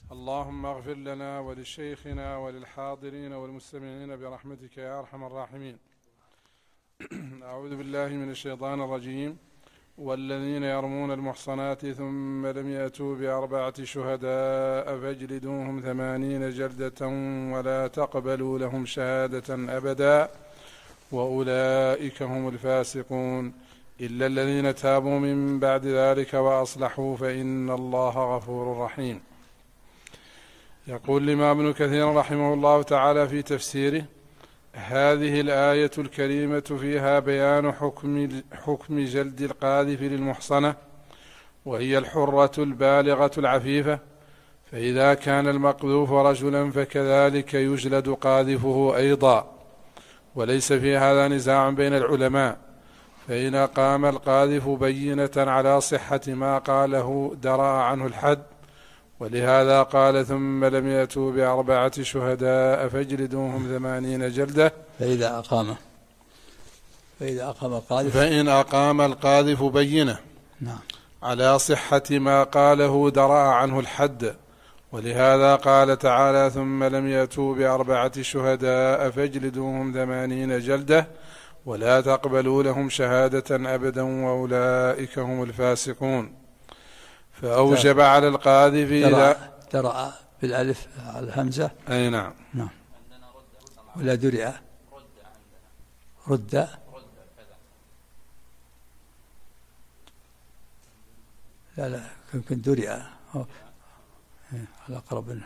اللهم اغفر لنا ولشيخنا وللحاضرين والمستمعين برحمتك يا أرحم الراحمين. أعوذ بالله من الشيطان الرجيم. والذين يرمون المحصنات ثم لم يأتوا بأربعة شهداء فاجلدوهم 80 جلدة ولا تقبلوا لهم شهادة أبدا وأولئك هم الفاسقون إلا الذين تابوا من بعد ذلك وأصلحوا فإن الله غفور رحيم. يقول الإمام ابن كثير رحمه الله تعالى في تفسيره: هذه الآية الكريمة فيها بيان حكم جلد القاذف للمحصنة، وهي الحرة البالغة العفيفة، فإذا كان المقذوف رجلا فكذلك يجلد قاذفه أيضا، وليس في هذا نزاع بين العلماء، فإن أقام القاذف بينة على صحة ما قاله درأ عنه الحد، ولهذا قال: ثم لم يأتوا بأربعة شهداء فاجلدوهم 80 جلدة. فإن أقام القاذف بينة على صحة ما قاله درأ عنه الحد، ولهذا قال تعالى: ثم لم يأتوا بأربعة شهداء فاجلدوهم 80 جلدة ولا تقبلوا لهم شهادة أبدا وأولئك هم الفاسقون. فأوجب على القاذف درأ بالألف على الهمزة. أي نعم. ولا درع رد لا يمكن درع على أقرب منه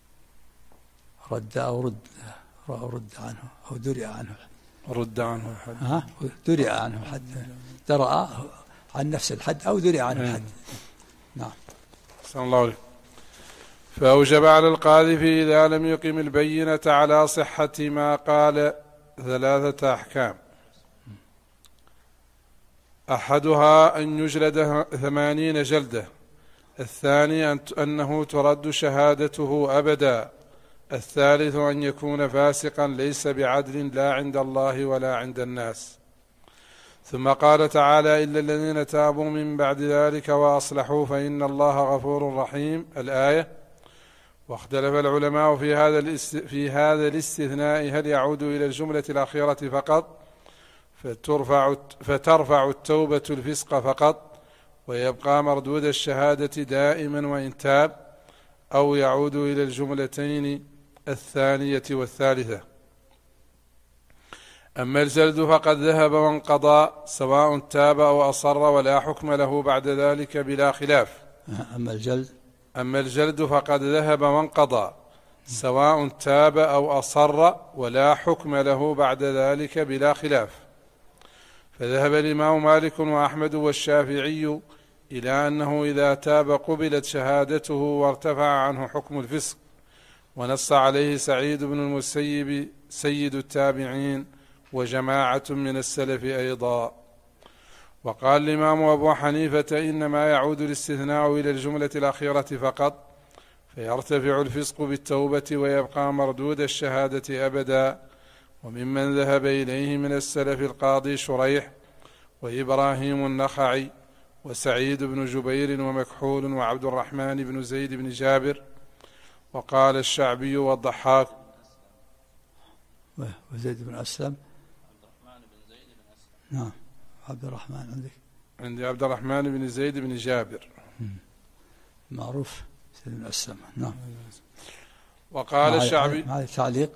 رد أو رد عنه أو درع عنه الحد. درع عنه الحد، درأ عن نفس الحد أو درع عنه الحد. نعم. صلى الله عليه. فأوجب على القاذف إذا لم يقم البينة على صحة ما قال 3 أحكام: أحدها أن يجلد 80 جلدة، الثاني أنه ترد شهادته أبدا، الثالث أن يكون فاسقا ليس بعدل لا عند الله ولا عند الناس. ثم قال تعالى: إلا الذين تابوا من بعد ذلك وأصلحوا فإن الله غفور رحيم، الآية. واختلف العلماء في هذا الاستثناء هل يعود إلى الجملة الأخيرة فقط فترفع التوبة الفسق فقط ويبقى مردود الشهادة دائما وإن تاب، أو يعود إلى الجملتين الثانية والثالثة. أما الجلد فقد ذهب وانقضى سواء تاب أو أصر ولا حكم له بعد ذلك بلا خلاف. أما الجلد فقد ذهب وانقضى سواء تاب أو أصر ولا حكم له بعد ذلك بلا خلاف. فذهب الإمام مالك وأحمد والشافعي إلى أنه إذا تاب قبلت شهادته وارتفع عنه حكم الفسق، ونص عليه سعيد بن المسيب سيد التابعين وجماعة من السلف أيضا. وقال الإمام أبو حنيفة: إنما يعود الاستثناء إلى الجملة الأخيرة فقط، فيرتفع الفسق بالتوبة ويبقى مردود الشهادة أبدا. وممن ذهب إليه من السلف القاضي شريح وإبراهيم النخعي وسعيد بن جبير ومكحول وعبد الرحمن بن زيد بن جابر. وقال الشعبي والضحاك وزيد بن أسلم. نعم. عبد الرحمن عندك؟ عندي عبد الرحمن بن زيد بن جابر معروف. زيد بن أسلم. نعم. وقال الشعبي مع تعليق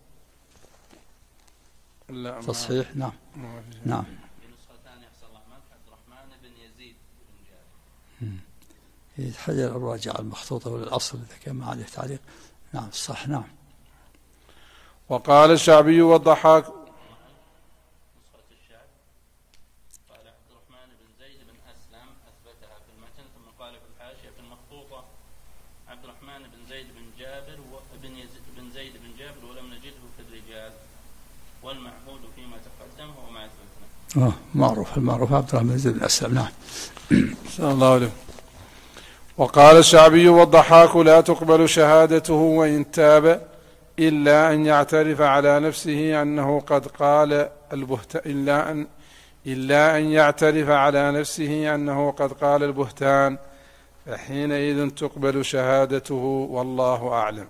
لا تصحيح. نعم. نعم. في نسختان يحصل الرحمن عبد الرحمن بن يزيد بن جابر. يتحجر الراجع المخطوطة ولا الأصل إذا كان ما عليه تعليق. نعم صح. نعم. وقال الشعبي والضحاك نسخة الشعب قال عبد الرحمن بن زيد بن أسلم أثبتها في المتن، ثم قال في الحاشية في المخطوطة عبد الرحمن بن زيد بن جابر بن زيد بن جابر ولم نجده في الرجال، والمعهود فيما تقدم هو ما أثبتنا. المعروف عبد الرحمن بن زيد بن أسلم. نعم. صلى الله عليه. وقال الشعبي والضحاك: لا تقبل شهادته وإن تاب إلا أن يعترف على نفسه أنه قد قال البهتان إلا أن يعترف على نفسه أنه قد قال البهتان فحينئذ تقبل شهادته والله أعلم.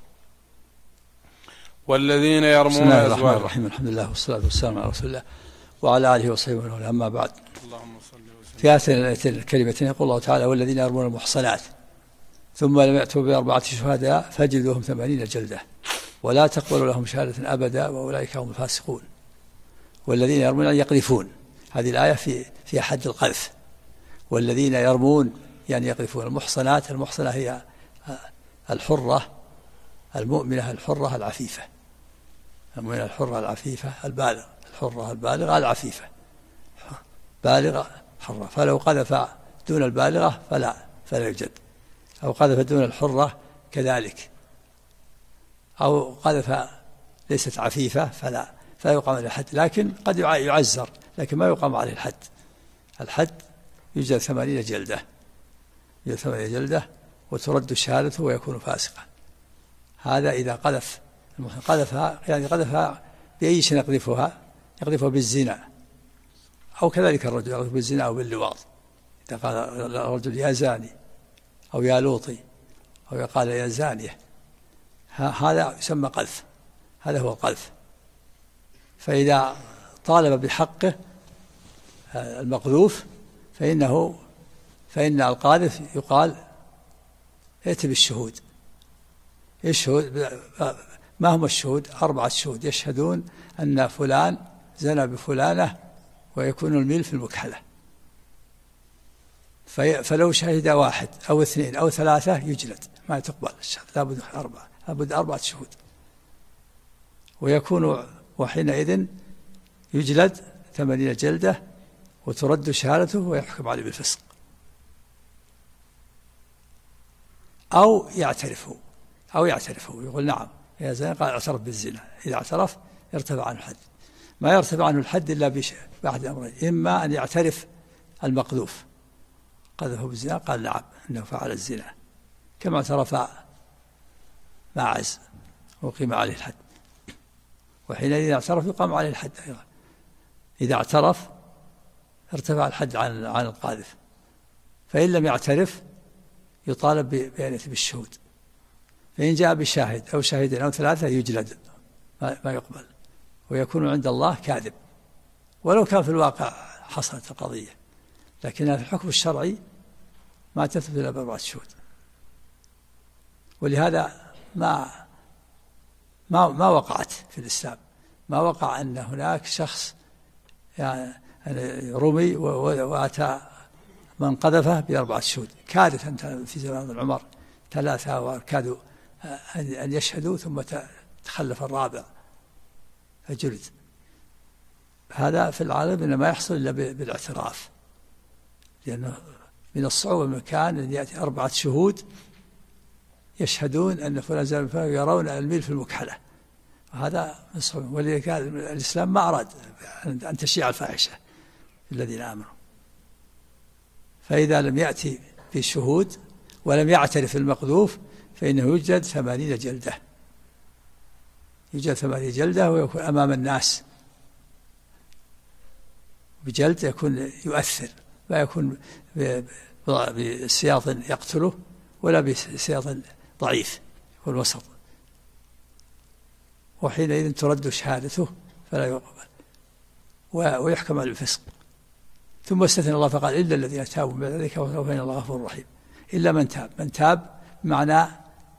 والذين يرمون بسم الله الرحمن أزواجهم. الرحيم. الحمد لله والصلاة والسلام على رسول الله وعلى آله وصحبه وسلم. أما بعد، اللهم صل وسلم. في هاتين الكلمتين يقول الله تعالى: والذين يرمون المحصنات ثم لم يأتوا بأربعة شهداء فاجلدوهم 80 جلدة ولا تقبلوا لهم شهادة أبدا وأولئك هم الفاسقون. والذين يرمون يعني يقذفون، هذه الآية في حد القذف. والذين يرمون يعني يقذفون. المحصنات، المحصنة هي الحرة المؤمنة الحرة العفيفة، المؤمنة الحرة العفيفة البالغة، الحرة البالغة العفيفة، بالغة حرة. فلو قذف دون البالغة فلا يجد، أو قذف دون الحرة كذلك، أو قذف ليست عفيفة فلا يقام عليه الحد، لكن قد يعزر، لكن ما يقام عليه الحد. الحد يجلد 80 جلدة، يجلد 80 جلدة وترد شهادته ويكون فاسقا. هذا إذا قذفها يعني قذفها بأي شيء يقذفها بالزنا، أو كذلك الرجل يقذف بالزنا أو باللواط. إذا قال الرجل يا زاني أو يا لوطي أو يقال يا زانية، هذا يسمى قذف، هذا هو القذف. فإذا طالب بحقه المقذوف فإن القاذف يقال ائت بالشهود. الشهود ما هم الشهود؟ 4 شهود يشهدون أن فلان زنى بفلانة ويكون الميل في المكحلة. فلو شهد 1 أو 2 أو 3 يجلد، ما تقبل الشهادة، لابد 4 شهود. وحينئذ يجلد 80 جلدة وترد شهادته ويحكم عليه بالفسق، أو يعترفوا يقول نعم يا زاني، قال اعترف بالزنا. إذا اعترف يرتفع عنه الحد. ما يرتفع عنه الحد إلا بأحد أمرين: إما أن يعترف المقذوف قذفه بالزنا، قال نعم إنه فعل الزنا، كما اعترف ماعز وقيم عليه الحد، وحينئذ اعترف يقام عليه الحد أيضا. إذا اعترف ارتفع الحد عن القاذف. فإن لم يعترف يطالب بأن يأتي بالشهود. فإن جاء بشاهد أو شاهدين أو 3 يجلد، ما يقبل، ويكون عند الله كاذب، ولو كان في الواقع حصلت القضية، لكنها في الحكم الشرعي ما تثبت إلا ب4 شهود. ولهذا ما وقعت في الإسلام، ما وقع أن هناك شخص يعني رمي وأتى من قذفه ب4 شهود. كادت أنت في زمان عمر 3 وكادوا أن يشهدوا ثم تخلف الرابع فجلد. هذا في العالم إنما يحصل إلا بالاعتراف، لأنه من الصعوبة المكان أن يأتي 4 شهود يشهدون أن فلان زال فلان يرون الميل في المكحلة، وهذا من صعوبة. ولذلك الإسلام ما أراد أن تشيع الفاحشة الذين آمنوا. فإذا لم يأتي بالشهود ولم يعترف المقذوف فإنه يجلد 80 جلدة، يجلد 80 جلدة ويكون أمام الناس بجلد يكون يؤثر، لا يكون بسياط يقتله ولا بسياط ضعيف، يكون وسط. وحينئذ ترد شهادته فلا يقبل ويحكم على الفسق. ثم استثنى الله فقال إلا الذين تابوا من ذلك فإن الله غفور رحيم. إلا من تاب معنى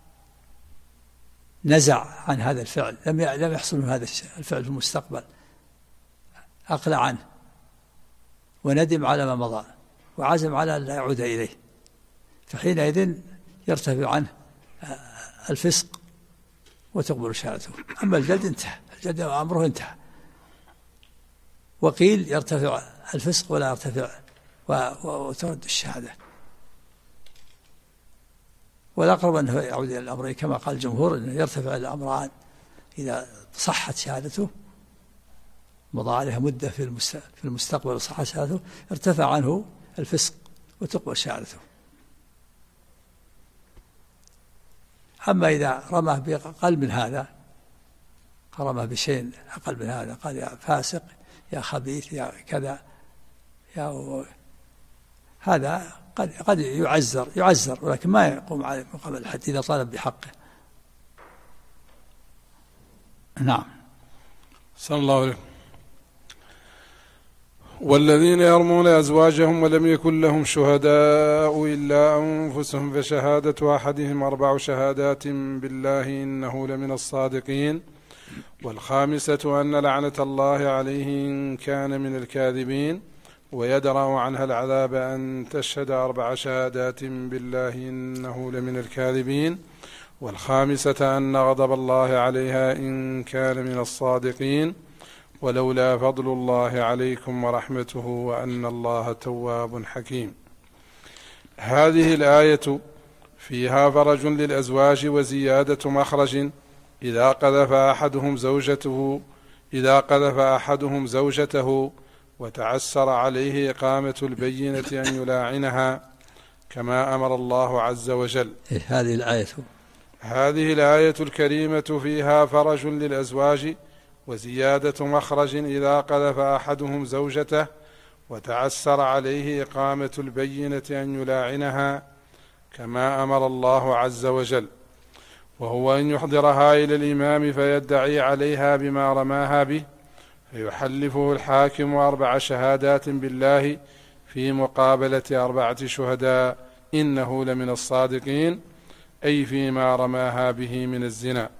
نزع عن هذا الفعل، لم يحصل من هذا الفعل في المستقبل، أقلع عنه وندم على ما مضى وعزم على أن لا يعود إليه، فحينئذ يرتفع عنه الفسق وتقبل شهادته. أما الجلد انتهى، الجلد أمره انتهى. وقيل يرتفع الفسق ولا يرتفع وترد الشهادة. والأقرب أنه يعود إلى الأمرين كما قال الجمهور، أنه يرتفع الأمران. إذا صحت شهادته مضى عليها مدة في المستقبل وصحت شهادته ارتفع عنه الفسق وتقبل شهادته. أما إذا رمى بأقل من هذا، رمى بشيء أقل من هذا، قال يا فاسق يا خبيث يا كذا هذا قد يعزر ولكن ما يقوم على مقابل الحد إذا طالب بحقه. نعم. صلى الله عليه. والذين يرمون أزواجهم ولم يكن لهم شهداء إلا أنفسهم فشهادة أحدهم 4 شهادات بالله إنه لمن الصادقين والخامسة أن لعنة الله عليه إن كان من الكاذبين ويدرأ عنها العذاب أن تشهد 4 شهادات بالله إنه لمن الكاذبين والخامسة أن غضب الله عليها إن كان من الصادقين ولولا فضل الله عليكم ورحمته وأن الله تواب حكيم. هذه الآية فيها فرج للأزواج وزيادة مخرج إذا قذف أحدهم زوجته وتعسر عليه إقامة البينة أن يلاعنها كما أمر الله عز وجل. هذه الآية الكريمة فيها فرج للأزواج وزيادة مخرج إذا قذف أحدهم زوجته وتعسر عليه إقامة البينة أن يلاعنها كما أمر الله عز وجل، وهو أن يحضرها إلى الإمام فيدعي عليها بما رماها به فيحلفه الحاكم 4 شهادات بالله في مقابلة 4 شهداء إنه لمن الصادقين أي فيما رماها به من الزنا.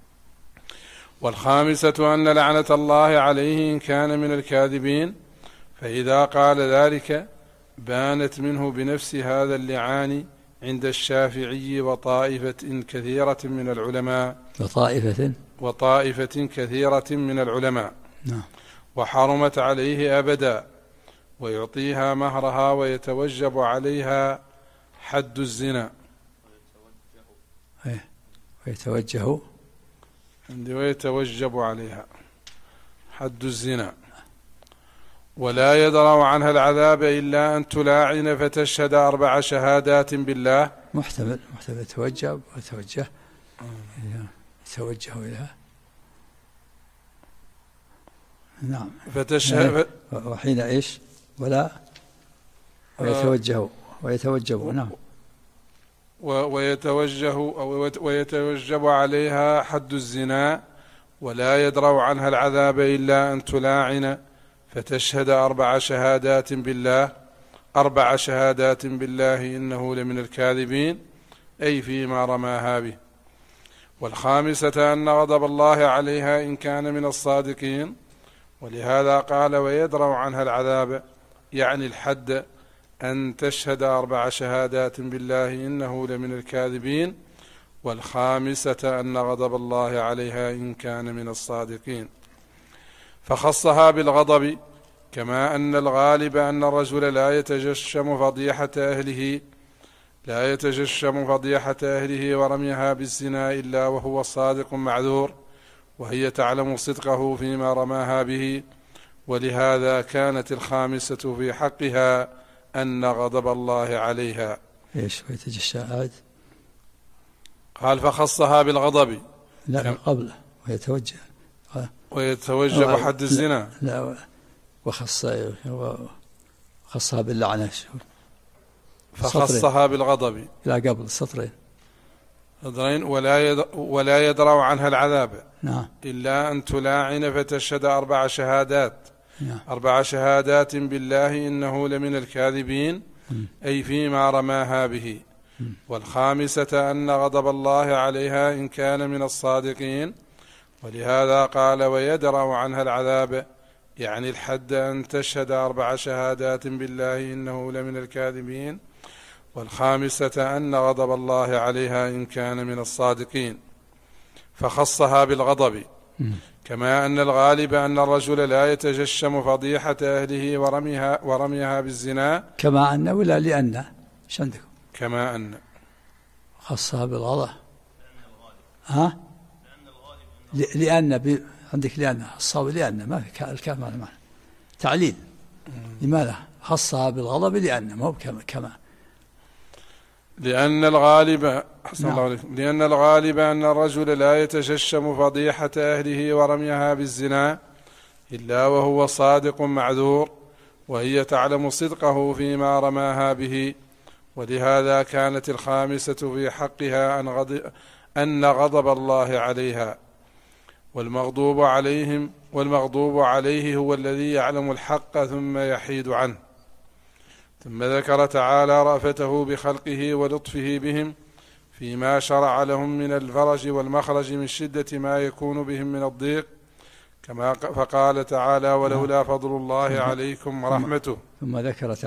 والخامسة أن لعنة الله عليه إن كان من الكاذبين، فإذا قال ذلك بانت منه بنفس هذا اللعان عند الشافعي وطائفة كثيرة من العلماء وطائفة كثيرة من العلماء وحرمت عليه أبدا ويعطيها مهرها ويتوجب عليها حد الزنا. ويتوجب عليها حد الزنا ولا يدرأ عنها العذاب إلا أن تلاعن فتشهد 4 شهادات بالله. محتمل يتوجب يتوجه إليها. نعم. فتشهد وحين إيش ولا ويتوجب نعم ويتوجب عليها حد الزنا ولا يدرأ عنها العذاب إلا أن تلاعن فتشهد 4 شهادات بالله 4 شهادات بالله إنه لمن الكاذبين أي فيما رماها به. والخامسة أن غضب الله عليها إن كان من الصادقين، ولهذا قال ويدرأ عنها العذاب يعني الحد أن تشهد 4 شهادات بالله إنه لمن الكاذبين. والخامسة أن غضب الله عليها إن كان من الصادقين، فخصها بالغضب كما أن الغالب أن الرجل لا يتجشم فضيحة أهله ورميها بالزنا إلا وهو صادق معذور وهي تعلم صدقه فيما رماها به، ولهذا كانت الخامسة في حقها أن غضب الله عليها. إيش ويتجشى؟ قال فخصها بالغضب. لا قبله ويتوجب حد الزنا. لا وخصها باللعنة. فخصها بالغضب. لا قبل سطرين ولا يدرأ عنها العذاب نعم إلا أن تلاعن فتشهد 4 شهادات نعم 4 شهادات بالله إنه لمن الكاذبين أي فيما رماها به. والخامسة أن غضب الله عليها إن كان من الصادقين، ولهذا قال ويدرأ عنها العذاب يعني الحد أن تشهد 4 شهادات بالله إنه لمن الكاذبين. والخامسة أن غضب الله عليها إن كان من الصادقين، فخصها بالغضب كما أن الغالب أن الرجل لا يتجشم فضيحة أهله ورميها بالزنا. كما أن ولا لأن ايش عندكم؟ كما أن خصها بالغضب لأن عندك لأن الصواب لأن ما في الكاف معنى تعليل. لماذا خصها بالغضب؟ لأن ما هو كما لأن الغالب لأن الغالب أن الرجل لا يتجشم فضيحة أهله ورميها بالزنا إلا وهو صادق معذور وهي تعلم صدقه فيما رماها به، ولهذا كانت الخامسة في حقها أن غضب الله عليها. والمغضوب عليه هو الذي يعلم الحق ثم يحيد عنه. ثم ذكر تعالى رأفته بخلقه ولطفه بهم فيما شرع لهم من الفرج والمخرج من شدة ما يكون بهم من الضيق، كما فقال تعالى: ولولا فضل الله عليكم ورحمته. ثم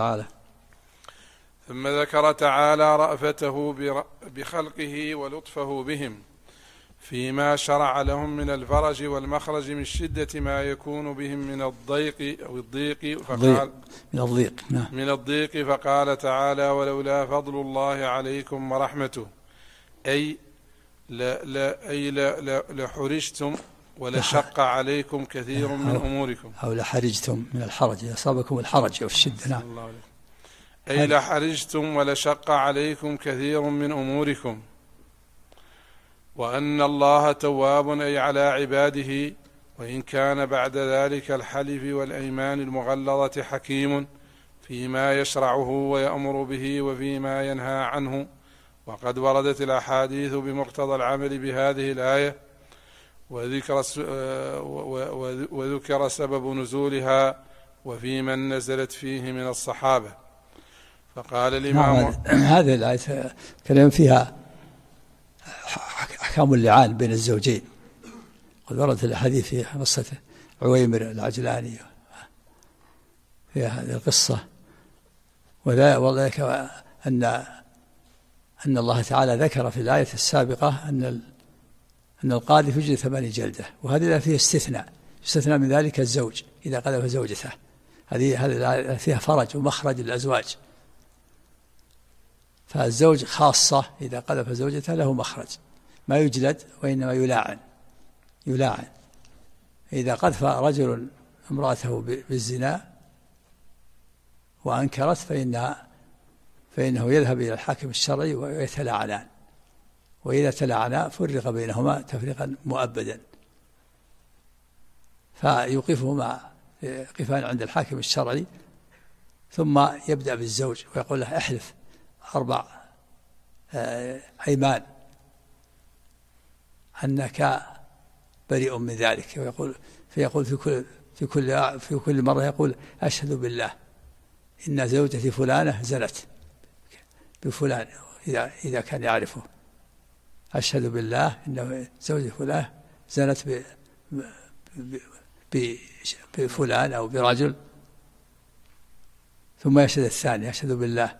ذكر تعالى رأفته بخلقه ولطفه بهم فيما شرع لهم من الفرج والمخرج من شدة ما يكون بهم من الضيق أو الضيق، فقال من الضيق فقال تعالى: ولولا فضل الله عليكم ورحمته، أي لحرجتم ولشق عليكم كثير من أموركم، أو لحرجتم من الحرج، أصابكم الحرج أو الشدة. نعم. أي لحرجتم ولشق عليكم كثير من أموركم. وأن الله تواب أي على عباده، وإن كان بعد ذلك الحلف والأيمان المغلظة حكيم فيما يشرعه ويأمر به وفيما ينهى عنه. وقد وردت الأحاديث بمقتضى العمل بهذه الآية، وذكر سبب نزولها وفي من نزلت فيه من الصحابة. فقال الإمام هذه الآية كلام فيها أحكام اللعان بين الزوجين، قد وردت الحديث في قصة عويمر العجلاني في هذه القصة، وذلك أن الله تعالى ذكر في الآية السابقة أن القاذف يجلد 8 جلدة، وهذه فيها استثناء من ذلك الزوج إذا قذف زوجته. هذه فيها فرج ومخرج للأزواج، فالزوج خاصة إذا قذف زوجته له مخرج، ما يجلد وإنما يلاعن. إذا قذف رجل امرأته بالزنا وأنكرت فإنه يذهب إلى الحاكم الشرعي ويتلاعنان، وإذا تلاعنا فرق بينهما تفريقا مؤبدا، فيوقفهما يقفان عند الحاكم الشرعي، ثم يبدأ بالزوج ويقول له: احلف 4 أيمان أنك بريء من ذلك، فيقول في كل مرة يقول: أشهد بالله إن زوجتي فلانة زنت بفلان، إذا كان يعرفه، أشهد بالله إن زوجتي فلانة زنت بفلان أو برجل. ثم يشهد الثاني: أشهد بالله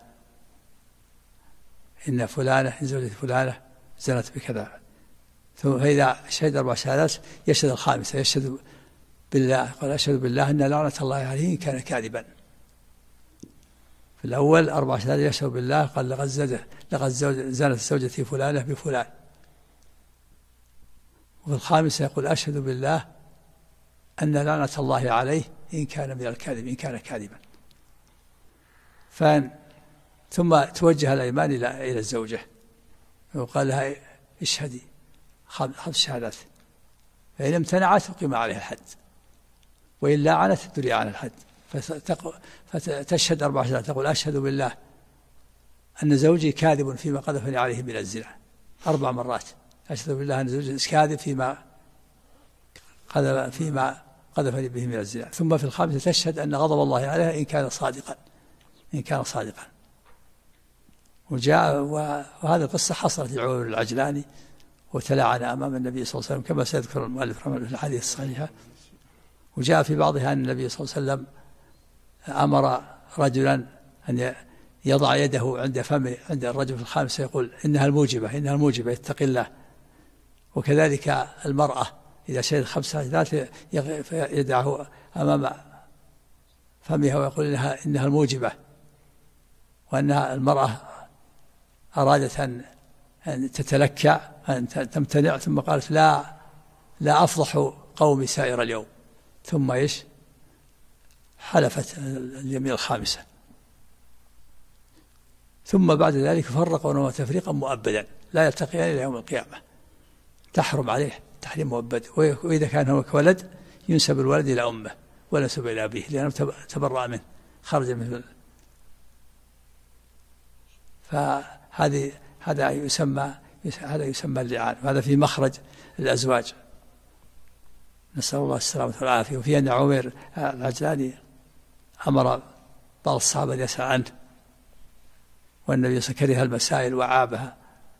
إن زوجتي فلانة زنت بكذا. فإذا شهد 4 شهادات يشهد الخامسة، يشهد بالله، قال: أشهد بالله أن لعنة الله عليه إن كان كاذبا. في الأول 4 شهادات يشهد بالله، قال: لقد زنت زوجتي فلانة بفلان. وفي الخامسة يقول: أشهد بالله أن لعنة الله عليه إن كان من الكاذب، إن كان كاذبا. ثم توجه الأيمان إلى الزوجة وقال لها: اشهدي 5 شهادات، فإن امتنعت أقيم عليها الحد، وإن لاعنت دري عن الحد. فتشهد 4 شهادات، تقول: أشهد بالله أن زوجي كاذب فيما قذفني عليه من الزنا 4 مرات، أشهد بالله أن زوجي كاذب فيما قذفني به من الزنا. ثم في الخامسة تشهد أن غضب الله عليها إن كان صادقا. وهذه القصة حصلت لعويمر العجلاني، وتلاعن أمام النبي صلى الله عليه وسلم كما سيذكر المؤلف رحمه الله في الحديث الصحيحة. وجاء في بعضها أن النبي صلى الله عليه وسلم أمر رجلا أن يضع يده عند فمه عند الرجل في الخامسة، يقول: إنها الموجبة اتق الله. وكذلك المرأة إذا شهدت 5 شهادات يدعه أمام فمها ويقول إنها الموجبة، وأنها المرأة أرادت أن تتلكع، أن تمتنع، ثم قالت: لا أفضح قومي سائر اليوم. ثم حلفت اليمين الخامسة. ثم بعد ذلك فرقوا تفريقا مؤبدا لا يلتقيان إلى يوم القيامة، تحرم عليه تحريم مؤبد. وإذا كان هناك ولد ينسب الولد إلى أمه ولا ينسب إلى أبيه، لأنه تبرأ منه. خرج مثل. هذا يسمى اللعان، وهذا في مخرج الأزواج، نسأل الله السلامة والعافية. وفي أن عمير العجلاني أمر بعض الصحابة أن يسأل عنه، والنبي صلى الله عليه وسلم كره المسائل وعابها.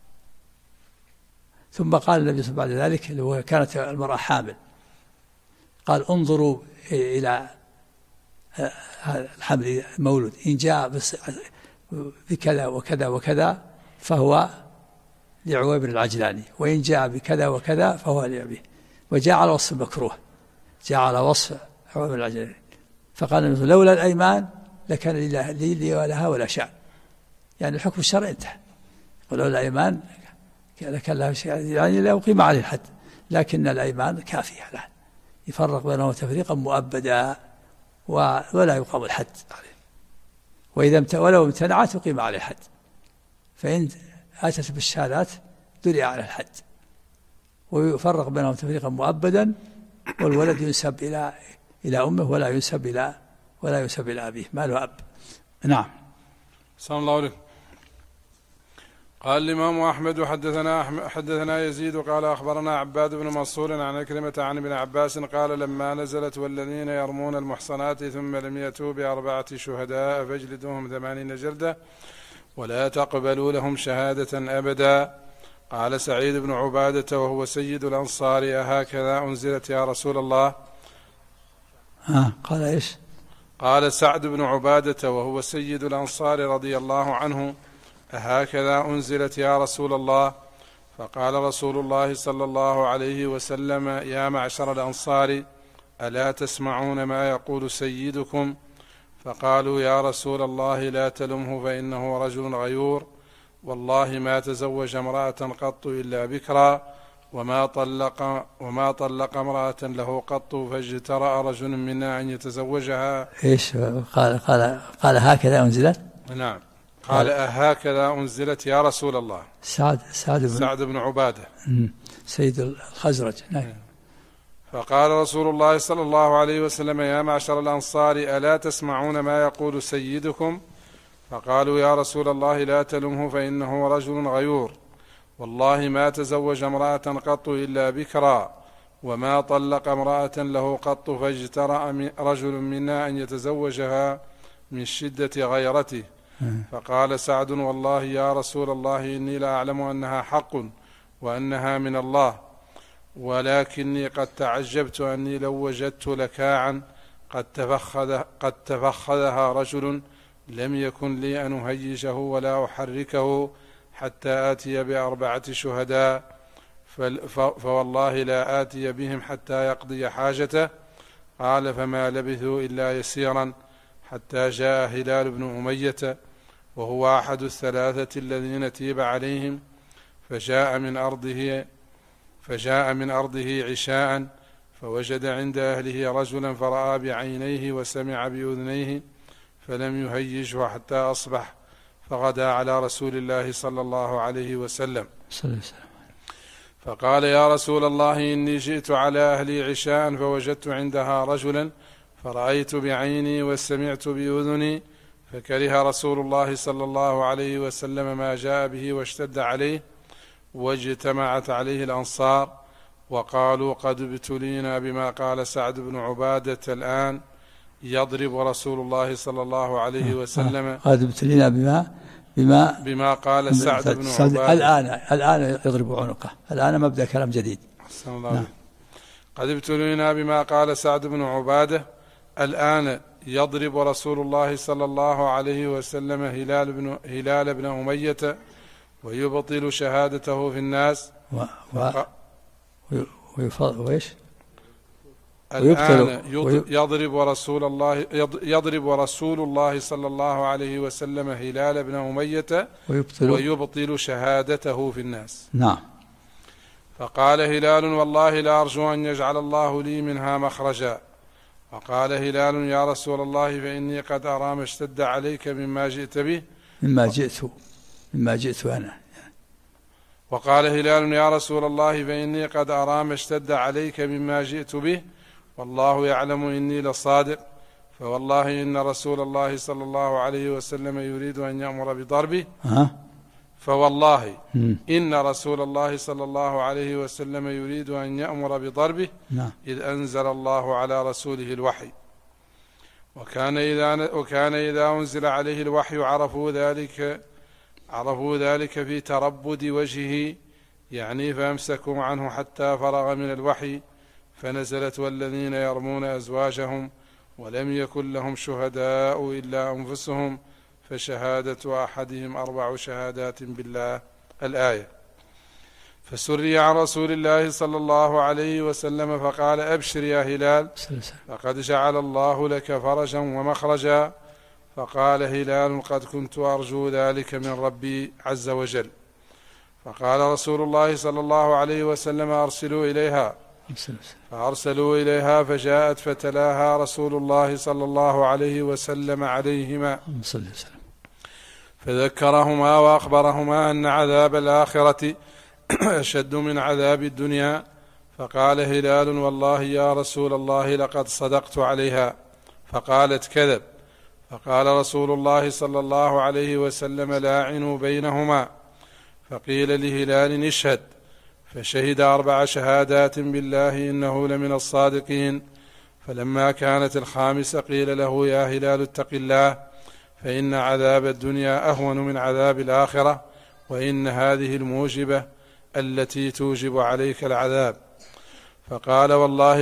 ثم قال النبي صلى الله عليه وسلم بعد ذلك، وكانت المرأة حامل، قال انظروا إلى الحمل مولود، إن جاء بكذا وكذا وكذا فهو لعويمر العجلاني، وإن جاء بكذا وكذا فهو لأبيه. وجاء على وصف المكروه، جاء على وصف عويمر العجلاني. فقال النبي لولا الأيمان لكان لي ولها ولا شأن، يعني الحكم الشرعي انتهى. ولولا الأيمان لكان لها شيء، يعني لا يقيم عليه الحد، لكن الأيمان كافية الآن يفرق بينهم تفريقا مؤبدا ولا يقام الحد عليه. ولو امتنعت يقيم عليه الحد، فإن أتت بالشهادات درع على الحد، ويفرق بينهم تفريقا مؤبدا، والولد ينسب إلى أمه ولا ينسب إلى أبيه، ما له أب. نعم. صلى الله عليه. قال الإمام أحمد حدثنا يزيد قال أخبرنا عباد بن منصور عن عكرمة عن ابن عباس قال لما نزلت والذين يرمون المحصنات ثم لم يأتوا ب4 شهداء فاجلدوهم 80 جلدة ولا تقبلوا لهم شهادة أبدا. قال سعيد بن عبادة وهو سيد الأنصار أهكذا أنزلت يا رسول الله؟ قال إيش؟ قال سعد بن عبادة وهو سيد الأنصار رضي الله عنه أهكذا أنزلت يا رسول الله؟ فقال رسول الله صلى الله عليه وسلم يا معشر الأنصار ألا تسمعون ما يقول سيدكم؟ فقالوا يا رسول الله لا تلمه فإنه رجل غيور، والله ما تزوج امرأة قط إلا بكرا، وما طلق امرأة له قط فاجترأ رجل منا أن يتزوجها. إيش قال هكذا أنزلت؟ نعم. قال أهكذا أنزلت يا رسول الله؟ سعد بن عبادة سيد الخزرج. نعم. فقال رسول الله صلى الله عليه وسلم يا معشر الأنصار ألا تسمعون ما يقول سيدكم؟ فقالوا يا رسول الله لا تلمه فإنه رجل غيور، والله ما تزوج امرأة قط إلا بكرا، وما طلق امرأة له قط فاجترأ رجل منا أن يتزوجها من شدة غيرته. فقال سعد والله يا رسول الله إني لا أعلم أنها حق وأنها من الله، ولكني قد تعجبت أني لو وجدت لكاعا قد تفخذها رجل لم يكن لي أن أهيجه ولا أحركه حتى آتي ب4 شهداء، فوالله لا آتي بهم حتى يقضي حاجته. قال فما لبثوا إلا يسيرا حتى جاء هلال بن أمية وهو أحد الثلاثة الذين تيب عليهم، فجاء من أرضه عشاء فوجد عند أهله رجلا فرأى بعينيه وسمع بأذنيه فلم يهيجه حتى أصبح، فغدا على رسول الله صلى الله عليه وسلم فقال يا رسول الله إني جئت على أهلي عشاء فوجدت عندها رجلا فرأيت بعيني وسمعت بأذني، فكره رسول الله صلى الله عليه وسلم ما جاء به واشتد عليه، واجتمعت عليه الأنصار وقالوا قد ابتلينا بما قال سعد بن عبادة الآن يضرب رسول الله صلى الله عليه وسلم. قد ابتلينا بما قال سعد بن عبادة الآن يضرب عنقه، الآن مبدأ كلام جديد. نعم. قد ابتلينا بما قال سعد بن عبادة الآن يضرب رسول الله صلى الله عليه وسلم هلال بن أمية ويبطل شهادته في الناس وإيش؟ الآن يضرب رسول الله صلى الله عليه وسلم هلال بن أمية ويبطل شهادته في الناس. نعم. فقال هلال والله لا أرجو أن يجعل الله لي منها مخرجا. فقال هلال يا رسول الله فإني قد أرى ما اشتد عليك مما جئت به. مما جئت أنا. وقال هلال يا رسول الله فإني قد أرى ما اشتد عليك مما جئت به، والله يعلم إني لصادق. فوالله إن رسول الله صلى الله عليه وسلم يريد أن يأمر بضربه فوالله إن رسول الله صلى الله عليه وسلم يريد أن يأمر بضربه إذ أنزل الله على رسوله الوحي. وكان إذا أنزل عليه الوحي عرفوا ذلك في تربد وجهه، يعني فأمسكوا عنه حتى فرغ من الوحي، فنزلت والذين يرمون أزواجهم ولم يكن لهم شهداء إلا أنفسهم فشهادة أحدهم 4 شهادات بالله الآية. فسري عن رسول الله صلى الله عليه وسلم فقال أبشر يا هلال فقد جعل الله لك فرجا ومخرجا. فقال هلال قد كنت أرجو ذلك من ربي عز وجل. فقال رسول الله صلى الله عليه وسلم أرسلوا إليها، فأرسلوا إليها فجاءت فتلاها رسول الله صلى الله عليه وسلم عليهما فذكرهما وأخبرهما أن عذاب الآخرة أشد من عذاب الدنيا. فقال هلال والله يا رسول الله لقد صدقت عليها. فقالت كذب. فقال رسول الله صلى الله عليه وسلم لاعنوا بينهما. فقيل لهلال اشهد، فشهد 4 شهادات بالله إنه لمن الصادقين. فلما كانت 5 قيل له يا هلال اتق الله فإن عذاب الدنيا أهون من عذاب الآخرة، وإن هذه الموجبة التي توجب عليك العذاب. فقال والله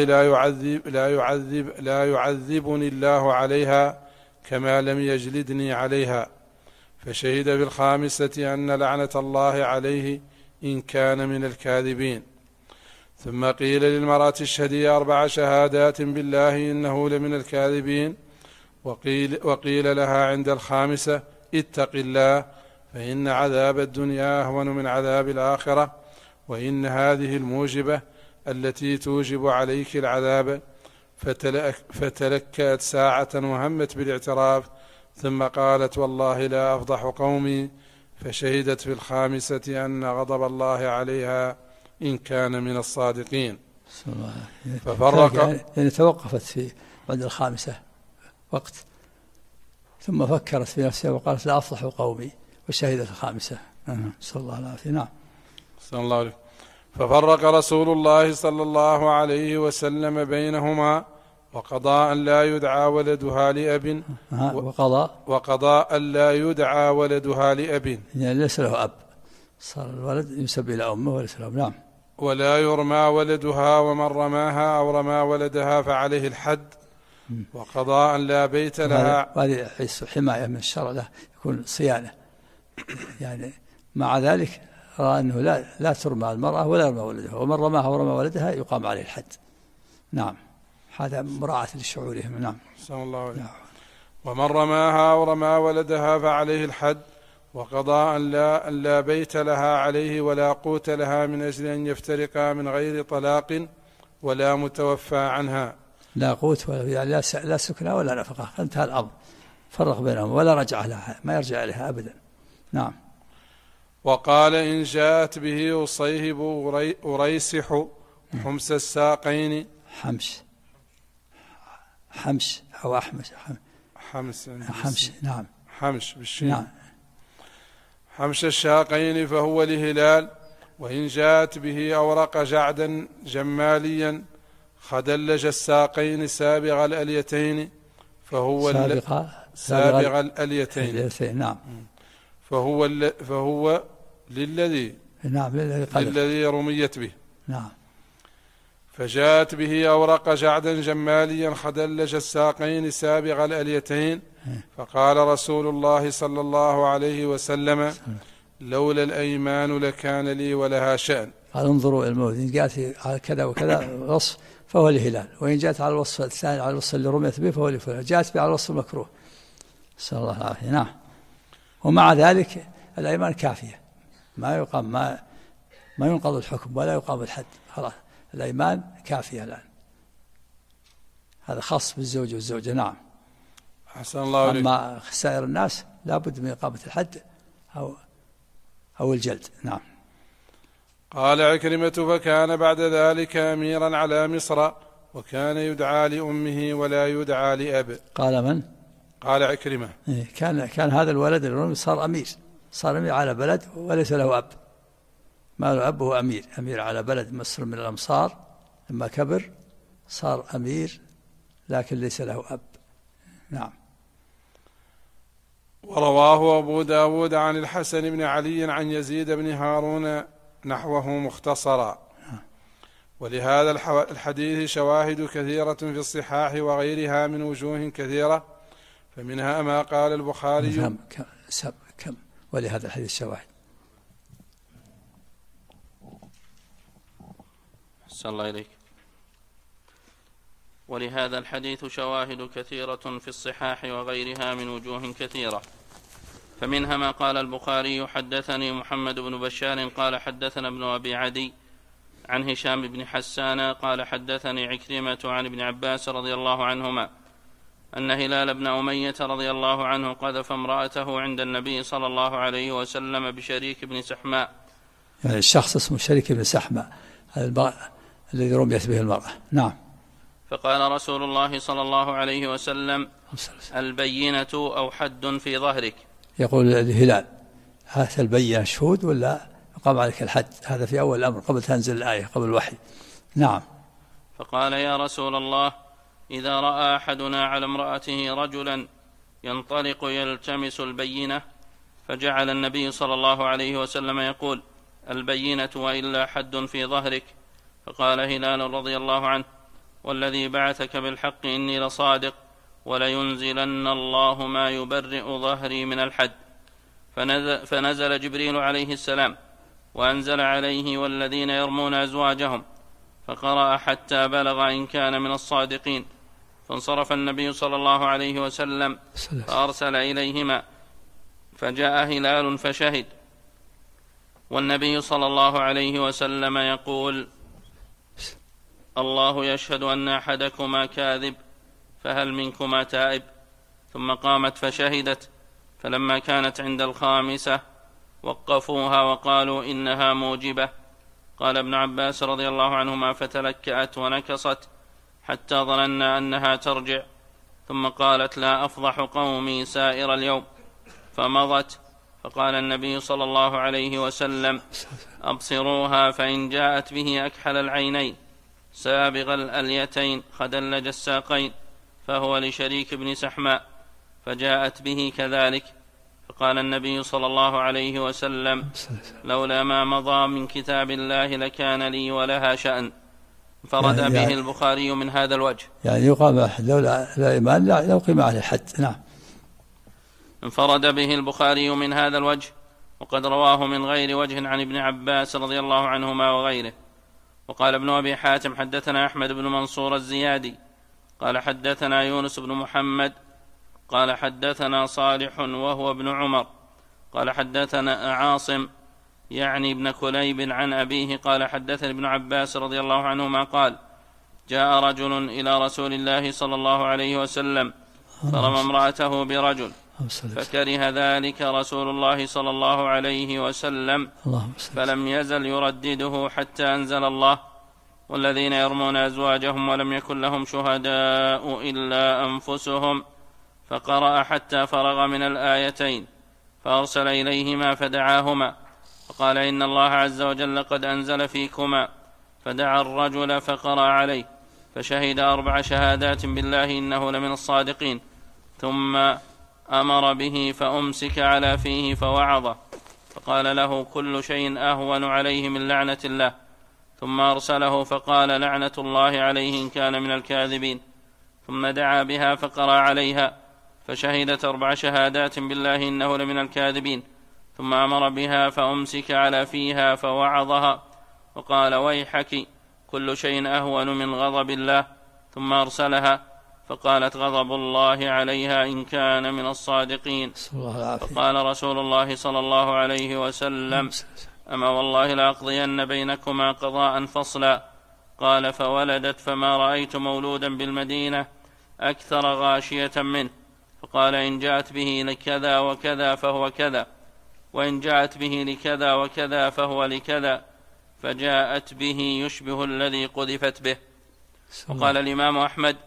لا يعذبني الله عليها كما لم يجلدني عليها. فشهد في 5 أن لعنة الله عليه إن كان من الكاذبين. ثم قيل للمرأة اشهدي 4 شهادات بالله إنه لمن الكاذبين. وقيل لها عند 5 اتق الله فإن عذاب الدنيا أهون من عذاب الآخرة، وإن هذه الموجبة التي توجب عليك العذاب. فتلكأت ساعة وهمت بالاعتراف، ثم قالت والله لا أفضح قومي. فشهدت في 5 أن غضب الله عليها إن كان من الصادقين. ففرق يعني توقفت في بعد 5 وقت، ثم فكرت في نفسها وقالت لا أفضح قومي، وشهدت 5. صلى الله عليه وسلم. نعم. صلى الله عليه. ففرق رسول الله صلى الله عليه وسلم بينهما وقضى أن لا يدعى ولدها لأب وقضى أن لا يدعى ولدها لأب، يعني ليس له أب، صار الولد ينسب إلى أمه وليس له. نعم. ولا يرمى ولدها، ومن رماها أو رمى ولدها فعليه الحد. وقضى أن لا بيت لها. وهذه حماية من الشرع، له يكون صيانة. يعني مع ذلك رأى أنه لا ترمى المرأة ولا يرمى ولدها، ومن رماها ورمى ولدها يقام عليه الحد. نعم. هذا مراعاة لشعورهم. نعم. صلى الله عليه. نعم. ومن رماها ورمى ولدها فعليه الحد. وقضى أن لا بيت لها عليه ولا قوت لها من أجل أن يفترقا من غير طلاق ولا متوفى عنها. لا قوت ولا يعني لا سكنى ولا نفقة، انتهى الأمر، فرق بينهم ولا رجع لها، ما يرجع لها أبدا. نعم. وقال إن جاءت به أصيهب أريسح حمس الساقين. حمش أو أحمش. حمش. نعم. حمش بالشين. نعم. حمش الشاقين فهو لهلال. وإن جاءت به أورق جعدا جماليا خدلج الساقين سابغ الأليتين فهو سابغ الأليتين. نعم. فهو للذي رميت به. نعم. فجاءت به أورق جعدا جماليا خدلج الساقين سابغ الأليتين. فقال رسول الله صلى الله عليه وسلم لولا الأيمان لكان لي ولها شأن. قال انظروا الموت، إن جاءت على كذا وكذا وصف فهو لهلال، وإن جاءت على الوصف الثاني على الوصف اللي رميت به فهو لفلان، جاءت به على الوصف المكروه. صلى الله عليه وسلم. نعم. ومع ذلك الأيمان كافية، ما يقام ما ينقض الحكم ولا يقام الحد، خلاص الأيمان كافية الآن. هذا خاص بالزوج والزوجة. نعم. أحسن الله عليك. أما سائر الناس لا بد من إقامة الحد أو الجلد. نعم. قال عكرمة فكان بعد ذلك أميرا على مصر وكان يدعى لأمه ولا يدعى لأب. قال من؟ قال عكرمة. كان هذا الولد الرومي صار أمير على بلد وليس له أب، ما له أب، هو أمير على بلد مصر من الأمصار. لما كبر صار أمير لكن ليس له أب. نعم. ورواه أبو داود عن الحسن بن علي عن يزيد بن هارون نحوه مختصرا. ولهذا الحديث شواهد كثيرة في الصحاح وغيرها من وجوه كثيرة، فمنها ما قال البخاري. كم ولهذا الحديث شواهد. أحسن الله إليك. ولهذا الحديث شواهد كثيرة في الصحاح وغيرها من وجوه كثيرة، فمنها ما قال البخاري حدثني محمد بن بشار قال حدثنا ابن أبي عدي عن هشام بن حسان قال حدثني عكرمة عن ابن عباس رضي الله عنهما أن هلال بن أمية رضي الله عنه قذف امرأته عند النبي صلى الله عليه وسلم بشريك بن سحماء. يعني الشخص اسمه شريك بن سحماء الذي رميت به المرأة. نعم. فقال رسول الله صلى الله عليه وسلم: البينة أو حد في ظهرك. يقول الهلال: هذا البينة شهود ولا يقام عليك الحد؟ هذا في أول الأمر قبل تنزل الآية، قبل الوحي. نعم. فقال: يا رسول الله، إذا رأى أحدنا على امرأته رجلا ينطلق يلتمس البينة، فجعل النبي صلى الله عليه وسلم يقول: البينة وإلا حد في ظهرك. فقال هلال رضي الله عنه: والذي بعثك بالحق إني لصادق، ولينزلن الله ما يبرئ ظهري من الحد. فنزل جبريل عليه السلام وأنزل عليه: والذين يرمون أزواجهم، فقرأ حتى بلغ إن كان من الصادقين. فانصرف النبي صلى الله عليه وسلم فأرسل إليهما، فجاء هلال فشهد، والنبي صلى الله عليه وسلم يقول: الله يشهد أن أحدكما كاذب، فهل منكما تائب؟ ثم قامت فشهدت، فلما كانت عند الخامسة وقفوها وقالوا إنها موجبة. قال ابن عباس رضي الله عنهما: فتلكأت ونكصت حتى ظننا أنها ترجع، ثم قالت: لا أفضح قومي سائر اليوم، فمضت. فقال النبي صلى الله عليه وسلم: أبصروها، فإن جاءت به أكحل العينين سابغ الأليتين خدلج الساقين فهو لشريك بن سحماء، فجاءت به كذلك. فقال النبي صلى الله عليه وسلم: لولا ما مضى من كتاب الله لكان لي ولها شأن. انفرد به البخاري من هذا الوجه. يعني يقام لولا الإيمان لا يقيم عليه الحد. نعم. انفرد به البخاري من هذا الوجه، وقد رواه من غير وجه عن ابن عباس رضي الله عنهما وغيره. وقال ابن أبي حاتم: حدثنا أحمد بن منصور الزيادي قال حدثنا يونس بن محمد قال حدثنا صالح وهو ابن عمر قال حدثنا عاصم يعني ابن كليب عن أبيه قال حدثني ابن عباس رضي الله عنهما قال: جاء رجل إلى رسول الله صلى الله عليه وسلم فرمى امرأته برجل، فكره ذلك رسول الله صلى الله عليه وسلم، فلم يزل يردده حتى أنزل الله: والذين يرمون أزواجهم ولم يكن لهم شهداء إلا أنفسهم. فقرأ حتى فرغ من الآيتين، فأرسل إليهما فدعاهما، فقال: إن الله عز وجل قد أنزل فيكما. فدعا الرجل فقرأ عليه، فشهد 4 شهادات بالله إنه لمن الصادقين، ثم أمر به فأمسك على فيه فوعظه، فقال له: كل شيء أهون عليه من لعنة الله. ثم أرسله فقال: لعنة الله عليه إن كان من الكاذبين. ثم دعا بها فقرأ عليها، فشهدت 4 شهادات بالله إنه لمن الكاذبين. ثم أمر بها فأمسك على فيها فوعظها، وقال: ويحك، كل شيء أهون من غضب الله. ثم أرسلها، فقالت: غضب الله عليها إن كان من الصادقين. فقال رسول الله صلى الله عليه وسلم: أما والله لأقضين بينكما قضاء فصلا. قال: فولدت، فما رأيت مولودا بالمدينة أكثر غاشية منه. فقال: إن جاءت به لكذا وكذا فهو كذا، وإن جاءت به لكذا وكذا فهو لكذا. فجاءت به يشبه الذي قذفت به. وقال الإمام أحمد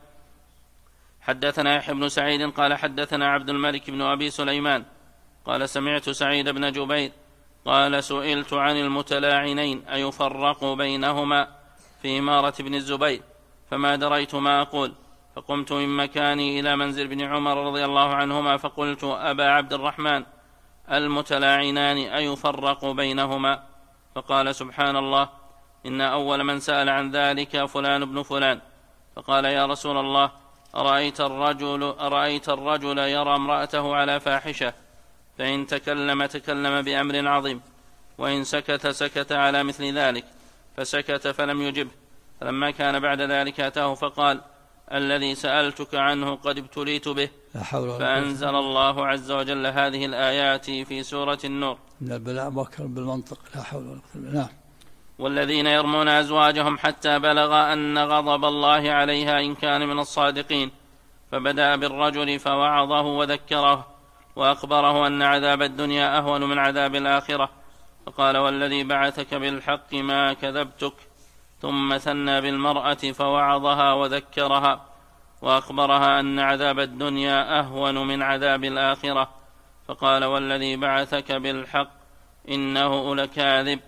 حدثنا يحيى بن سعيد قال حدثنا عبد الملك بن أبي سليمان قال سمعت سعيد بن جبير قال سئلت عن المتلاعنين أيفرق بينهما في إمارة بن الزبير فما دريت ما أقول، فقمت من مكاني إلى منزل بن عمر رضي الله عنهما فقلت أبا عبد الرحمن المتلاعنان أيفرق بينهما؟ فقال سبحان الله إن أول من سأل عن ذلك فلان بن فلان. فقال يا رسول الله أرأيت الرجل يرى امرأته على فاحشة فإن تكلم بأمر عظيم وإن سكت على مثل ذلك، فسكت فلم يجبه. فلما كان بعد ذلك أتاه فقال الذي سألتك عنه قد ابتليت به، فأنزل الله عز وجل هذه الآيات في سورة النور إن البلاء موكل بالمنطق لا حول ولا قوة إلا بالله. والذين يرمون أزواجهم حتى بلغ أن غضب الله عليها إن كان من الصادقين، فبدأ بالرجل فوعظه وذكره وأخبره أن عذاب الدنيا أهون من عذاب الآخرة، فقال والذي بعثك بالحق ما كذبتك، ثم ثنى بالمرأة فوعظها وذكرها وأخبرها أن عذاب الدنيا أهون من عذاب الآخرة، فقال والذي بعثك بالحق إنه لكاذب،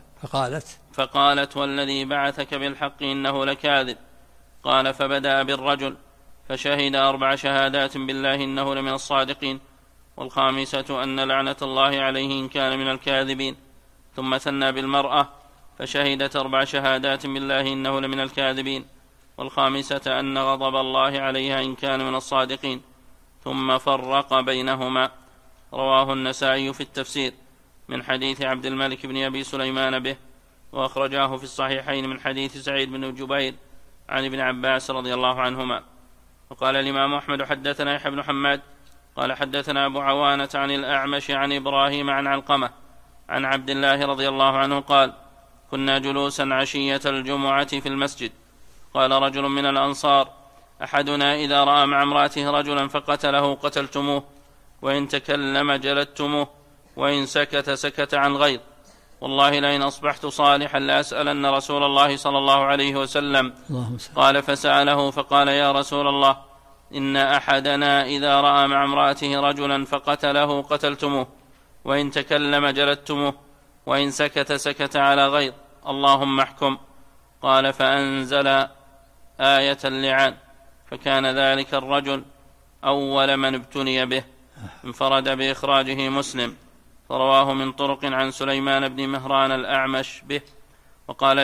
فقالت والذي بعثك بالحق إنه لكاذب. قال فبدأ بالرجل فشهد 4 شهادات بالله إنه لمن الصادقين، والخامسة أن لعنة الله عليه إن كان من الكاذبين، ثم ثنى بالمرأة فشهدت 4 شهادات بالله إنه لمن الكاذبين، والخامسة أن غضب الله عليها إن كان من الصادقين، ثم فرق بينهما. رواه النسائي في التفسير من حديث عبد الملك بن أبي سليمان به، وأخرجاه في الصحيحين من حديث سعيد بن جبير عن ابن عباس رضي الله عنهما. وقال الإمام أحمد حدثنا يحيى بن حماد قال حدثنا أبو عوانة عن الأعمش عن إبراهيم عن علقمة عن عبد الله رضي الله عنه قال كنا جلوسا عشية الجمعة في المسجد، قال رجل من الأنصار أحدنا إذا رأى مع امرأته رجلا فقتله قتلتموه، وإن تكلم جلدتموه، وإن سكت عن غيظ، والله لئن أصبحت صالحا لأسألن رسول الله صلى الله عليه وسلم. قال فسأله فقال يا رسول الله إن أحدنا إذا رأى مع امرأته رجلا فقتله قتلتموه، وإن تكلم جلدتموه، وإن سكت على غيظ، اللهم احكم. قال فأنزل آية اللعان، فكان ذلك الرجل أول من ابتلي به. انفرد بإخراجه مسلم، فرواه من طرق عن سليمان بن مهران الأعمش به. وقال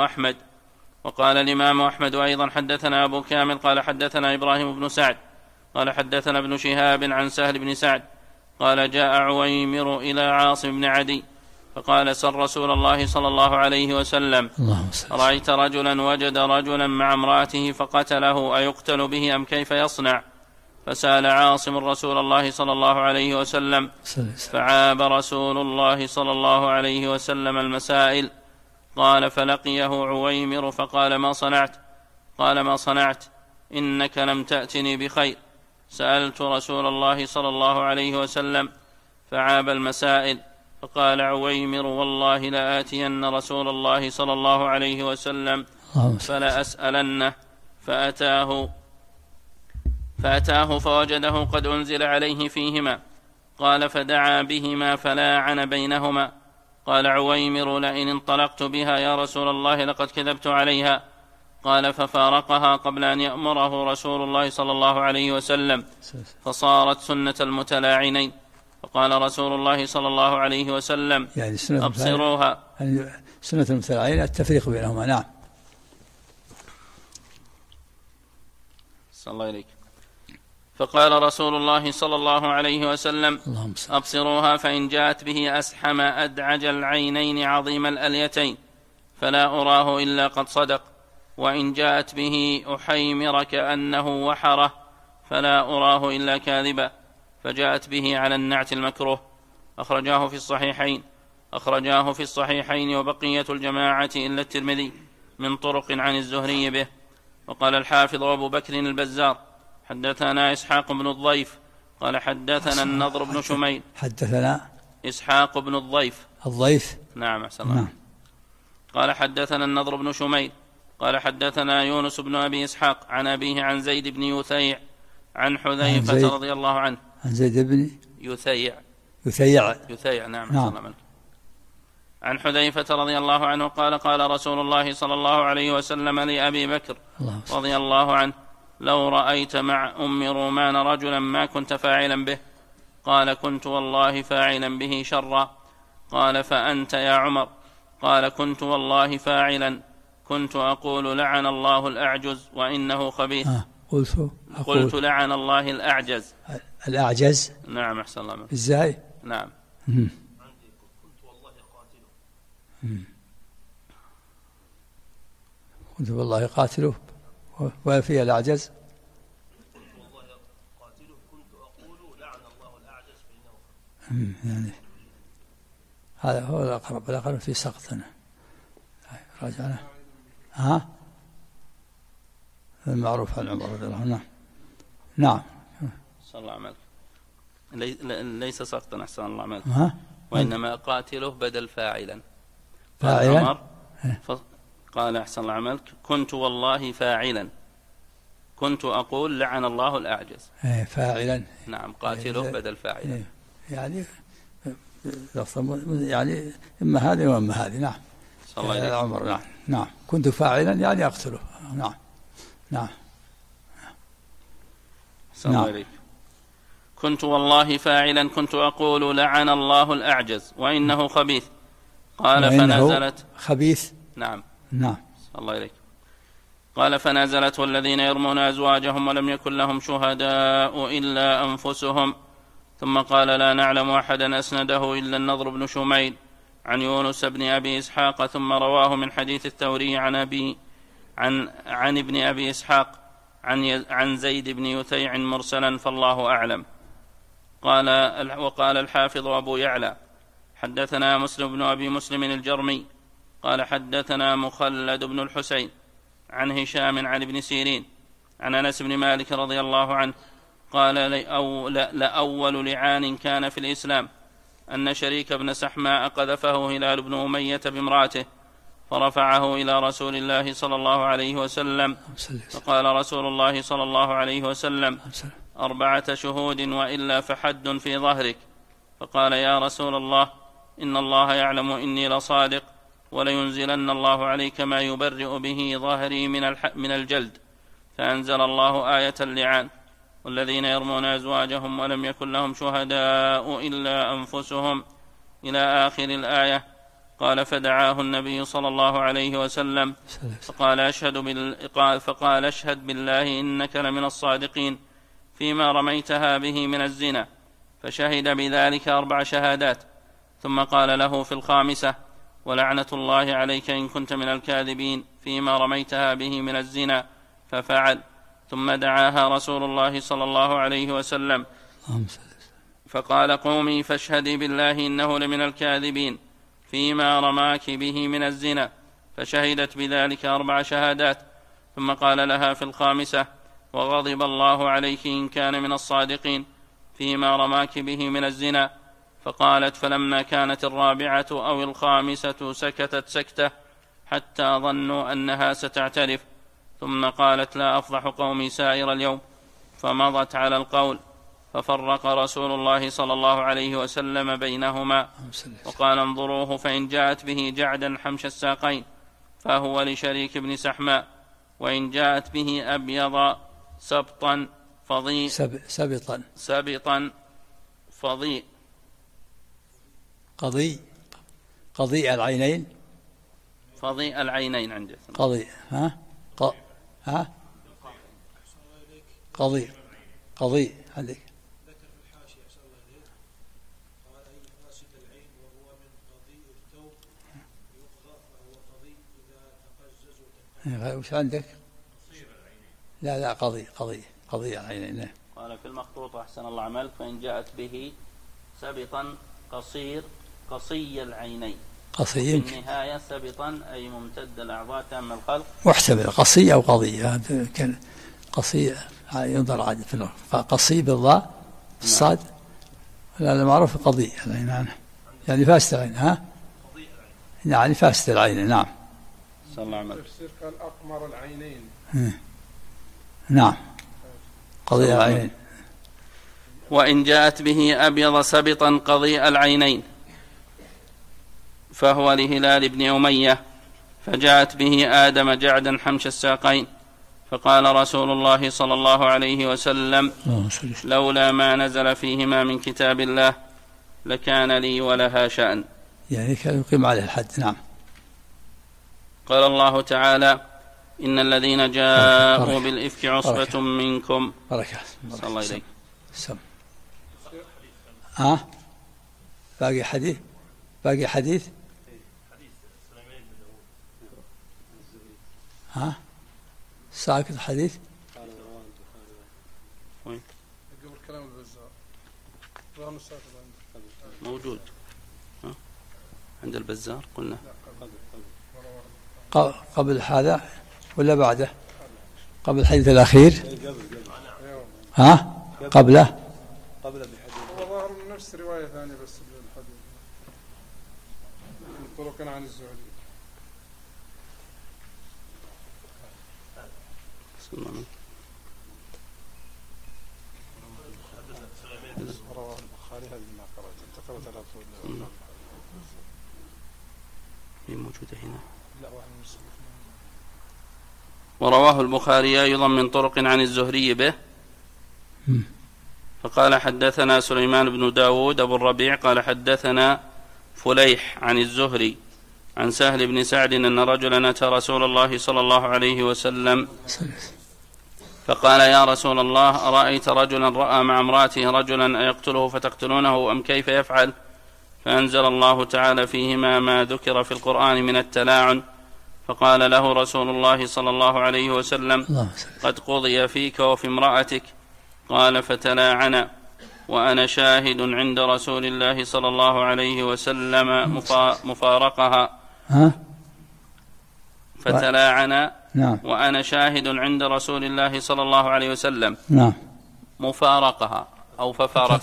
الإمام أحمد أيضا حدثنا أبو كامل قال حدثنا إبراهيم بن سعد قال حدثنا ابن شهاب عن سهل بن سعد قال جاء عويمر إلى عاصم بن عدي فقال سر رسول الله صلى الله عليه وسلم رأيت رجلا وجد رجلا مع امرأته فقتله أيقتل به أم كيف يصنع؟ فسأل عاصم رسول الله صلى الله عليه وسلم، فعاب رسول الله صلى الله عليه وسلم المسائل. قال فلقيه عويمر فقال ما صنعت؟ قال ما صنعت، إنك لم تأتني بخير، سألت رسول الله صلى الله عليه وسلم فعاب المسائل. فقال عويمر والله لآتين رسول الله صلى الله عليه وسلم فلأسألنه. فأتاه فوجده قد أنزل عليه فيهما، قال فدعا بهما فلاعن بينهما. قال عويمر لئن انطلقت بها يا رسول الله لقد كذبت عليها. قال ففارقها قبل أن يأمره رسول الله صلى الله عليه وسلم، فصارت سنة المتلاعنين. فقال رسول الله صلى الله عليه وسلم يعني أبصروها، يعني سنة المتلاعنين التفريق بينهما. نعم. صلى الله عليك. فقال رسول الله صلى الله عليه وسلم أبصروها، فإن جاءت به أسحم أدعج العينين عظيم الأليتين فلا أراه إلا قد صدق، وإن جاءت به أحيمر كأنه وحره فلا أراه إلا كاذبا، فجاءت به على النعت المكروه. أخرجاه في الصحيحين وبقية الجماعة إلا الترمذي من طرق عن الزهري به. وقال الحافظ أبو بكر البزار حدثنا إسحاق بن الضيف قال حدثنا النضر بن شميل. حدثنا إسحاق بن الضيف. الضيف. نعم أحسن الله. قال حدثنا النضر بن شميل قال حدثنا يونس بن أبي إسحاق عن أبيه عن زيد بن يثيع عن حذيفة رضي الله عنه. عن زيد بن يثيع نعم. عن حذيفة رضي الله عنه قال قال رسول الله صلى الله عليه وسلم لأبي بكر رضي الله عنه: لو رأيت مع أم رومان رجلا ما كنت فاعلا به؟ قال: كنت والله فاعلا به شرا. قال: فأنت يا عمر؟ قال: كنت والله فاعلا، كنت أقول لعن الله الأعجز وإنه خبيث. قلت لعن الله الأعجز. الأعجز نعم أحسن الله منك. إزاي؟ نعم. كنت والله قاتله وفي الأعجز. كنت أقول لعن الله الأعجز فإنه يعني هذا هو الأقرب في سقطنا. راجعنا المعروف عن عمر رضي الله عنه. نعم. صلى الله عليه وسلم. ليس سقطا أحسن الله عملك، وإنما قاتله بدل فاعلا. قال أحسن الله عملك: كنت والله فاعلا، كنت أقول لعن الله الأعجز. فاعلا نعم، قاتله بدل فاعلا. يعني إما هذه وإما هذه. نعم. صلى الله عليه عمر. نعم. كنت فاعلا يعني أقتله. نعم. صلى الله عليه. كنت والله فاعلا، كنت أقول لعن الله الأعجز وإنه خبيث. قال فنزلت خبيث. نعم. صلى الله عليه. قال فنزلت: والذين يرمون أزواجهم ولم يكن لهم شهداء إلا أنفسهم. ثم قال: لا نعلم أحدا أسنده إلا النضر بن شميل عن يونس بن أبي إسحاق، ثم رواه من حديث الثوري عن ابن أبي إسحاق عن زيد بن يثيع مرسلا، فالله أعلم. وقال الحافظ أبو يعلى: حدثنا مسلم بن أبي مسلم الجرمي قال حدثنا مخلد بن الحسين عن هشام عن ابن سيرين عن أنس بن مالك رضي الله عنه قال: لأول لعان كان في الإسلام أن شريك بن سحماء قذفه هلال بن أمية بامرأته، فرفعه إلى رسول الله صلى الله عليه وسلم، فقال رسول الله صلى الله عليه وسلم: 4 شهود وإلا فحد في ظهرك. فقال: يا رسول الله، إن الله يعلم إني لصادق، ولينزلن الله عليك ما يبرئ به ظهري من الجلد. فأنزل الله آية اللعان: والذين يرمون أزواجهم ولم يكن لهم شهداء إلا أنفسهم، إلى آخر الآية. قال: فدعاه النبي صلى الله عليه وسلم فقال: اشهد بالله إنك لمن الصادقين فيما رميتها به من الزنا. فشهد بذلك 4 شهادات، ثم قال له في ال5: ولعنة الله عليك إن كنت من الكاذبين فيما رميتها به من الزنا. ففعل. ثم دعاها رسول الله صلى الله عليه وسلم فقال: قومي فاشهدي بالله إنه لمن الكاذبين فيما رماك به من الزنا. فشهدت بذلك 4 شهادات، ثم قال لها في ال5: وغضب الله عليك إن كان من الصادقين فيما رماك به من الزنا. فقالت: فلما كانت 4 أو 5 سكتت سكتة حتى ظنوا أنها ستعترف، ثم قالت: لا أفضح قومي سائر اليوم. فمضت على القول، ففرق رسول الله صلى الله عليه وسلم بينهما وقال: انظروه، فإن جاءت به جعدا حمش الساقين فهو لشريك بن سحماء، وإن جاءت به أبيض سبطا فضيء سبطا فضيء قضيء العينين فضيء العينين عندي قضيء قضيء عندك. ذكر في الحاشية أحسن الله إليك قال: أي فاسد العين وهو من قضيء الثوب يقضى فهو قضيء إذا تقزز وش عندك؟ لا قضيء العينين. قال في المخطوط أحسن الله عملك: فإن جاءت به سبطا قصي العينين. قصي في النهاية سبطا أي ممتد الأعضاء تام الخلق. واحتمل قصي أو قضية، هذا كان قصي ينظر عادي في قصي بالضاء الصاد. لا المعروف قضية العين يعني فاسد العين. يعني فاسد العين. نعم. صلى الله عليه وسلم. تفسير قال أقمر العينين. نعم قضية العينين. وإن جاءت به أبيض سبطا قضيء العينين فهو لهلال بن أمية، فجاءت به آدم جعدا حمش الساقين، فقال رسول الله صلى الله عليه وسلم: لولا ما نزل فيهما من كتاب الله لكان لي ولها شأن. يعني كان يقيم عليه الحد. نعم. قال الله تعالى: إن الذين جاءوا بالإفك عصبة منكم. بركة. صلى الله عليه. باقي حديث. ساكت الحديث. وين؟ قبل كلام البزار. موجود عند البزار قلنا. قبل هذا ولا بعده؟ قبل الحديث الأخير. قبله. هو ظاهر من نفس رواية ثانية بس بالحديث من طرق عن الزهري. رواه البخاري. هذه ما قرأت. أنت قرأت على طول. هي موجودة هنا. لا واحد من السلف. ورواه البخاري أيضا من طرق عن الزهري به. فقال: حدثنا سليمان بن داود أبو الربيع قال: حدثنا فليح عن الزهري عن سهل بن سعد أن رجلا أتى رسول الله صلى الله عليه وسلم فقال: يا رسول الله، أرأيت رجلا رأى مع امرأته رجلا أيقتله فتقتلونه أم كيف يفعل؟ فأنزل الله تعالى فيهما ما ذكر في القرآن من التلاعن، فقال له رسول الله صلى الله عليه وسلم: قد قضي فيك وفي امرأتك. قال: فتلاعن وأنا شاهد عند رسول الله صلى الله عليه وسلم مفارقها. فتلاعن وأنا شاهد عند رسول الله صلى الله عليه وسلم مفارقها أو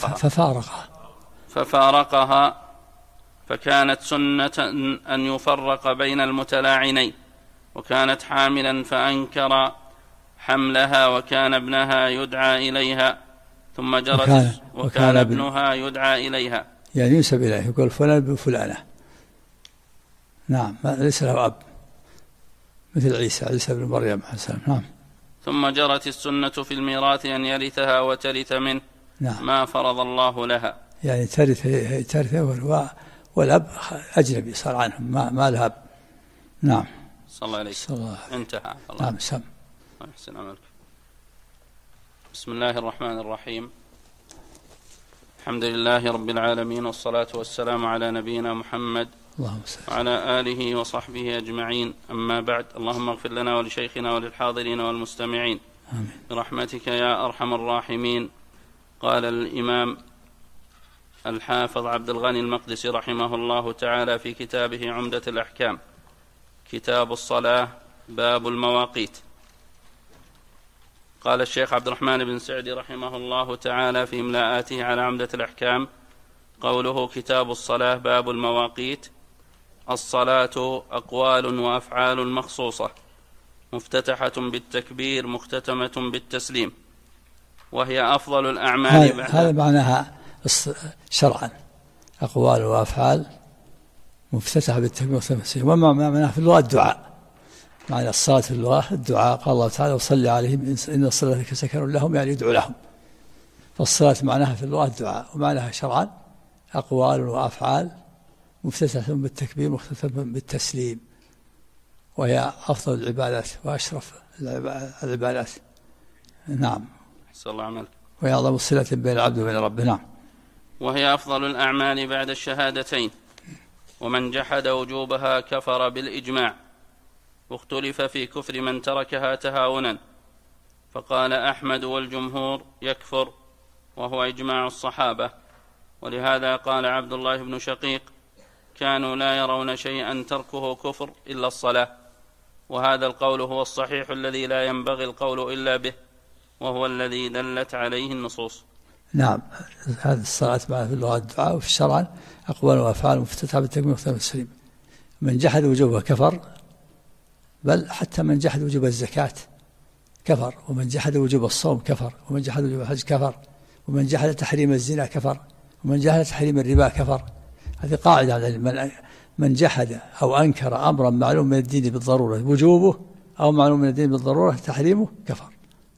ففارقها فكانت سنة أن يفرق بين المتلاعنين، وكانت حاملا فأنكر حملها وكان ابنها يدعى إليها، ثم جرت وكان ابنها يدعى إليها، يعني ينسب إليه، يقول فلان بفلانة. نعم، ليس له أب مثل عيسى بن مريم عليه السلام. نعم. ثم جرت السنة في الميراث أن يرثها وترث منه ما فرض الله لها، يعني ترث والأب أجنبي صار عنهم، ما له أب. نعم. صلى الله عليه وسلم. انتهى. نعم. سم. أحسن عملك. بسم الله الرحمن الرحيم. الحمد لله رب العالمين، والصلاة والسلام على نبينا محمد وعلى آله وصحبه أجمعين، أما بعد. اللهم اغفر لنا ولشيخنا وللحاضرين والمستمعين آمين برحمتك يا أرحم الراحمين. قال الإمام الحافظ عبد الغني المقدسي رحمه الله تعالى في كتابه عمدة الأحكام، كتاب الصلاة، باب المواقيت. قال الشيخ عبد الرحمن بن سعدي رحمه الله تعالى في إملاءاته على عمدة الأحكام قوله كتاب الصلاة باب المواقيت: الصلاة أقوال وأفعال مخصوصة مفتتحة بالتكبير مختتمة بالتسليم، وهي أفضل الأعمال. هذا معناها شرعا، أقوال وأفعال مفتتحة بالتكبير مختتمة بالتسليم. وما معناها في اللغة الدعاء، معنى الصلاة في اللغة الدعاء. قال الله تعالى: وصلي عليهم إن الصلاة سكن لهم، يعني يدعو لهم. فالصلاة معناها في اللغة الدعاء، ومعناها شرعا أقوال وأفعال مفتتحة بالتكبير مختتمة بالتسليم، وهي أفضل العبادات وأشرف العبادات. نعم. صلى الله عليه وسلم. وهي أعظم صلة بين العبد وبين ربه. نعم. وهي أفضل الأعمال بعد الشهادتين، ومن جحد وجوبها كفر بالإجماع، واختلف في كفر من تركها تهاونا، فقال أحمد والجمهور يكفر، وهو إجماع الصحابة. ولهذا قال عبد الله بن شقيق: كانوا لا يرون شيئا تركه كفر إلا الصلاة، وهذا القول هو الصحيح الذي لا ينبغي القول إلا به، وهو الذي دلت عليه النصوص. نعم. هذه الصلاة معناها في اللغة الدعاء، وفي الشرع أقوال وأفعال مفتتحة بالتكبير مختتمة بالتسليم. من جحد وجوبها كفر بل حتى من جحد وجوب الزكاة كفر، ومن جحد وجوب الصوم كفر، ومن جحد وجوب الحج كفر، ومن جحد تحريم الزنا كفر، ومن جحد تحريم الربا كفر. هذه قاعدة على العلم، من جحد أو أنكر أمرا معلوم من الدين بالضرورة وجوبه أو معلوم من الدين بالضرورة تحريمه كفر.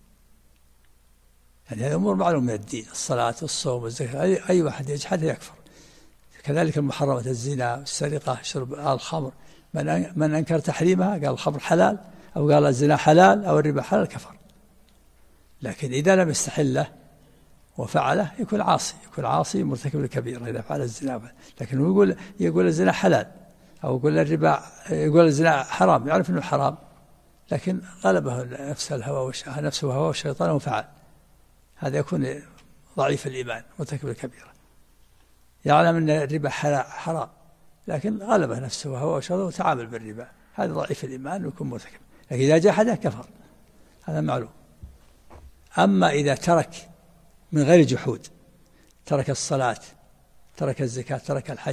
يعني هذه أمور معلوم من الدين، الصلاة والصوم والزكاة، أي واحد يجحدها يكفر. كذلك المحرمات، الزنا، السرقة، شرب الخمر، من أنكر تحريمها قال الخمر حلال أو قال الزنا حلال أو الربا حلال كفر. لكن إذا لم يستحله وفعله يكون عاصي مرتكب الكبيرة إذا فعل الزنا. لكن هو يقول الزنا حلال أو يقول الربا، يقول الزنا حرام، يعرف أنه حرام، لكن غلبه نفسه الهوى والشيطان وفعل، هذا يكون ضعيف الإيمان مرتكب الكبيرة. يعلم أن الربا حرام لكن غلبه نفسه وهو والشيطان وتعامل بالربا، هذا ضعيف الإيمان ويكون مرتكب. لكن إذا جحده كفر، هذا معلوم. أما إذا ترك من غير جحود، ترك الصلاة، ترك الزكاة، ترك الحج،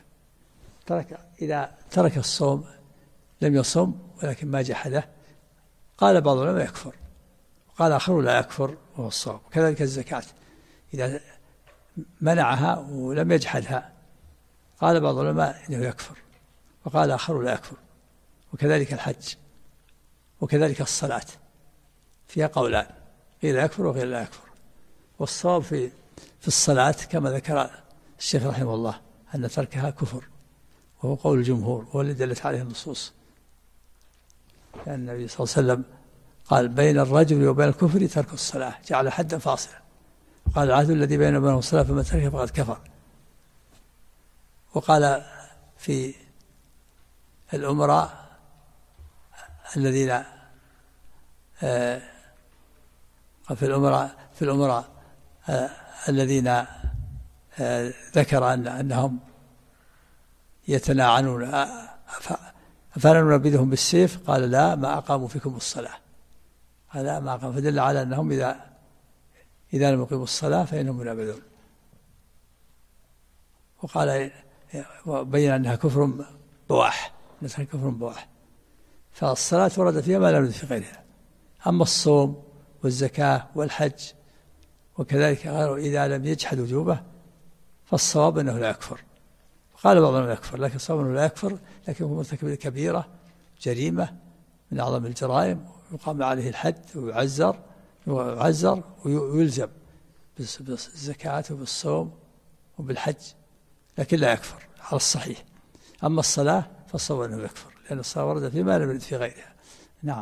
إذا ترك الصوم لم يصم ولكن ما جحده، قال بعض العلماء يكفر، وقال آخر لا يكفر وهو الصوم. كذلك الزكاة إذا منعها ولم يجحدها، قال بعض العلماء إنه يكفر، وقال آخر لا يكفر. وكذلك الحج، وكذلك الصلاة، فيها قولان، قيل يكفر وقيل لا يكفر. والصواب في الصلاة كما ذكر الشيخ رحمه الله أن تركها كفر، وهو قول الجمهور، وهو الذي دلت عليه النصوص. كان النبي صلى الله عليه وسلم قال بين الرجل وبين الكفر ترك الصلاة، جعل حدا فاصلا، قال العهد الذي بيننا وبينهم الصلاة فمن تركها فقد كفر. وقال في الأمراء الذين في الأمراء الذين ذكر أنهم يتناعنون فلا ننبذهم بالسيف، قال لا ما أقاموا فيكم الصلاة، هذا ما أقام، فدل على أنهم إذا لم يقيموا الصلاة فإنهم منابذون. وقال وبين أنها كفر بواح، فالصلاة ورد فيها ما لم يرد في غيرها. أما الصوم والزكاة والحج وكذلك غيره إذا لم يجحد وجوبه فالصواب أنه لا يكفر. قال بعضهم لا يكفر، لكن الصواب أنه لا يكفر، لكن هو مرتكب الكبيرة، جريمة من أعظم الجرائم، يقام عليه الحد ويعزر ويلزم بالزكاة وبالصوم وبالحج، لكن لا يكفر على الصحيح. أما الصلاة فالصواب أنه يكفر، لأن الصلاة ورد فيما لم يرد في غيرها. نعم.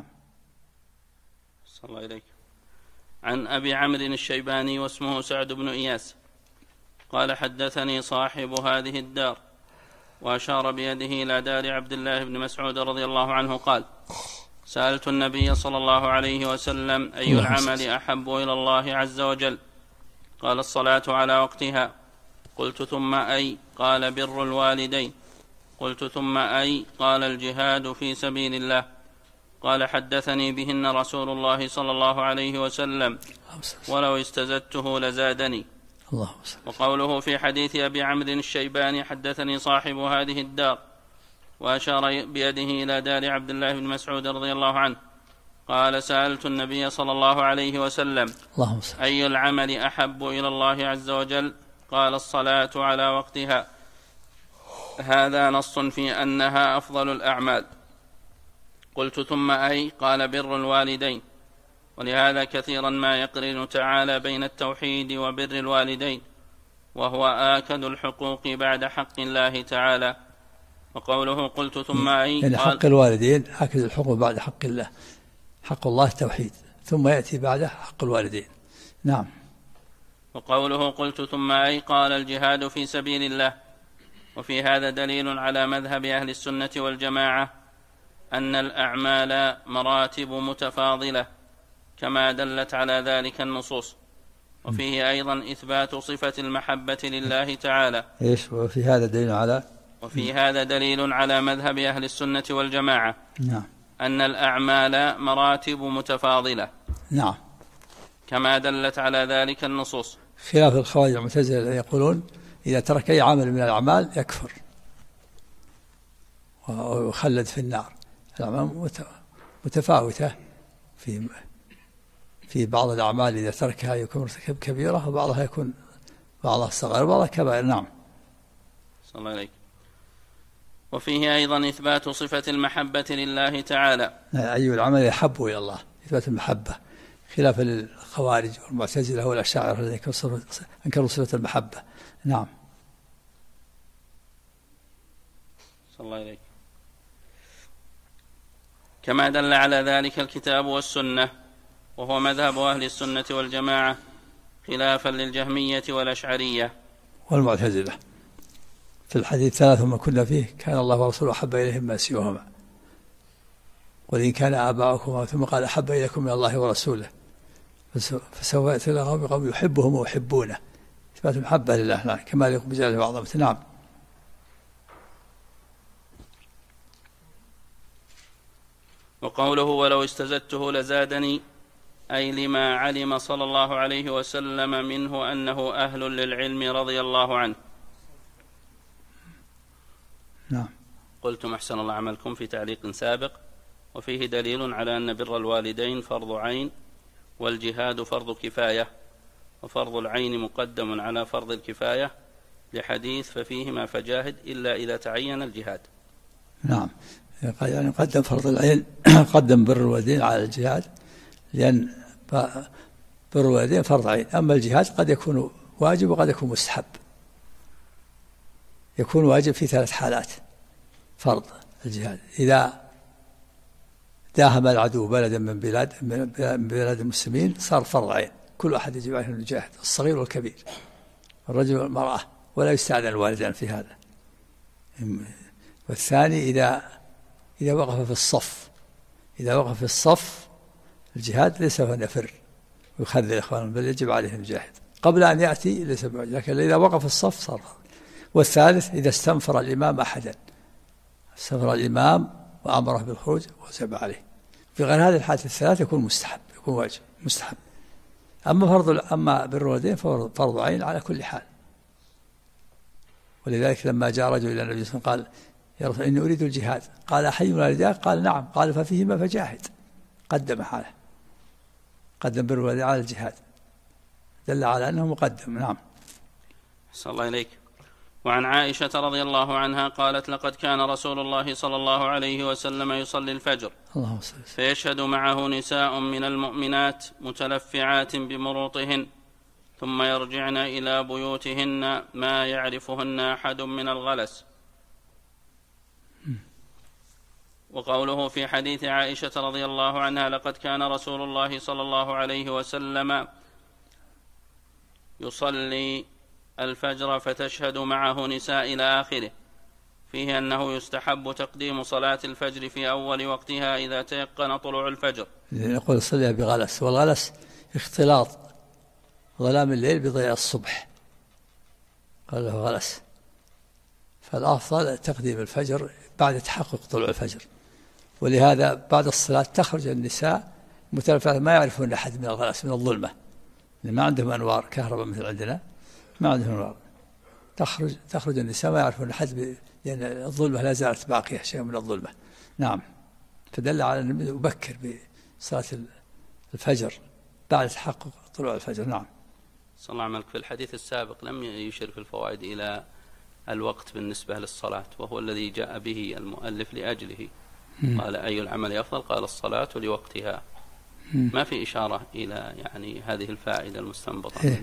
صلى الله عليك. عن أبي عمرو الشيباني واسمه سعد بن إياس قال حدثني صاحب هذه الدار، وأشار بيده إلى دار عبد الله بن مسعود رضي الله عنه قال سألت النبي صلى الله عليه وسلم أي العمل أحب إلى الله عز وجل؟ قال الصلاة على وقتها. قلت ثم أي؟ قال بر الوالدين. قلت ثم أي؟ قال الجهاد في سبيل الله. قال حدثني بهن رسول الله صلى الله عليه وسلم ولو استزدته لزادني. وقوله في حديث أبي عمرو الشيباني حدثني صاحب هذه الدار، وأشار بيده إلى دار عبد الله بن مسعود رضي الله عنه قال سألت النبي صلى الله عليه وسلم أي العمل أحب إلى الله عز وجل؟ قال الصلاة على وقتها. هذا نص في أنها أفضل الأعمال. قلت ثم أي؟ قال بر الوالدين. ولهذا كثيرا ما يقرن تعالى بين التوحيد وبر الوالدين، وهو آكد الحقوق بعد حق الله تعالى. وقوله قلت ثم أي؟ يعني حق الوالدين آكد الحقوق بعد حق الله، حق الله التوحيد، ثم يأتي بعده حق الوالدين. نعم. وقوله قلت ثم أي؟ قال الجهاد في سبيل الله. وفي هذا دليل على مذهب أهل السنة والجماعة أن الأعمال مراتب متفاضلة كما دلت على ذلك النصوص. وفيه أيضا إثبات صفة المحبة لله تعالى. وفي هذا دليل على مذهب أهل السنة والجماعة. نعم. أن الأعمال مراتب متفاضلة. نعم. كما دلت على ذلك النصوص، خلاف الخوارج المعتزلة الذين يقولون إذا ترك أي عمل من الأعمال يكفر ويخلد في النار. الأعمال متفاوتة في بعض الأعمال إذا تركها يكون مرتكب كبيرة، وبعضها يكون بعضها صغير وبعضها كبائر. نعم. صلى الله عليك. وفيه أيضا إثبات صفة المحبة لله تعالى. أي العمل يحب إلى الله، إثبات المحبة، خلافا للخوارج والمعتزلة والأشاعرة الذين أنكروا صفة المحبة. نعم. صلى الله عليك. كما دل على ذلك الكتاب والسنة، وهو مذهب أهل السنة والجماعة، خلافا للجهمية والأشعرية والمعتزلة. في الحديث 3 ما كنا فيه كان الله ورسوله أحب إليهم ما سواهما، وإن كان آباؤكم، ثم قال أحب إليكم من الله ورسوله، فسوف يأتي الله بقوم يحبهم ويحبونه، إثبات المحبة لله كما يليق بجلاله وعظمته. نعم. وقوله ولو استزدته لزادني، أي لما علم صلى الله عليه وسلم منه أنه أهل للعلم رضي الله عنه. نعم. قلتم أحسن الله عملكم في تعليق سابق: وفيه دليل على أن بر الوالدين فرض عين، والجهاد فرض كفاية، وفرض العين مقدم على فرض الكفاية، لحديث ففيهما فجاهد إلا إذا تعين الجهاد. نعم. يعني قدم فرض العين قدم بر الوالدين على الجهاد، لأن بر الوالدين فرض عين، أما الجهاد قد يكون واجب وقد يكون مستحب. يكون واجب في 3 حالات فرض الجهاد: إذا داهم العدو بلدا من بلاد المسلمين صار فرض عين، كل أحد يجب عليه أن يجاهد، الصغير والكبير، الرجل والمرأة، ولا يستأذن الوالدان في هذا. والثاني إذا وقف في الصف، إذا وقف في الصف الجهاد ليس هو أن يفر ويخذل إخوانه، بل يجب عليه أن يجاهد قبل أن يأتي، ليس بواجب، لكن إذا وقف في الصف صار فرض. والثالث إذا استنفر الإمام أحدا، استنفر الإمام وأمره بالخروج وجب عليه. في غير هذه الحالة الثلاث يكون مستحب، يكون واجب مستحب. أما بر الوالدين فرض عين على كل حال. ولذلك لما جاء رجل إلى النبي صلى الله عليه وسلم قال: يا رسول إني أريد الجهاد، قال: حي والداك؟ قال: نعم. قال: ففيهما فجاهد. قدم حاله، قدم بر الوالدين على الجهاد، دل على أنه مقدم. نعم. صلى الله عليك. وعن عائشة رضي الله عنها قالت: لقد كان رسول الله صلى الله عليه وسلم يصلي الفجر، فيشهد معه نساء من المؤمنات متلفعات بمروطهن، ثم يرجعن إلى بيوتهن ما يعرفهن أحد من الغلس. وقوله في حديث عائشة رضي الله عنها: لقد كان رسول الله صلى الله عليه وسلم يصلي الفجر فتشهد معه نساء إلى آخره، فيه أنه يستحب تقديم صلاة الفجر في أول وقتها إذا تيقن طلوع الفجر. يقول صليها بغلس، والغلس اختلاط ظلام الليل بضياء الصبح، قال له غلس. فالأفضل تقديم الفجر بعد تحقق طلوع الفجر، ولهذا بعد الصلاة تخرج النساء متلفعات ما يعرفون أحد من الغلس، من الظلمة، ما عندهم أنوار كهرباء مثل عندنا، ما عندهم أنوار. تخرج النساء ما يعرفون أحد، لأن الظلمة لا زالت باقية، شيء من الظلمة. نعم. فدل على أن يبكر بصلاة الفجر بعد تحقق طلوع الفجر. نعم. صلى الله عليه وسلم. في الحديث السابق لم يشر في الفوائد إلى الوقت بالنسبة للصلاة، وهو الذي جاء به المؤلف لأجله. قال: أي العمل أفضل؟ قال: الصلاة لوقتها. ما في إشارة إلى يعني هذه الفائدة المستنبطة.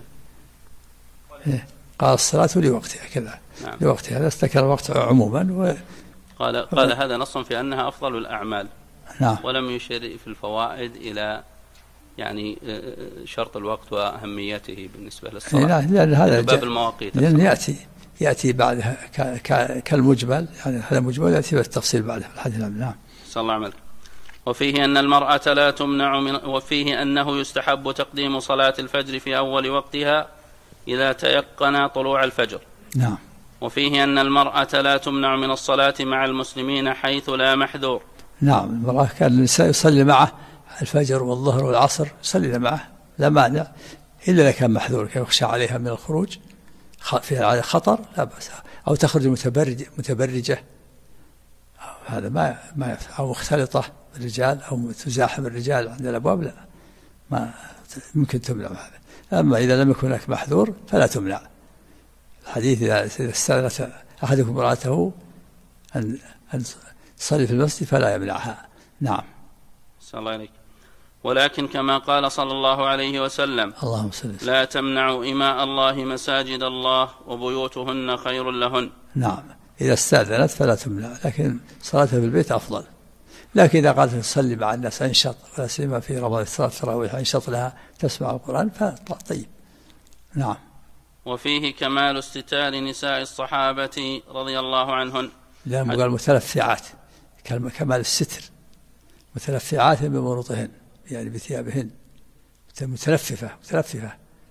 قال: الصلاة لوقتها كذا. نعم. لوقتها، هذا استكر الوقت عموما. قال هذا نص في أنها أفضل الأعمال. نعم. ولم يشر في الفوائد إلى يعني شرط الوقت وأهميته بالنسبة للصلاة. لأن هذا باب المواقيت، لأن يأتي بعدها كالمجمل، يعني هذا مجمل يأتي بالتفصيل بعدها في الحديث. نعم. صلى الله عليه وسلم. وفيه أن المرأة لا تمنع وفيه أنه يستحب تقديم صلاة الفجر في أول وقتها إذا تيقن طلوع الفجر. نعم. وفيه أن المرأة لا تمنع من الصلاة مع المسلمين حيث لا محذور. نعم. المرأة كان النساء يصلي معه الفجر والظهر والعصر، يصلي معه لا مانع، إلا إذا كان محذور، كان يخشى عليها من الخروج فيها خطر لا بأس، أو تخرج متبرجة هذا ما يفعل، أو مختلطة بالرجال أو تزاحم الرجال عند الأبواب، لا، ما ممكن تمنع هذا. أما إذا لم يكن هناك محذور فلا تمنع. الحديث إذا استأذنت أحدكم امرأته أن تصلي في المسجد فلا يمنعها. نعم. صلى الله عليك. ولكن كما قال صلى الله عليه وسلم: اللهم صل وسلم: لا تمنعوا إماء الله مساجد الله وبيوتهن خير لهن. نعم، إذا استأذنت فلا تمنع، لكن صلاتها في البيت أفضل. لكن إذا قالت تصلي مع الناس أنشط، ولا سيما في رمضان صلاة التراويح أنشط لها تسمع القرآن فطيب. نعم. وفيه كمال استتار نساء الصحابة رضي الله عنهن. لأنه قال متلفعات، كمال الستر، متلفعات بمروطهن، يعني بثيابهن، متلففة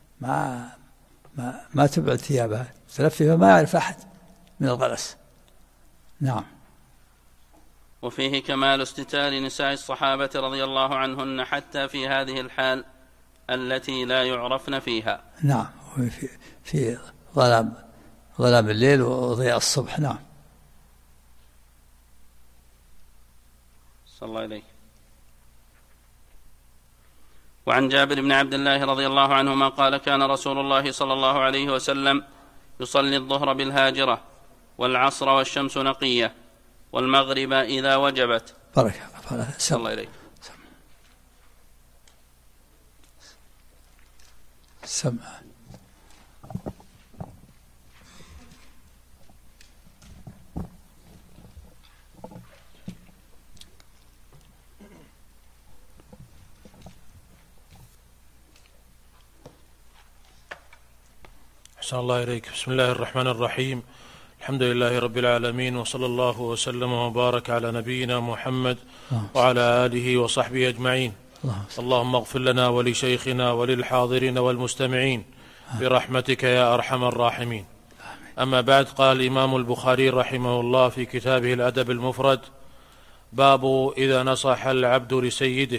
ما تبعد ثيابها، متلففة ما يعرف أحد من الغلس. نعم. وفيه كمال استتار نساء الصحابة رضي الله عنهن حتى في هذه الحال التي لا يعرفن فيها. نعم، في ظلام الليل وضياء الصبح. نعم. صلى الله عليه. وعن جابر بن عبد الله رضي الله عنهما قال: كان رسول الله صلى الله عليه وسلم يصلي الظهر بالهاجرة، والعصر والشمس نقية، والمغرب إذا وجبت. بركة. صلى الله عليه. سمع. أحسن الله إليك. بسم الله الرحمن الرحيم. الحمد لله رب العالمين، وصلى الله وسلم وبارك على نبينا محمد وعلى آله وصحبه أجمعين. اللهم اغفر لنا ولشيخنا وللحاضرين والمستمعين برحمتك يا أرحم الراحمين. أما بعد، قال الإمام البخاري رحمه الله في كتابه الأدب المفرد: باب إذا نصح العبد لسيده.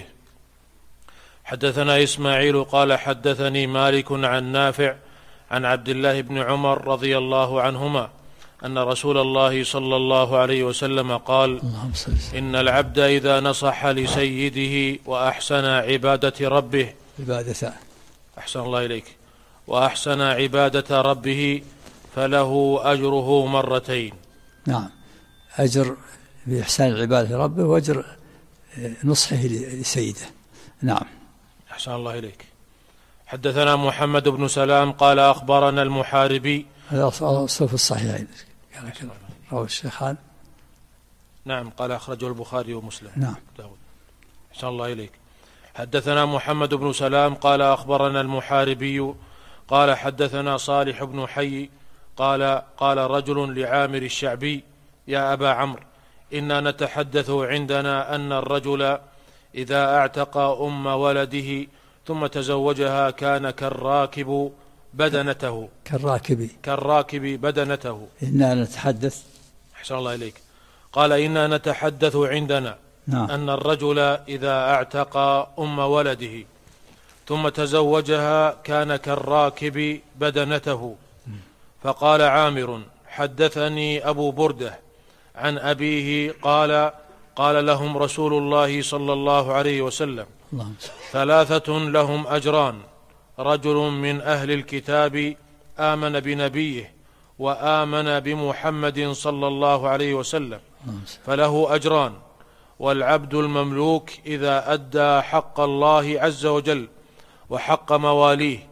حدثنا إسماعيل قال حدثني مالك عن نافع عن عبد الله بن عمر رضي الله عنهما أن رسول الله صلى الله عليه وسلم قال: إن العبد إذا نصح لسيده وأحسن عبادة ربه أحسن الله إليك وأحسن عبادة ربه فله أجره مرتين. نعم، أجر بإحسان العبادة ربه وأجر نصحه لسيده. نعم. أحسن الله إليك. حدثنا محمد بن سلام قال أخبرنا المحاربي. هذا أصل في الصحيحين، رواه الشيخان. نعم، قال أخرجه البخاري ومسلم. نعم. أحسن الله إليك. حدثنا محمد بن سلام قال أخبرنا المحاربي قال حدثنا صالح بن حي قال رجل لعامر الشعبي: يا أبا عمرو، إنا نتحدث عندنا أن الرجل إذا اعتق أم ولده ثم تزوجها كان كالراكب بدنته. كالراكب بدنته. إنا نتحدث. أحسن الله إليك. قال: إنا نتحدث عندنا أن الرجل إذا اعتق أم ولده ثم تزوجها كان كالراكب بدنته. فقال عامر: حدثني أبو بردة عن أبيه قال لهم رسول الله صلى الله عليه وسلم: ثلاثة لهم أجران: رجل من أهل الكتاب آمن بنبيه وآمن بمحمد صلى الله عليه وسلم فله أجران، والعبد المملوك إذا أدى حق الله عز وجل وحق مواليه،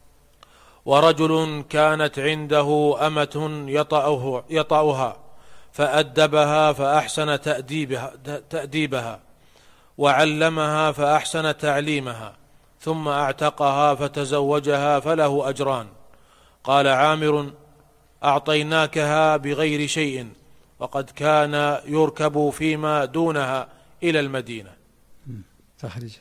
ورجل كانت عنده أمة يطأها فأدبها فأحسن تأديبها وعلمها فأحسن تعليمها ثم أعتقها فتزوجها فله أجران. قال عامر: أعطيناكها بغير شيء، وقد كان يركب فيما دونها إلى المدينة. تخرج.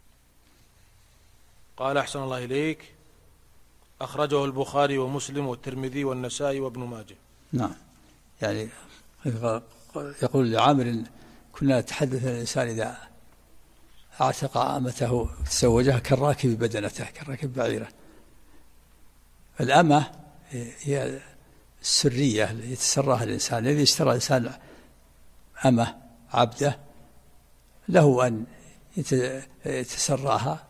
قال: أحسن الله إليك. أخرجه البخاري ومسلم والترمذي والنسائي وابن ماجه. نعم، يعني يقول لعامر: كنا نتحدث عن الإنسان إذا اعتق أمته تزوجها كالراكب بدنته، كالراكب بعيره. الأمة هي السرية اللي يتسراها الإنسان. الذي اشترى الإنسان أمة عبده له أن يتسراها،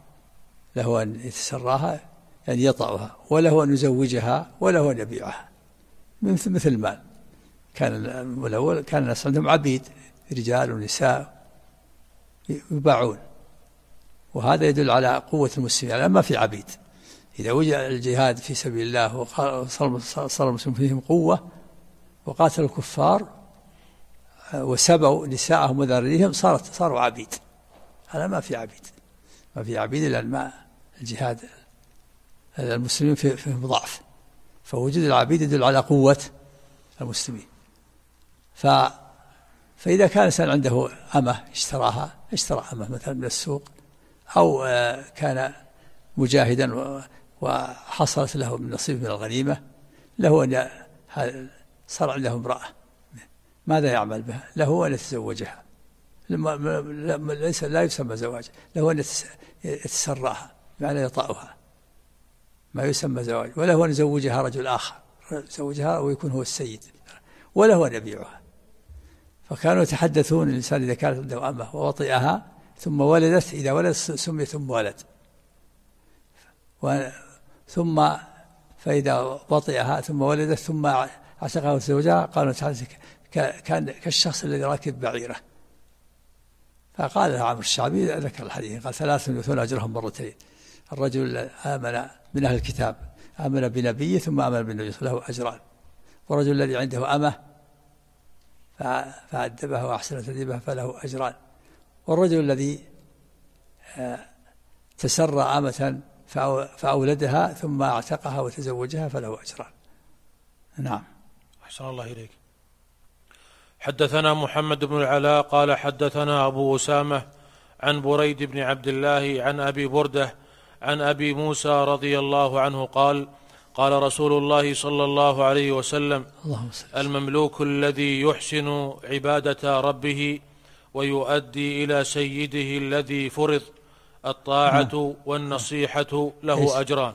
يعني يطأها، وله أن يزوجها، وله أن يبيعها مثل المال. كان الأول كان الناس عندهم عبيد رجال ونساء يباعون، وهذا يدل على قوة المسلمين، على ما في عبيد. إذا وجد الجهاد في سبيل الله وصار المسلمين فيهم قوة وقاتلوا الكفار وسبوا نساءهم وذراريهم صاروا عبيد. هذا ما في عبيد إلا الماء الجهاد، المسلمين فيهم ضعف، فوجود العبيد يدل على قوة المسلمين. فإذا كان الإنسان عنده أمة اشترى أمة مثلا من السوق، أو كان مجاهدا وحصلت له من نصيب من الغنيمة، له أن صار عنده امرأة، ماذا يعمل بها؟ له أن يتزوجها، لا يسمى زواج، له أن يتسراها بمعنى يطأها، ما يسمى زواج. وله أن يزوجها رجل آخر، يزوجها ويكون هو السيد، وله أن يبيعها. فكانوا يتحدثون الإنسان إذا كانت عنده أمة ووطئها ثم ولدت، إذا ولدت سميت أم ولد، ثم فإذا وطئها ثم ولدت ثم عتقها وتزوجها قالوا كان كالشخص الذي راكب بعيره. فقال عامر الشعبي ذكر الحديث، قال 3 يؤتون أجرهم مرتين: الرجل آمن من أهل الكتاب، آمن بنبيه ثم آمن بالنبي له أجران، والرجل الذي عنده أمة فأدبها وأحسن تأديبها فله أجران، والرجل الذي تسرى أمة فأولدها ثم اعتقها وتزوجها فله أجران. نعم. أحسن الله إليك. حدثنا محمد بن العلاء قال حدثنا أبو أسامة عن بريد بن عبد الله عن أبي بردة عن أبي موسى رضي الله عنه قال: قال رسول الله صلى الله عليه وسلم: المملوك الذي يحسن عبادة ربه ويؤدي إلى سيده الذي فرض الطاعة والنصيحة له أجران.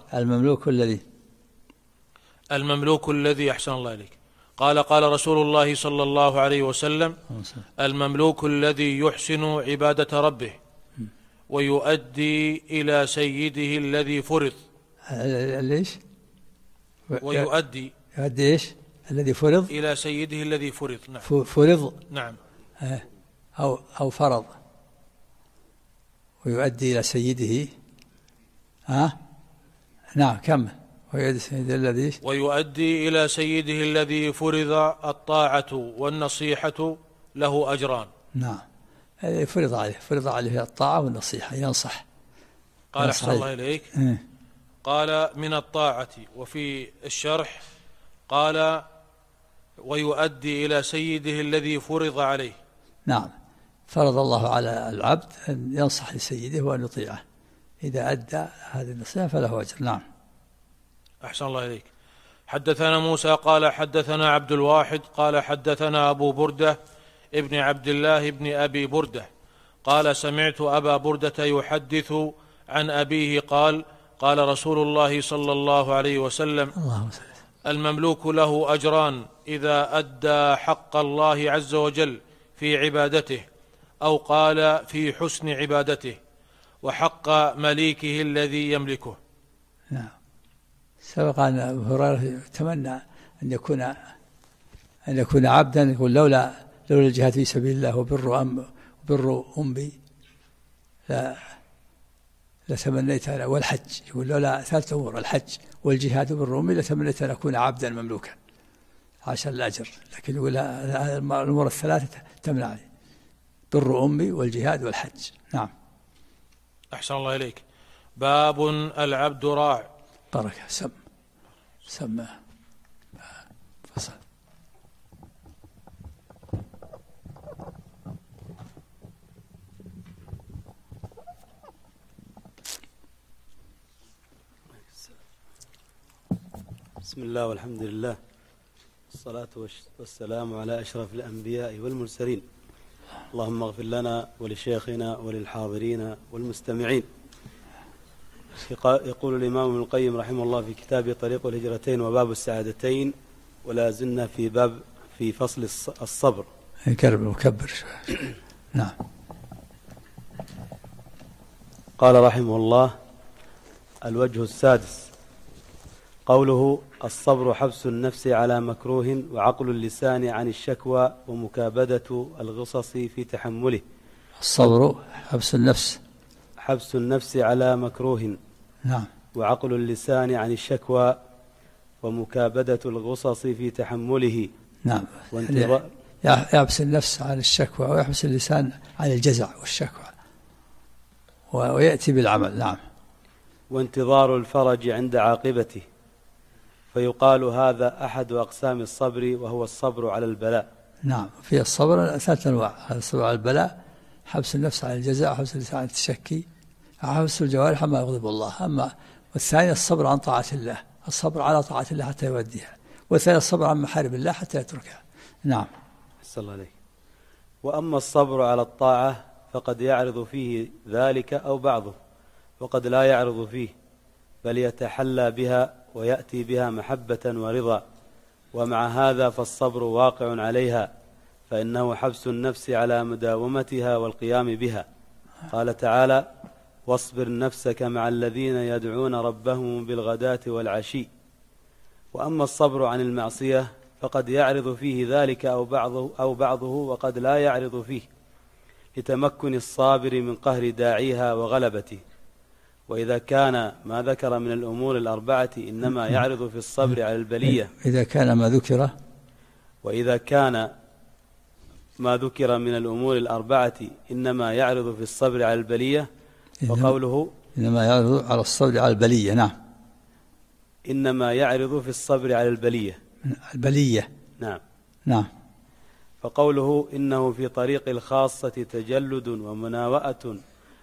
المملوك الذي أحسن الله إليك. قال رسول الله صلى الله عليه وسلم: المملوك الذي يحسن عبادة ربه ويؤدي إلى سيده الذي فرض. ليش؟ ويؤدي إيش؟ الذي فرض إلى سيده الذي فرض. نعم. فرض. نعم. أو فرض. ويؤدي إلى سيده. نعم. كم؟ ويؤدي إلى سيده الذي فرض الطاعة والنصيحة له أجران. نعم. فرض عليه الطاعة والنصيحة، ينصح. قال أحسن الله إليك. قال من الطاعة، وفي الشرح قال ويؤدي إلى سيده الذي فرض عليه. نعم. فرض الله على العبد أن ينصح لسيده وأن يطيعه، إذا أدى هذه النصيحة فله أجر. نعم. أحسن الله إليك. حدثنا موسى قال حدثنا عبد الواحد قال حدثنا أبو بردة ابن عبد الله ابن أبي بردة قال: سمعت أبا بردة يحدث عن أبيه قال: قال رسول الله صلى الله عليه وسلم: المملوك له أجران إذا أدى حق الله عز وجل في عبادته، أو قال في حسن عبادته، وحق مليكه الذي يملكه. نعم. سبق أن أبو هريرة يتمنى أن يكون عبدا، يقول لولا الجهاد في سبيل الله وبر أمي لتمنيت أنا، والحج، يقول لولا 3 أمور: الحج والجهاد وبر أمي لتمنيت أن أكون عبدا مملوكا عشان الأجر. لكن يقول الأمور ال3 تمنعني: بر أمي والجهاد والحج. نعم. أحسن الله إليك. باب العبد راع. بركة. سمى فصل. بسم الله والحمد لله، والصلاة والسلام على أشرف الأنبياء والمرسلين. اللهم اغفر لنا ولشيخنا وللحاضرين والمستمعين. يقول الإمام ابن القيم رحمه الله في كتابه طريق الهجرتين وباب السعادتين: ولا زلنا في فصل الصبر. يقرب وكبر شوي. نعم. قال رحمه الله: الوجه السادس قوله: الصبر حبس النفس على مكروه وعقل اللسان عن الشكوى ومكابدة الغصص في تحمله. الصبر حبس النفس على مكروه. نعم. وعقل اللسان عن الشكوى ومكابدة الغصص في تحمله. نعم. يحبس النفس عن الشكوى ويحبس اللسان عن الجزع والشكوى ويأتي بالعمل. نعم. وانتظار الفرج عند عاقبته، فيقال هذا أحد أقسام الصبر وهو الصبر على البلاء. نعم. في الصبر 3 أنواع: الصبر على البلاء، حبس النفس عن الجزع، حبس اللسان عن التشكي، حبس الجوارح عما يغضب الله. أما والثاني الصبر عن طاعة الله، الصبر على طاعة الله حتى يوديها، والثاني الصبر عن محارم الله حتى يتركها. نعم. صلى الله عليه. وأما الصبر على الطاعة فقد يعرض فيه ذلك أو بعضه، وقد لا يعرض فيه، بل يتحلى بها ويأتي بها محبة ورضا. ومع هذا فالصبر واقع عليها، فإنه حبس النفس على مداومتها والقيام بها. قال تعالى: واصبر نفسك مع الذين يدعون ربهم بالغداة والعشي. وأما الصبر عن المعصية فقد يعرض فيه ذلك أو بعضه وقد لا يعرض فيه، لتمكن الصابر من قهر داعيها وغلبته. وإذا كان ما ذكر من الأمور الأربعة إنما يعرض في الصبر على البلية، إذا كان ما ذكر من الأمور الأربعة إنما يعرض في الصبر على البلية، وقوله إنما يعرض على الصبر على البلية. نعم. إنما يعرض في الصبر على البلية. نعم. نعم. فقوله إنه في طريق الخاصة تجلد ومناوئة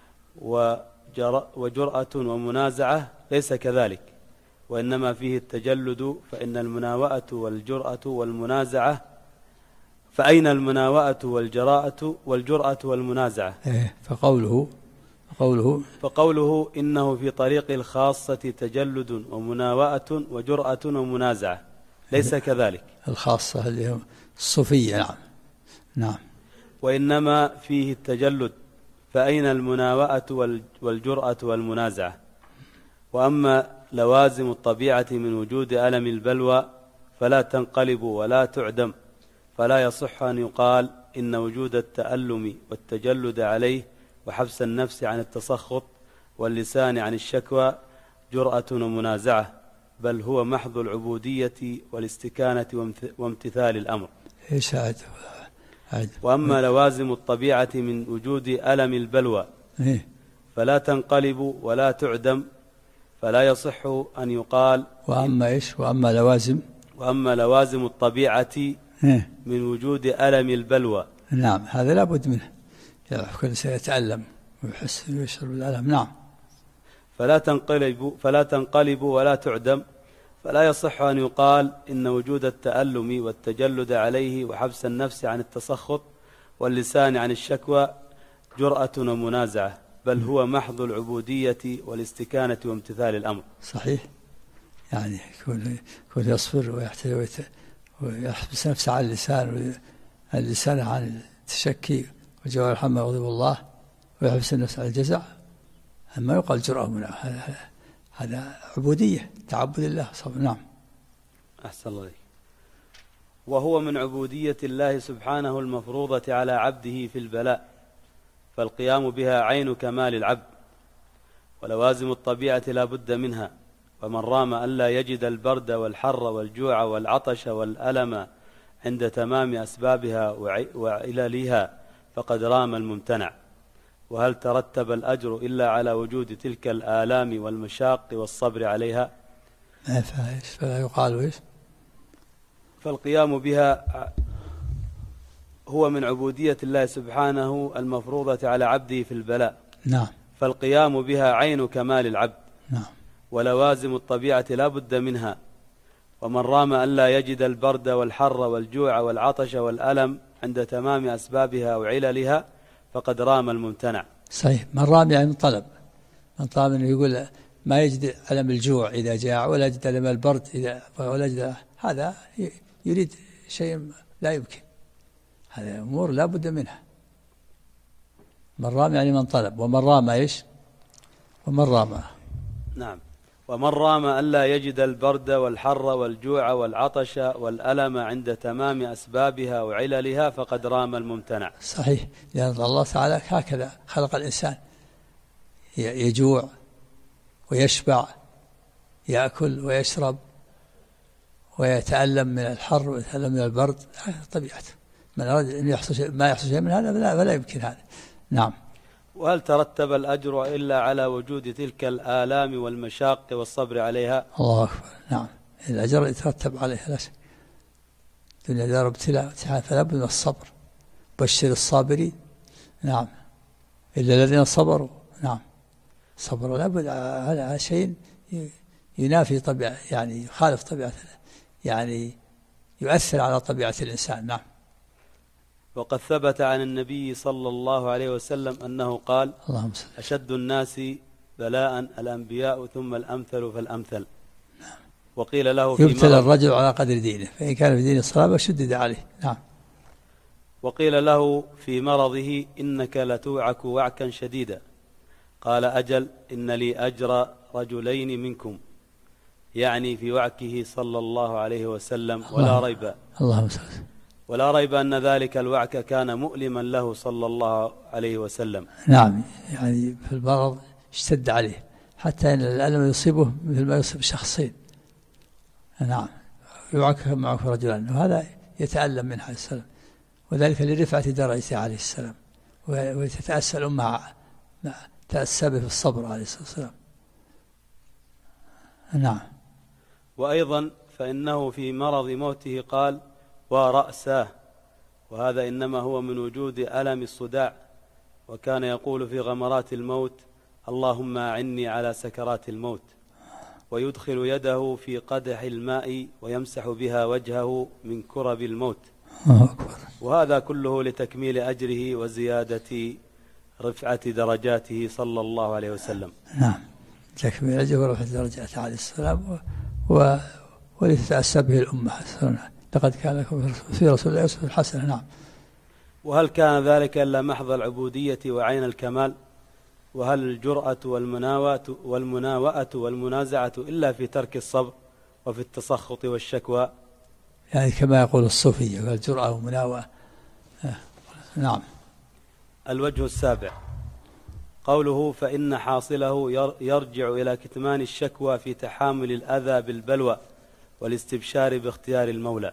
وجرأة ومنازعة ليس كذلك، وإنما فيه التجلد، فإن المناوئة والجرأة والمنازعة، فأين المناوئة والجرأة والمنازعة؟ فقوله إنه في طريق الخاصة تجلد ومناوئة وجرأة ومنازعة ليس كذلك. الخاصة اللي هي الصوفية. نعم. نعم. وإنما فيه التجلد، فأين المناوئة والجرأة والمنازعة؟ وأما لوازم الطبيعة من وجود ألم البلوى فلا تنقلب ولا تعدم، فلا يصح أن يقال إن وجود التألم والتجلد عليه وحبس النفس عن التسخط واللسان عن الشكوى جرأة ومنازعة، بل هو محض العبودية والاستكانة وامتثال الأمر. وأما لوازم الطبيعة من وجود ألم البلوى فلا تنقلب ولا تعدم، فلا يصح أن يقال. وأما لوازم الطبيعة من وجود ألم البلوى. نعم. هذا لا بد منه، كل سيتألم ويحس ويشعر بالألم. نعم. فلا تنقلب ولا تعدم، فلا يصح أن يقال إن وجود التألم والتجلد عليه وحبس النفس عن التسخط واللسان عن الشكوى جرأة ومنازعة، بل هو محض العبودية والاستكانة وامتثال الأمر. صحيح. يعني يكون يصبر ويحبس نفسه عن اللسان عن التشكي وجوارح عما يغضب الله، ويحبس النفس عن الجزع. أما يقال جرأة، هذا عبودية، تعبد الله. نعم. أحسن الله. وهو من عبودية الله سبحانه المفروضة على عبده في البلاء، فالقيام بها عين كمال العبد، ولوازم الطبيعة لا بد منها. ومن رام أن لا يجد البرد والحر والجوع والعطش والألم عند تمام أسبابها وعللها فقد رام الممتنع. وهل ترتب الأجر إلا على وجود تلك الآلام والمشاق والصبر عليها؟ فلا يقال فالقيام بها هو من عبودية الله سبحانه المفروضة على عبده في البلاء. نعم. فالقيام بها عين كمال العبد. نعم. ولوازم الطبيعة لا بد منها. ومن رام أن لا يجد البرد والحر والجوع والعطش والألم عند تمام أسبابها وعللها فقد رام الممتنع. صحيح. من رام يعني من طلب أنه يقول ما يجد ألم الجوع إذا جاع، ولا يجد ألم البرد ولا يجد، هذا يريد شيء لا يمكن. هذه أمور لا بد منها. من رام يعني من طلب، ومن رام إيش؟ ومن رام. نعم. ومن رام ألا يجد البرد والحر والجوع والعطش والألم عند تمام أسبابها وعللها فقد رام الممتنع. صحيح، لأن الله تعالى هكذا خلق الإنسان، يجوع ويشبع، يأكل ويشرب ويتألم من الحر ويتألم من البرد، هذا طبيعته. من أراد أن يحصل ما يحصل شيء من هذا فلا يمكن هذا. نعم. وهل ترتب الأجر إلا على وجود تلك الآلام والمشاق والصبر عليها؟ الله أكبر. نعم، الأجر يترتب عليها لا شك. الدنيا دار ابتلاء فلا بد من الصبر. بشر الصابرين. نعم، إلا الذين صبروا. نعم، صبر لا بد على شيء ينافي طبيعة، يعني يخالف طبيعة، يعني يؤثر على طبيعة الإنسان. نعم. وقد ثبت عن النبي صلى الله عليه وسلم أنه قال: اللهم صل. أشد الناس بلاء الأنبياء ثم الأمثل فالأمثل. نعم. وقيل له في يبتلى الرجل على قدر دينه، فإن كان في دين الصلابة شدد عليه. نعم. وقيل له في مرضه: إنك لتوعك وعكا شديدا. قال: أجل، إن لي أجر رجلين منكم، يعني في وعكه صلى الله عليه وسلم. ولا ريب أن ذلك الوعك كان مؤلما له صلى الله عليه وسلم. نعم، يعني في المرض اشتد عليه حتى أن الألم يصيبه مثل ما يصيب شخصين. نعم، يوعك معه رجلان، وهذا يتألم منه عليه السلام، وذلك لرفعة درجته عليه السلام، وتتأسى الأمة تأسى به في الصبر عليه الصلاة والسلام. نعم. وأيضا فإنه في مرض موته قال: ورأساه، وهذا إنما هو من وجود ألم الصداع، وكان يقول في غمرات الموت: اللهم أعني على سكرات الموت. ويدخل يده في قدح الماء ويمسح بها وجهه من كرب الموت. وهذا كله لتكميل أجره وزيادة رفعة درجاته صلى الله عليه وسلم. نعم، تكميل أجره ورفعة درجاته عليه السلام، ولتتأسى به الأمة. لقد كان لكم في رسول الله أسوة حسنة. نعم. وهل كان ذلك إلا محض العبودية وعين الكمال؟ وهل الجرأة والمناوئة والمنازعة إلا في ترك الصبر وفي التسخط والشكوى؟ يعني كما يقول الصوفية، الجرأة والمناوئة. نعم. الوجه السابع قوله: فإن حاصله يرجع إلى كتمان الشكوى في تحامل الأذى بالبلوى والاستبشار باختيار المولى.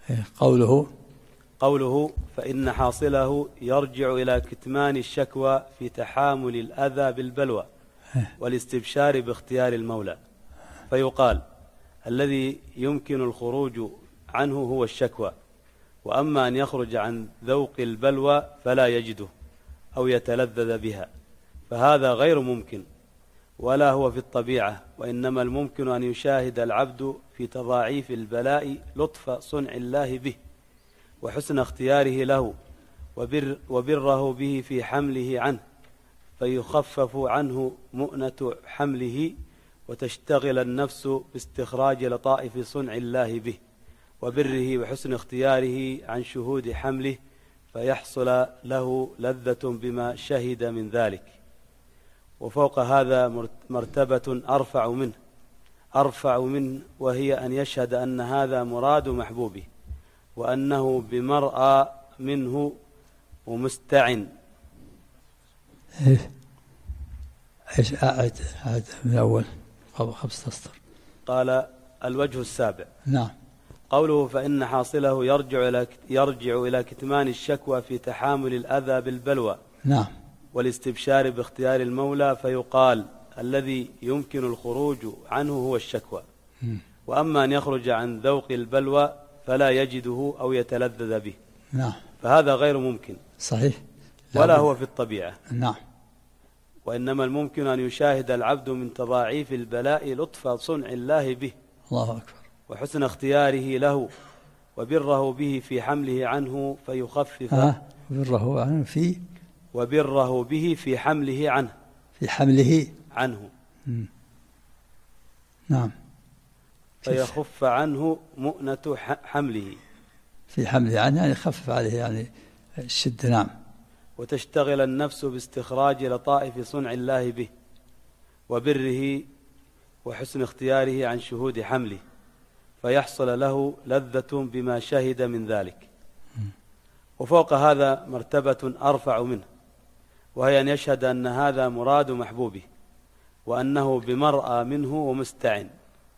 قوله: فإن حاصله يرجع إلى كتمان الشكوى في تحامل الأذى بالبلوى والاستبشار باختيار المولى. فيقال: الذي يمكن الخروج عنه هو الشكوى، وأما أن يخرج عن ذوق البلوى فلا يجده أو يتلذذ بها، فهذا غير ممكن، ولا هو في الطبيعة، وإنما الممكن أن يشاهد العبد في تضاعيف البلاء لطف صنع الله به وحسن اختياره له وبره به في حمله عنه، فيخفف عنه مؤنة حمله، وتشتغل النفس باستخراج لطائف صنع الله به وبره وحسن اختياره عن شهود حمله، فيحصل له لذة بما شهد من ذلك. وفوق هذا مرتبة أرفع منه، وهي أن يشهد أن هذا مراد محبوبه، وأنه بمرأى منه ومستعن. ايش أعد من أول 5 أسطر. قال: الوجه السابع. نعم. قوله: فإن حاصله يرجع إلى كتمان الشكوى في تحامل الأذى بالبلوى. نعم. والاستبشار باختيار المولى. فيقال: الذي يمكن الخروج عنه هو الشكوى، وأما أن يخرج عن ذوق البلوى فلا يجده أو يتلذذ به. نعم. فهذا غير ممكن. صحيح. ولا هو في الطبيعة. نعم. وإنما الممكن أن يشاهد العبد من تضاعيف البلاء لطف صنع الله به. الله أكبر. وحسن اختياره له وبره به في حمله عنه، فيخفف وبره به في حمله عنه نعم. فيخف عنه مؤنة حمله. في حمله عنه يعني يخفف عليه، يعني الشدة. نعم. وتشتغل النفس باستخراج لطائف صنع الله به وبره وحسن اختياره عن شهود حمله، فيحصل له لذة بما شهد من ذلك. وفوق هذا مرتبة أرفع منه، وهي أن يشهد أن هذا مراد محبوبه، وأنه بمرأى منه ومستعن.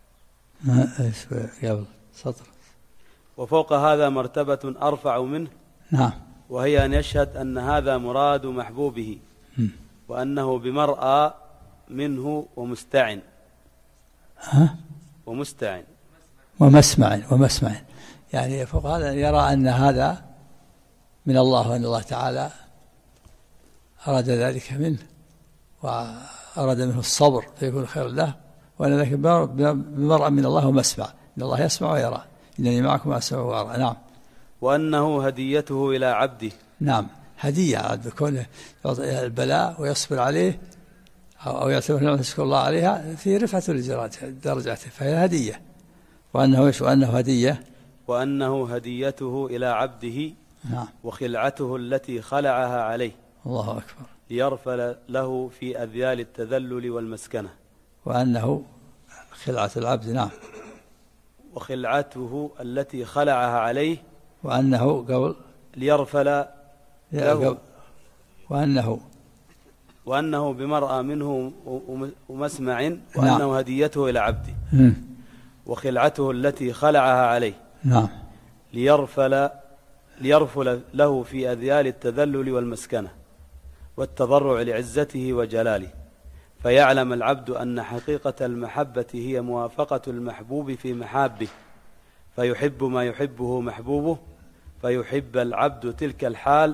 قبل سطر. وفوق هذا مرتبة أرفع منه. نعم. وهي أن يشهد أن هذا مراد محبوبه، وأنه بمرأى منه ومستعن. ومسمع يعني فوق هذا يرى أن هذا من الله، وأن الله تعالى أراد ذلك منه وأراد منه الصبر فيكون خير له، وأن ذلك بمرأة من الله ومسمع، إن الله يسمع ويرى، إنني معكم أسمع وأرى. نعم. وأنه هديته إلى عبده. نعم، هدية عبد كونه البلاء ويصبر عليه أو يعتبر نعمة يشكر الله عليها في رفعة درجاته، فهي هدية. وأنه هديته إلى عبده. نعم. وخلعته التي خلعها عليه. الله أكبر. ليرفل له في أذيال التذلل والمسكنة. وأنه خلعة العبد. نعم. وخلعته التي خلعها عليه. وأنه قبل ليرفل له. وأنه بمرأى منه ومسمع. وأنه نعم. هديته إلى عبده. وخلعته التي خلعها عليه. نعم. ليرفل له في أذيال التذلل والمسكنة والتضرع لعزته وجلاله، فيعلم العبد أن حقيقة المحبة هي موافقة المحبوب في محابه، فيحب ما يحبه محبوبه، فيحب العبد تلك الحال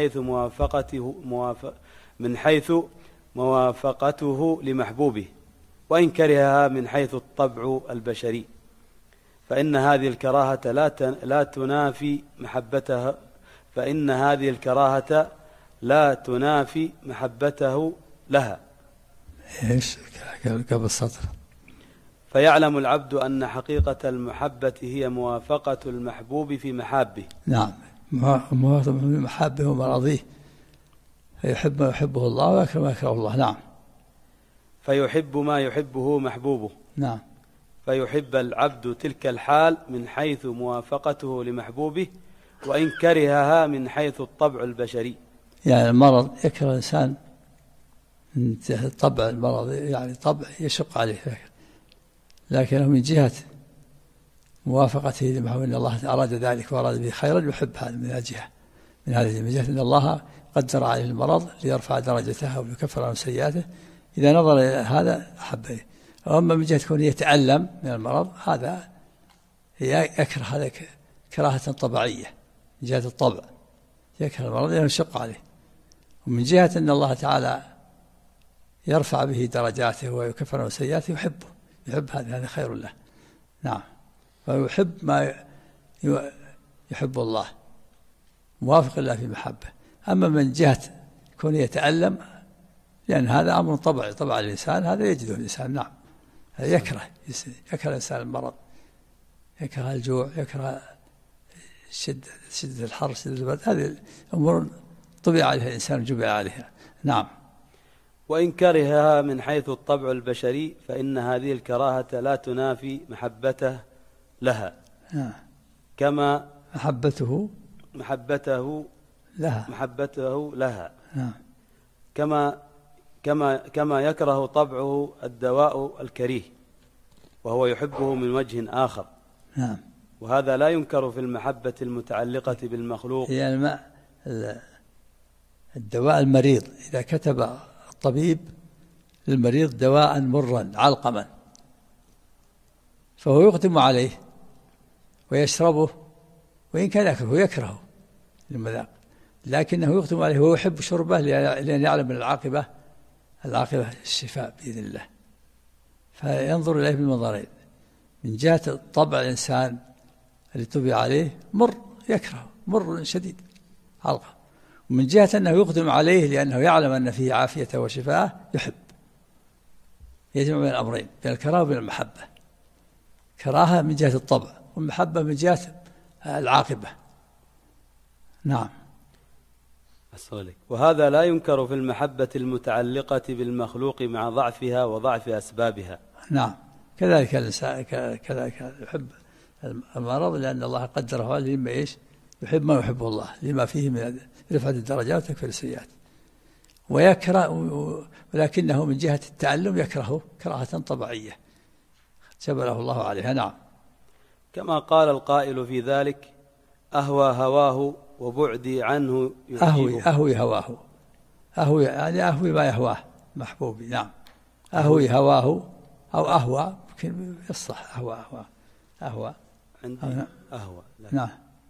من حيث موافقته لمحبوبه، وإن كرهها من حيث الطبع البشري، فإن هذه الكراهة لا تنافي محبته، فإن هذه الكراهة لا تنافي محبته لها. إيش قبل السطر؟ فيعلم العبد أن حقيقة المحبة هي موافقة المحبوب في محابه. نعم، موافقة محابه ومراضيه، فيحب ما يحبه الله ويكره ما يكره الله. نعم. فيحب ما يحبه محبوبه. نعم. فيحب العبد تلك الحال من حيث موافقته لمحبوبه، وإن كرهها من حيث الطبع البشري. يعني المرض يكره الإنسان من طبع المرض، يعني طبع يشق عليه، لكنه من جهة موافقته لمحبوبه، أن الله أراد ذلك وأراد به خيرا يحب هذا من الجهة، من جهة أن الله قدر عليه المرض ليرفع درجته ويكفر عن سيئاته، إذا نظر إلى هذا أحب إليه. وأما من جهة كونه يتألم من المرض هذا يكره، هذا كراهة طبيعية من جهة الطبع، يكره المرض لأنه يشق عليه. ومن جهة أن الله تعالى يرفع به درجاته ويكفر عن سيئاته يحب هذا خير له. نعم. فيحب ما يحب الله، موافق الله في محبه. أما من جهة كونه يتألم، لأن هذا أمر طبعي، طبع الإنسان هذا يجده الإنسان. نعم. يكره الإنسان المرض، يكره الجوع، يكره شدة الحر، شدة البرد، هذه أمور طبع عليها الإنسان، جبل عليها. نعم. وإن كرهها من حيث الطبع البشري، فإن هذه الكراهة لا تنافي محبته لها. نعم. كما محبته لها. نعم. كما يكره طبعه الدواء الكريه، وهو يحبه من وجه آخر. نعم. وهذا لا ينكر في المحبة المتعلقة بالمخلوق. يعني الدواء المريض، إذا كتب الطبيب للمريض دواء مرا علقما، فهو يقدم عليه ويشربه، وإن كان يكرهه للمذاق، لكنه يقدم عليه ويحب شربه لأن يعلم من العاقبة الشفاء بإذن الله. فينظر إليه بالمنظرين، من جهة الطبع الإنسان اللي طبع عليه مر، يكره مر شديد علقة، ومن جهة أنه يقدم عليه لأنه يعلم أن فيه عافيته وشفاءه يحب. يجمع بين الأمرين، بين الكراهة وبين المحبة. كراهة من جهة الطبع، والمحبة من جهة العاقبة. نعم. وهذا لا ينكر في المحبة المتعلقة بالمخلوق مع ضعفها وضعف أسبابها. نعم، كذلك الإنسان كذلك يحب المرض لأن الله قدره لما يحب ما يحب الله، لما فيه من رفعة الدرجات وتكفير السيئات. ويكره، ولكنه من جهة التعلم يكرهه كراهة طبيعية جبله الله عليها. نعم. كما قال القائل في ذلك: أهوى هواه وبعدي عنه يعجبه. أهوي هواه، أهوي يعني أهوي ما يهواه محبوبي. نعم، أهوي هواه أو أهوى، يمكن يصح أهوى عندي أهوى. نعم،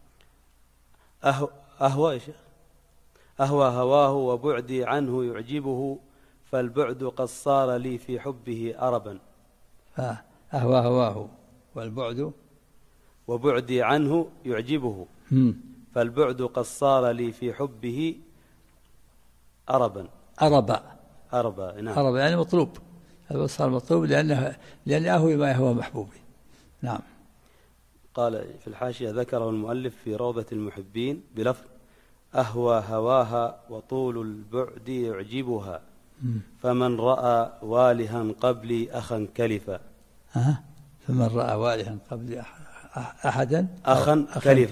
أهوى يا شيخ. أهوى هواه وبعدي عنه يعجبه، فالبعد قد صار لي في حبه أربا. أهوى هواه والبعد وبعدي عنه يعجبه، فالبعد قد صار لي في حبه أربا. نعم. أربا يعني مطلوب، هذا صار مطلوب لأن أهوي ما يهوى محبوبي. نعم. قال في الحاشية: ذكره المؤلف في روضة المحبين بلفظ: أهوى هواها وطول البعد يعجبها، فمن رأى والها قبلي أخا كلفا. فمن رأى والها قبلي أحدا أخا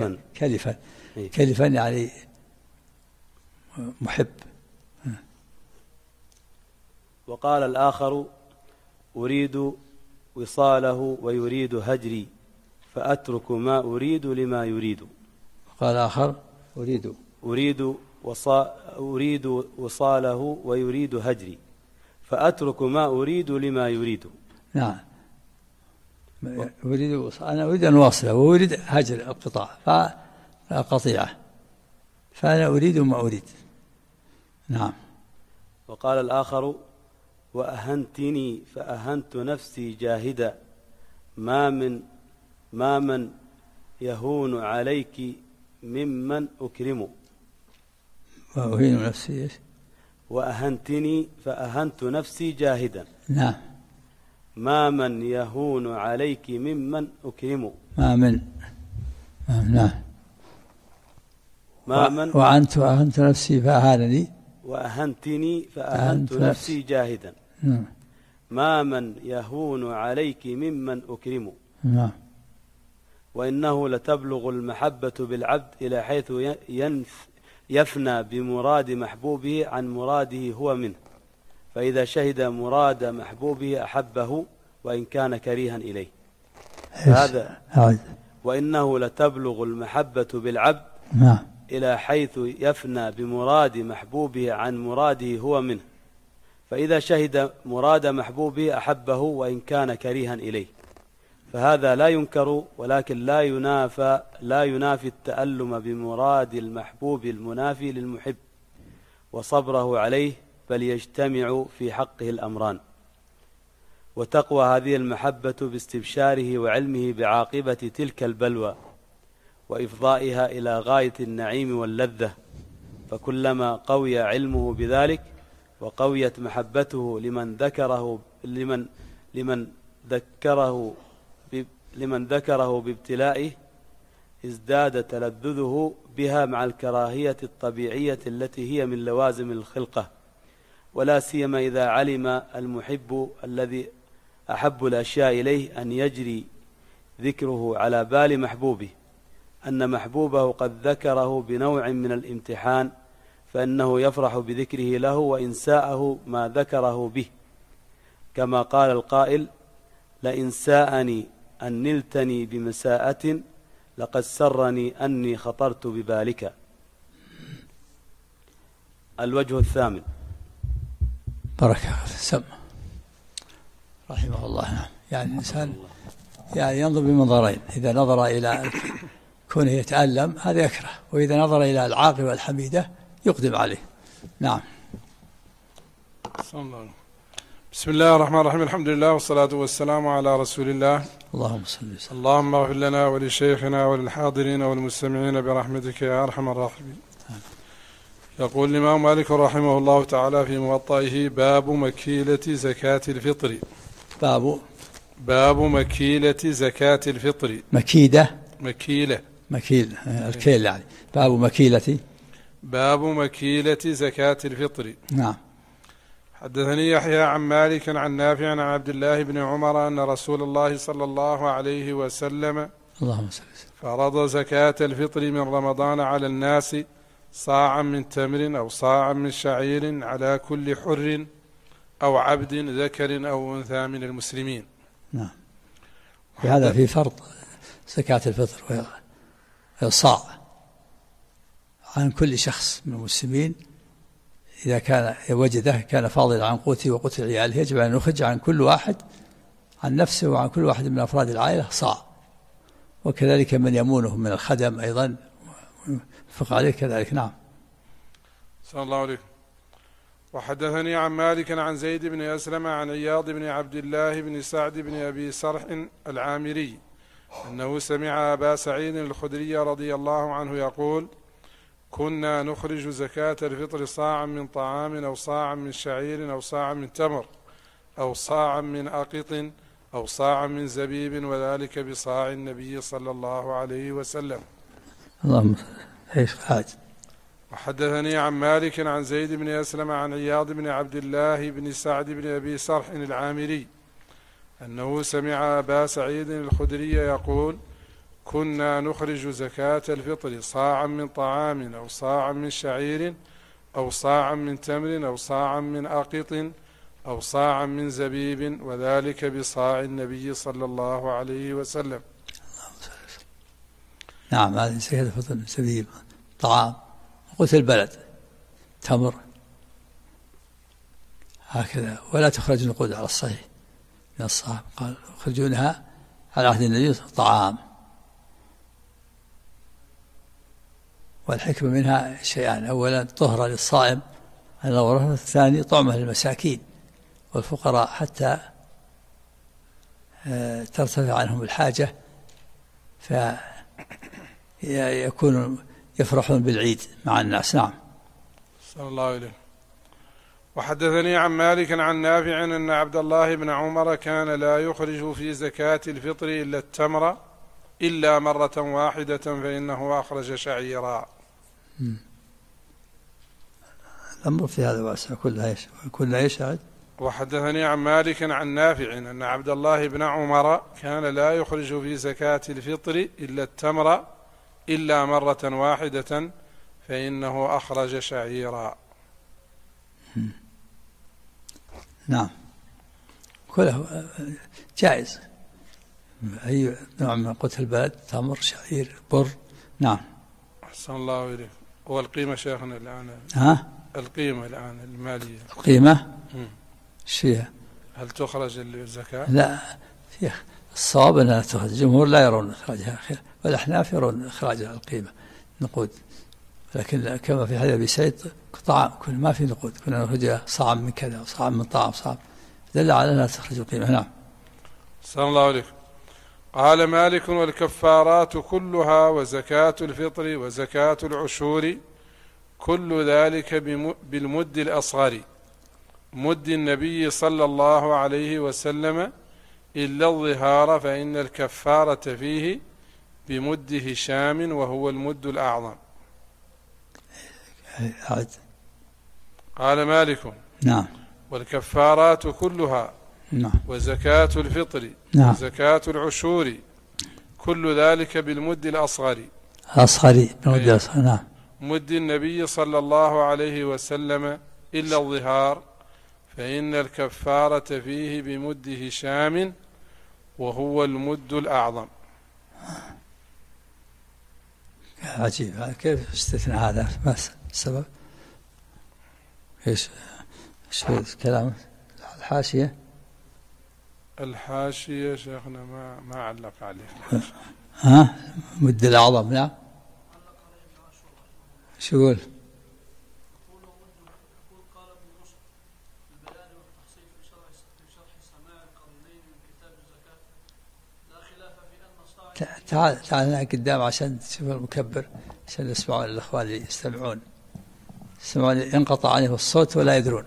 كلفا يعني محب. وقال الآخر: أريد وصاله ويريد هجري، فأترك ما أريد لما يريد. قال آخر: أريد وصاله ويريد هجري، فأترك ما أريد لما يريد. نعم، أنا أريد أن أواصله وأريد هجر القطاع فقطيعة، فأنا أريد ما أريد. نعم. وقال الآخر: وأهنتني فأهنت نفسي جاهدا، ما من يهون عليك ممن أكرم. وأهين نفسي وأهنتني فأهنت نفسي جاهدا. نعم. ما من يهون عليك ممن أكرم. نعم. وأهنت نفسي فأهانني. وأهنتني فأهنت نفسي جاهدا. ما من يهون عليك ممن أكرم. نعم. وإنه لتبلغ المحبة بالعبد إلى حيث يفنى بمراد محبوبه عن مراده هو منه، فإذا شهد مراد محبوبه أحبه وإن كان كريها إليه. هذا وإنه لتبلغ المحبة بالعبد إلى حيث يفنى بمراد محبوبه عن مراده هو منه، فإذا شهد مراد محبوبه أحبه وإن كان كريها إليه. فهذا لا ينكر، ولكن لا ينافي التألم بمراد المحبوب المنافي للمحب وصبره عليه، بل يجتمع في حقه الأمران. وتقوى هذه المحبة باستبشاره وعلمه بعاقبة تلك البلوى وإفضائها إلى غاية النعيم واللذة، فكلما قوي علمه بذلك وقويت محبته لمن ذكره بابتلائه ازداد تلذذه بها مع الكراهية الطبيعية التي هي من لوازم الخلقة، ولا سيما إذا علم المحب الذي أحب الأشياء إليه أن يجري ذكره على بال محبوبه أن محبوبه قد ذكره بنوع من الامتحان، فإنه يفرح بذكره له وإن ساءه ما ذكره به، كما قال القائل: لئن ساءني أن نلتني بمساءة لقد سرني أني خطرت ببالك. الوجه الثامن. بركة سم رحمه الله. يعني الإنسان يعني ينظر بمنظرين: إذا نظر إلى كونه يتألم هذا يكره، وإذا نظر إلى العاقبة الحميدة يقدم عليه. نعم. بسم الله الرحمن الرحيم، الحمد لله والصلاة والسلام على رسول الله. اللهم صل وسلم. اللهم اغفر لنا ولشيخنا وللحاضرين والمستمعين برحمتك يا أرحم الراحمين. يقول الإمام مالك رحمه الله تعالى في موطئه: باب مكيلة زكاة الفطر. باب مكيلة زكاة الفطر. مكيلة الكيل يعني. باب مكيلة باب مكيلة زكاة الفطر. نعم. حدثني يحيى عن مالك عن نافع عن عبد الله بن عمر أن رسول الله صلى الله عليه وسلم اللهم صل وسلم فرض زكاة الفطر من رمضان على الناس صاعا من تمر أو صاعا من شعير على كل حر أو عبد ذكر أو أنثى من المسلمين. نعم. هذا في فرض زكاة الفطر وصاع عن كل شخص من المسلمين إذا كان وجده كان فاضلا عن قوته وقوت عياله، يجب أن نخرج عن كل واحد عن نفسه وعن كل واحد من أفراد العائلة صاع، وكذلك من يمونه من الخدم أيضا ينفق عليه كذلك. نعم. صلى الله عليه. وحدثني عن مالك عن زيد بن أسلم عن عياض بن عبد الله بن سعد بن أبي سرح العامري أنه سمع أبا سعيد الخدري رضي الله عنه يقول: كنا نخرج زكاة الفطر صاعا من طعام أو صاعا من شعير أو صاعا من تمر أو صاعا من أقط أو صاعا من زبيب، وذلك بصاع النبي صلى الله عليه وسلم. اللهم ايش حاج. وحدثني عن مالك عن زيد بن أسلم عن عياض بن عبد الله بن سعد بن أبي سرح العامري أنه سمع أبا سعيد الخدري يقول: كنا نخرج زكاة الفطر صاعا من طعام أو صاعا من شعير أو صاعا من تمر أو صاعا من أقط أو صاعا من زبيب، وذلك بصاع النبي صلى الله عليه وسلم. نعم. هذه زكاة الفطر زبيب طعام قوت البلد تمر هكذا، ولا تخرج النقود على الصحيح من الصحابة، قال يخرجونها على عهد النبي طعام. والحكمة منها شيئان: أولا طهرة للصائم على الورثة، الثاني طعمة للمساكين والفقراء حتى ترتفع عنهم الحاجة فيكونوا يفرحون بالعيد مع الناس. نعم. صلى الله عليه. وحدثني عن مالك عن نافع أن عبد الله بن عمر كان لا يخرج في زكاة الفطر إلا التمر إلا مرة واحدة فإنه أخرج شعيرا. الأمر في هذا واسع كلها يشهد. وحدثني عن مالك عن نافع أن عبد الله بن عمر كان لا يخرج في زكاة الفطر إلا التمر إلا مرة واحدة فإنه أخرج شعيرا. نعم. كله جائز، أي نوع من قوت البلد، تمر شعير بر. نعم. أحسن الله إليك. والقيمة شيخنا الآن القيمة الآن المالية، القيمة شيء هل تخرج الزكاة؟ لا، الصواب أنها تخرج. الجمهور لا يرون إخراجها، والأحناف يرون إخراجها القيمة نقود، لكن كما في حديث أبي سعيد طعام كل ما في نقود، كنا نخرجها صاع من كذا وصاع من طعام صاع، دل على أنها تخرج القيمة. نعم. صلى الله عليه. قال مالك: والكفارات كلها وزكاة الفطر وزكاة العشور كل ذلك بالمد الأصغر مد النبي صلى الله عليه وسلم إلا الظهار، فإن الكفارة فيه بمد هشام وهو المد الأعظم. قال مالك: نعم. والكفارات كلها نعم. وزكاة الفطر نعم. وزكاة العشور كل ذلك بالمد الأصغر بالمد الأصغر. نعم. مد النبي صلى الله عليه وسلم إلا الظهار، فإن الكفارة فيه بمد هشام وهو المد الأعظم. عجيب، كيف استثناء هذا؟ ما السبب؟ ايش كلام الحاشية؟ الحاشية شيخنا ما علق عليه. مد الأعظم. نعم. شو يقول؟ تعال قدام عشان تشوف المكبر، عشان يسمعون الأخوان اللي يستمعون ينقطع عنه الصوت ولا يدرون.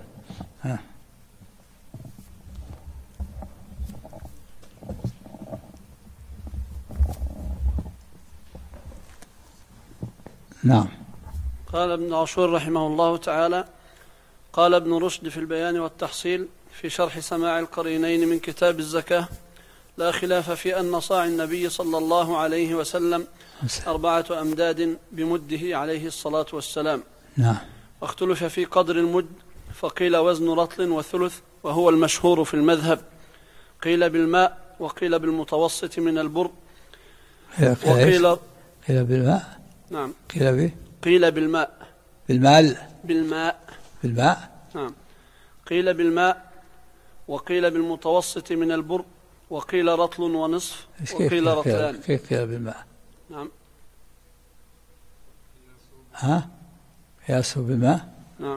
نعم. قال ابن عاشور رحمه الله تعالى: قال ابن رشد في البيان والتحصيل في شرح سماع القرينين من كتاب الزكاة: لا خلاف في أن صاع النبي صلى الله عليه وسلم 4 أمداد بمده عليه الصلاة والسلام. نعم. واختلف في قدر المد، فقيل وزن رطل وثلث وهو المشهور في المذهب، قيل بالماء وقيل بالمتوسط من البر، وقيل بالماء. نعم. قيل بالماء. بالماء. نعم. قيل بالماء وقيل بالمتوسط من البر، وقيل رطل ونصف، وقيل رطلان. قيل بالماء. نعم. قياسه بالماء. نعم.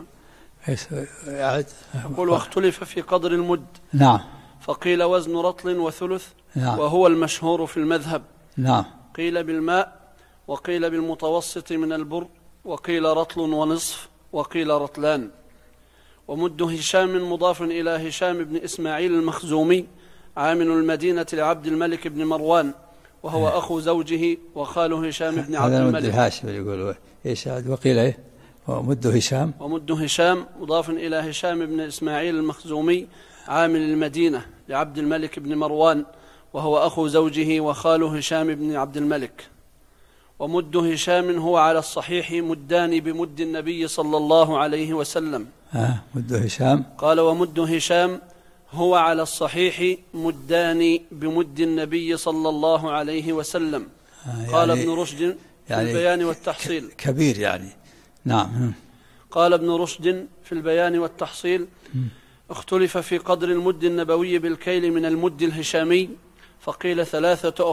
يقول واختلف في قدر المد. نعم. فقيل وزن رطل وثلث. نعم. وهو المشهور في المذهب. نعم. قيل بالماء وقيل بالمتوسط من البر، وقيل رطل ونصف، وقيل رطلان. ومد هشام مضاف إلى هشام بن إسماعيل المخزومي عامل المدينة لعبد الملك بن مروان، وهو أخو زوجه وخال هشام بن عبد الملك. هذا مد هاشم يقول ايش وقيل ايه ومد هشام. ومد هشام مضاف إلى هشام بن إسماعيل المخزومي عامل المدينة لعبد الملك بن مروان، وهو أخو زوجه وخال هشام بن عبد الملك. ومد هشام هو على الصحيح مدان بمد النبي صلى الله عليه وسلم. مد هشام. قال: ومد هشام هو على الصحيح مدان بمد النبي صلى الله عليه وسلم. قال ابن رشد في البيان والتحصيل. كبير يعني. نعم. قال ابن رشد في البيان والتحصيل: اختلف في قدر المد النبوي بالكيل من المد الهشامي، فقيل 3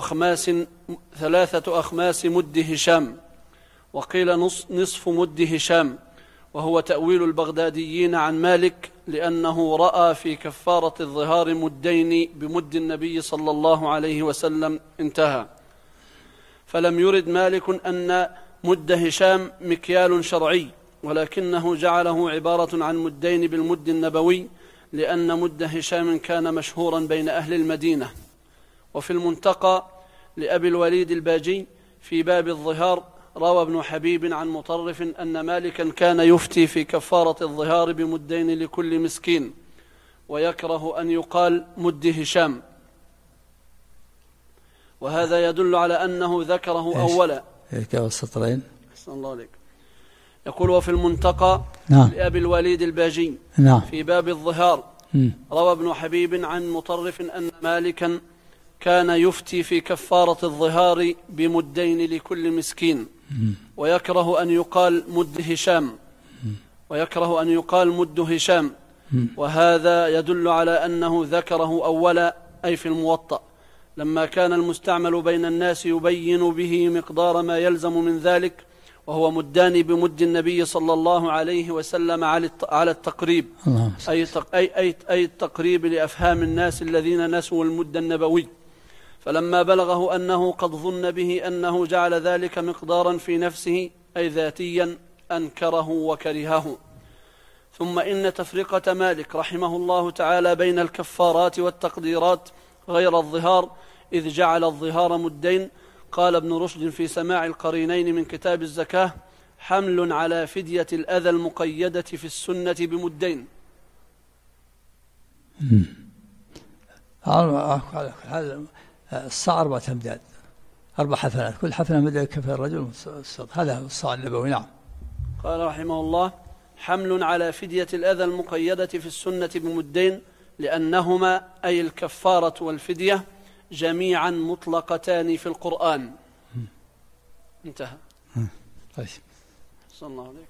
أخماس مد هشام، وقيل نصف مد هشام، وهو تأويل البغداديين عن مالك، لأنه رأى في كفارة الظهار مدين بمد النبي صلى الله عليه وسلم. انتهى. فلم يرد مالك أن مد هشام مكيال شرعي، ولكنه جعله عبارة عن مدين بالمد النبوي، لأن مد هشام كان مشهورا بين أهل المدينة. وفي المنتقى لأبي الوليد الباجي في باب الظهار روى ابن حبيب عن مطرف أن مالكا كان يفتي في كفارة الظهار بمدين لكل مسكين، ويكره أن يقال مد هشام، وهذا يدل على أنه ذكره أولا. السطرين. الله عليك. يقول: وفي المنتقى لأبي الوليد الباجي في باب الظهار روى ابن حبيب عن مطرف أن مالكا كان يفتي في كفارة الظهار بمدين لكل مسكين، ويكره أن يقال مد هشام، وهذا يدل على أنه ذكره أولا، أي في الموطأ، لما كان المستعمل بين الناس يبين به مقدار ما يلزم من ذلك، وهو مدان بمد النبي صلى الله عليه وسلم على التقريب، أي التقريب لأفهام الناس الذين نسوا المد النبوي. فلما بلغه أنه قد ظن به أنه جعل ذلك مقدارا في نفسه أي ذاتيا أنكره وكرهه. ثم إن تفرقة مالك رحمه الله تعالى بين الكفارات والتقديرات غير الظهار، إذ جعل الظهار مدين. قال ابن رشد في سماع القرينين من كتاب الزكاة: حمل على فدية الأذى المقيدة في السنة بمدين. الصاع 4 أمداد، 4 حفنات، كل حفنة مدى كف الرجل، هذا الصاع النبوي. نعم. قال رحمه الله: حمل على فدية الأذى المقيدة في السنة بمدين، لأنهما أي الكفارة والفدية جميعا مطلقتان في القرآن. انتهى. طيب. صلى الله عليك.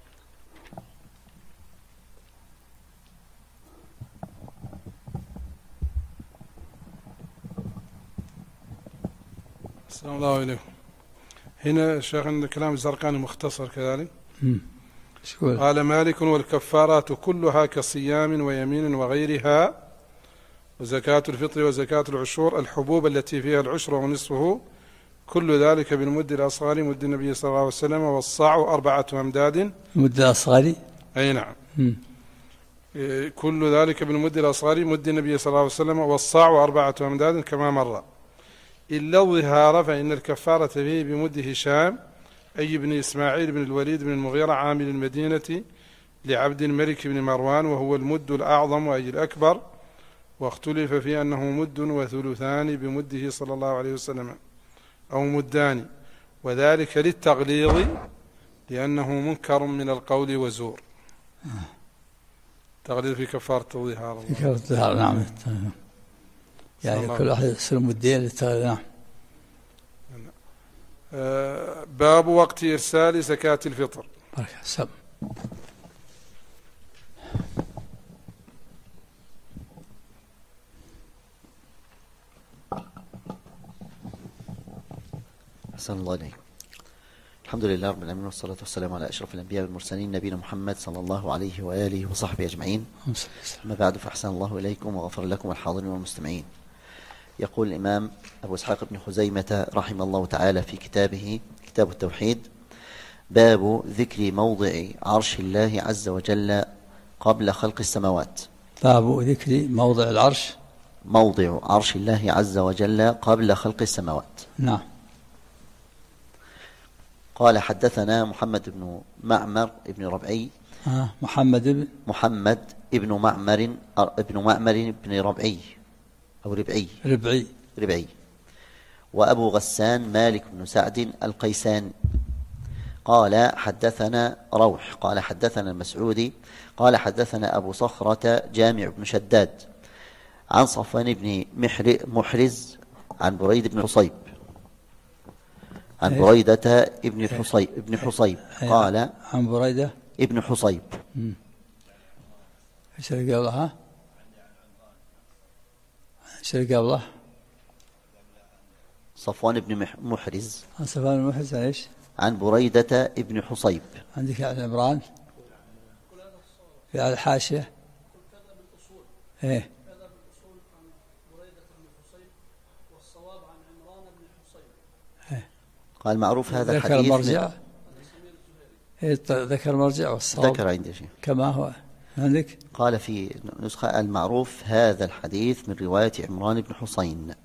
السلام الله عليكم. هنا الشيخ عند كلام الزرقاني مختصر كذلك. قال: مالك: والكفارات كلها كصيام ويمين وغيرها، وزكاة الفطر وزكاة العشور، الحبوب التي فيها العشر ونصفه، كل ذلك بالمد الأصغر مد النبي صلى الله عليه وسلم، والصاع 4 أمداد. مد الأصغر؟ أي نعم. كل ذلك بالمد الأصغر مد النبي صلى الله عليه وسلم، والصاع 4 أمداد كما مر، إلا الظهار فإن الكفارة فيه بمد هشام، أي بن إسماعيل بن الوليد بن المغيرة عامل المدينة لعبد الملك بن مروان، وهو المد الأعظم أي الأكبر، واختلف في أنه مد وثلثان بمده صلى الله عليه وسلم أو مدان، وذلك للتغليظ لأنه منكر من القول وزور. تغليظ في كفارة الظهار. في كفارة الظهار نعم، يعني كل واحد يصير مدين للتغليظ. نعم. باب وقت إرسال زكاة الفطر. بارك الله. أحسن الله عليكم. الحمد لله رب العالمين، والصلاة والسلام على أشرف الأنبياء والمرسلين نبينا محمد صلى الله عليه وآله وصحبه أجمعين. أما بعد، فأحسن الله إليكم وغفر لكم الحاضرين والمستمعين. يقول الإمام أبو إسحاق بن خزيمة رحمه الله تعالى في كتابه كتاب التوحيد: باب ذكر موضع عرش الله عز وجل قبل خلق السماوات. باب ذكر موضع العرش، موضع عرش الله عز وجل قبل خلق السماوات. نعم. قال: حدثنا محمد بن معمر بن ربعي. محمد بن معمر بن ربعي أو ربعي. وأبو غسان مالك بن سعد القيسان. قال: حدثنا روح. قال: حدثنا المسعودي. قال: حدثنا أبو صخرة جامع بن شداد عن صفوان بن محرز عن بريد بن حصيب عن بريدة ابن حصيب قال: عن بريدة ابن حصيب. ايش اللي قبلها؟ ايش اللي قبله؟ صفوان بن محرز. صفوان بن محرز ايش؟ عن بريدة ابن حصيب. عندك على عمران في الحاشية. ايه قال: معروف هذا الحديث. ذكر مرجع. ذكر مرجع والصواب ذكر عندي شيء كما هو عندك. قال في نسخة: المعروف هذا الحديث من رواية عمران بن حسين.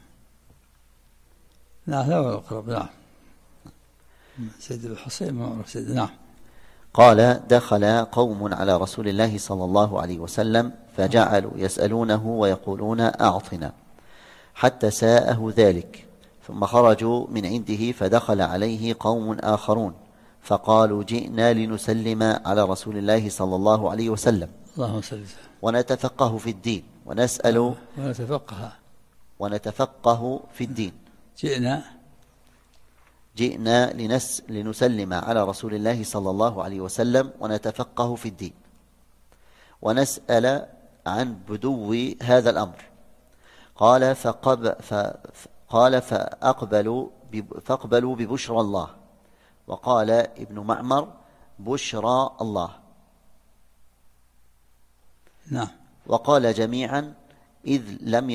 نعم هو الأقرب. نعم سيد بن حسين معروف سيد. نعم. قال: دخل قوم على رسول الله صلى الله عليه وسلم فجعلوا يسألونه ويقولون: أعطنا، حتى ساءه ذلك، ثم خرجوا من عنده فدخل عليه قوم آخرون فقالوا: جئنا لنسلم على رسول الله صلى الله عليه وسلم ونتفقه في الدين ونسأل ونتفقه في الدين. جئنا لنسلم على رسول الله صلى الله عليه وسلم ونتفقه في الدين ونسأل عن بدو هذا الأمر. قال: فاقبلوا ببشرى الله. وقال ابن معمر: بشرى الله. نعم. وقال جميعا: إذ لم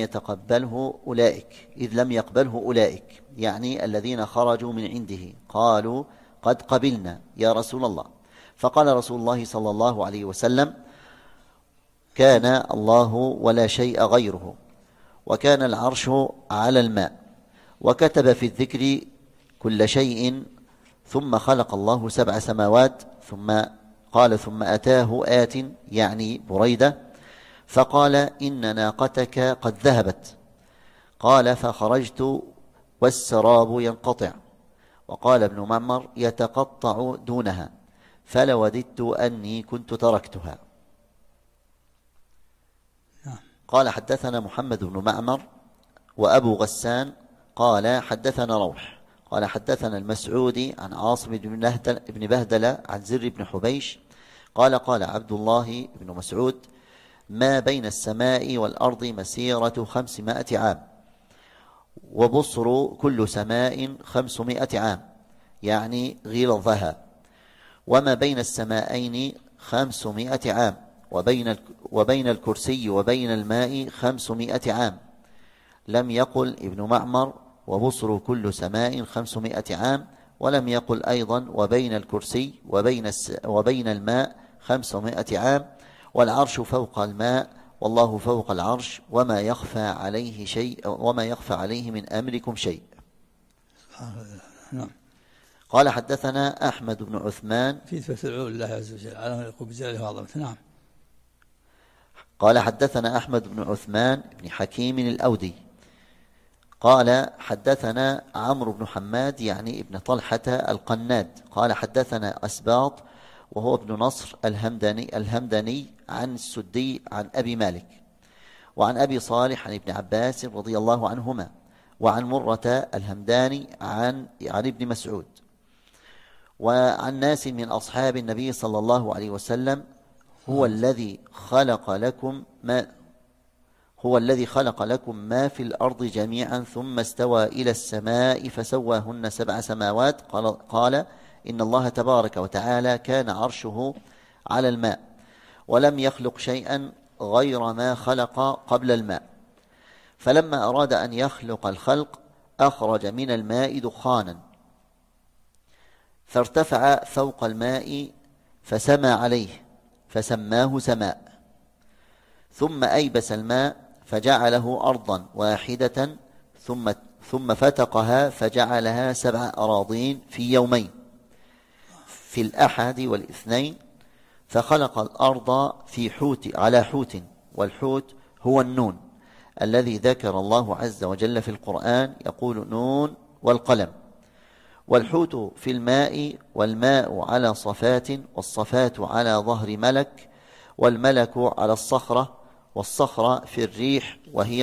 يقبله أولئك، يعني الذين خرجوا من عنده، قالوا: قد قبلنا يا رسول الله. فقال رسول الله صلى الله عليه وسلم: كان الله ولا شيء غيره، وكان العرش على الماء، وكتب في الذكر كل شيء، ثم خلق الله 7 سماوات. ثم أتاه آت، يعني بريدة، فقال: إن ناقتك قد ذهبت. قال: فخرجت والسراب ينقطع. وقال ابن معمر: يتقطع دونها، فلوددت أني كنت تركتها. قال: حدثنا محمد بن معمر وأبو غسان قال: حدثنا روح. قال: حدثنا المسعودي عن عاصم بن بهدلة عن زر بن حبيش قال: قال عبد الله بن مسعود: ما بين السماء والأرض مسيرة 500 عام، وبصر كل سماء 500 عام، يعني غلظها. وما بين السماءين 500 عام، وبين الكرسي وبين الماء 500 عام. لم يقل ابن معمر: وبصر كل سماء 500 عام، ولم يقل أيضا: وبين الكرسي وبين الماء 500 عام. والعرش فوق الماء، والله فوق العرش، وما يخفى عليه من أمركم شيء. قال حدثنا أحمد بن عثمان في تفسير الله عز وجل على ما يقول بجلاله وعظمته. نعم. قال حدثنا أحمد بن عثمان بن حكيم الأودي قال حدثنا عمرو بن حماد يعني ابن طلحة القناد قال حدثنا أسباط وهو ابن نصر الهمداني عن السدي عن أبي مالك وعن أبي صالح عن ابن عباس رضي الله عنهما وعن مرة الهمداني عن ابن مسعود وعن ناس من أصحاب النبي صلى الله عليه وسلم هو الذي خلق لكم ما في الأرض جميعا ثم استوى إلى السماء فسواهن 7 سماوات. قال إن الله تبارك وتعالى كان عرشه على الماء ولم يخلق شيئا غير ما خلق قبل الماء، فلما أراد أن يخلق الخلق أخرج من الماء دخانا فارتفع فوق الماء فسمى عليه فسماه سماء، ثم أيبس الماء فجعله أرضا واحدة ثم فتقها فجعلها 7 أراضين في يومين في الأحد والاثنين، فخلق الأرض على حوت، والحوت هو النون الذي ذكر الله عز وجل في القرآن يقول نون والقلم، والحوت في الماء والماء على صفات والصفات على ظهر ملك والملك على الصخرة والصخرة في الريح وهي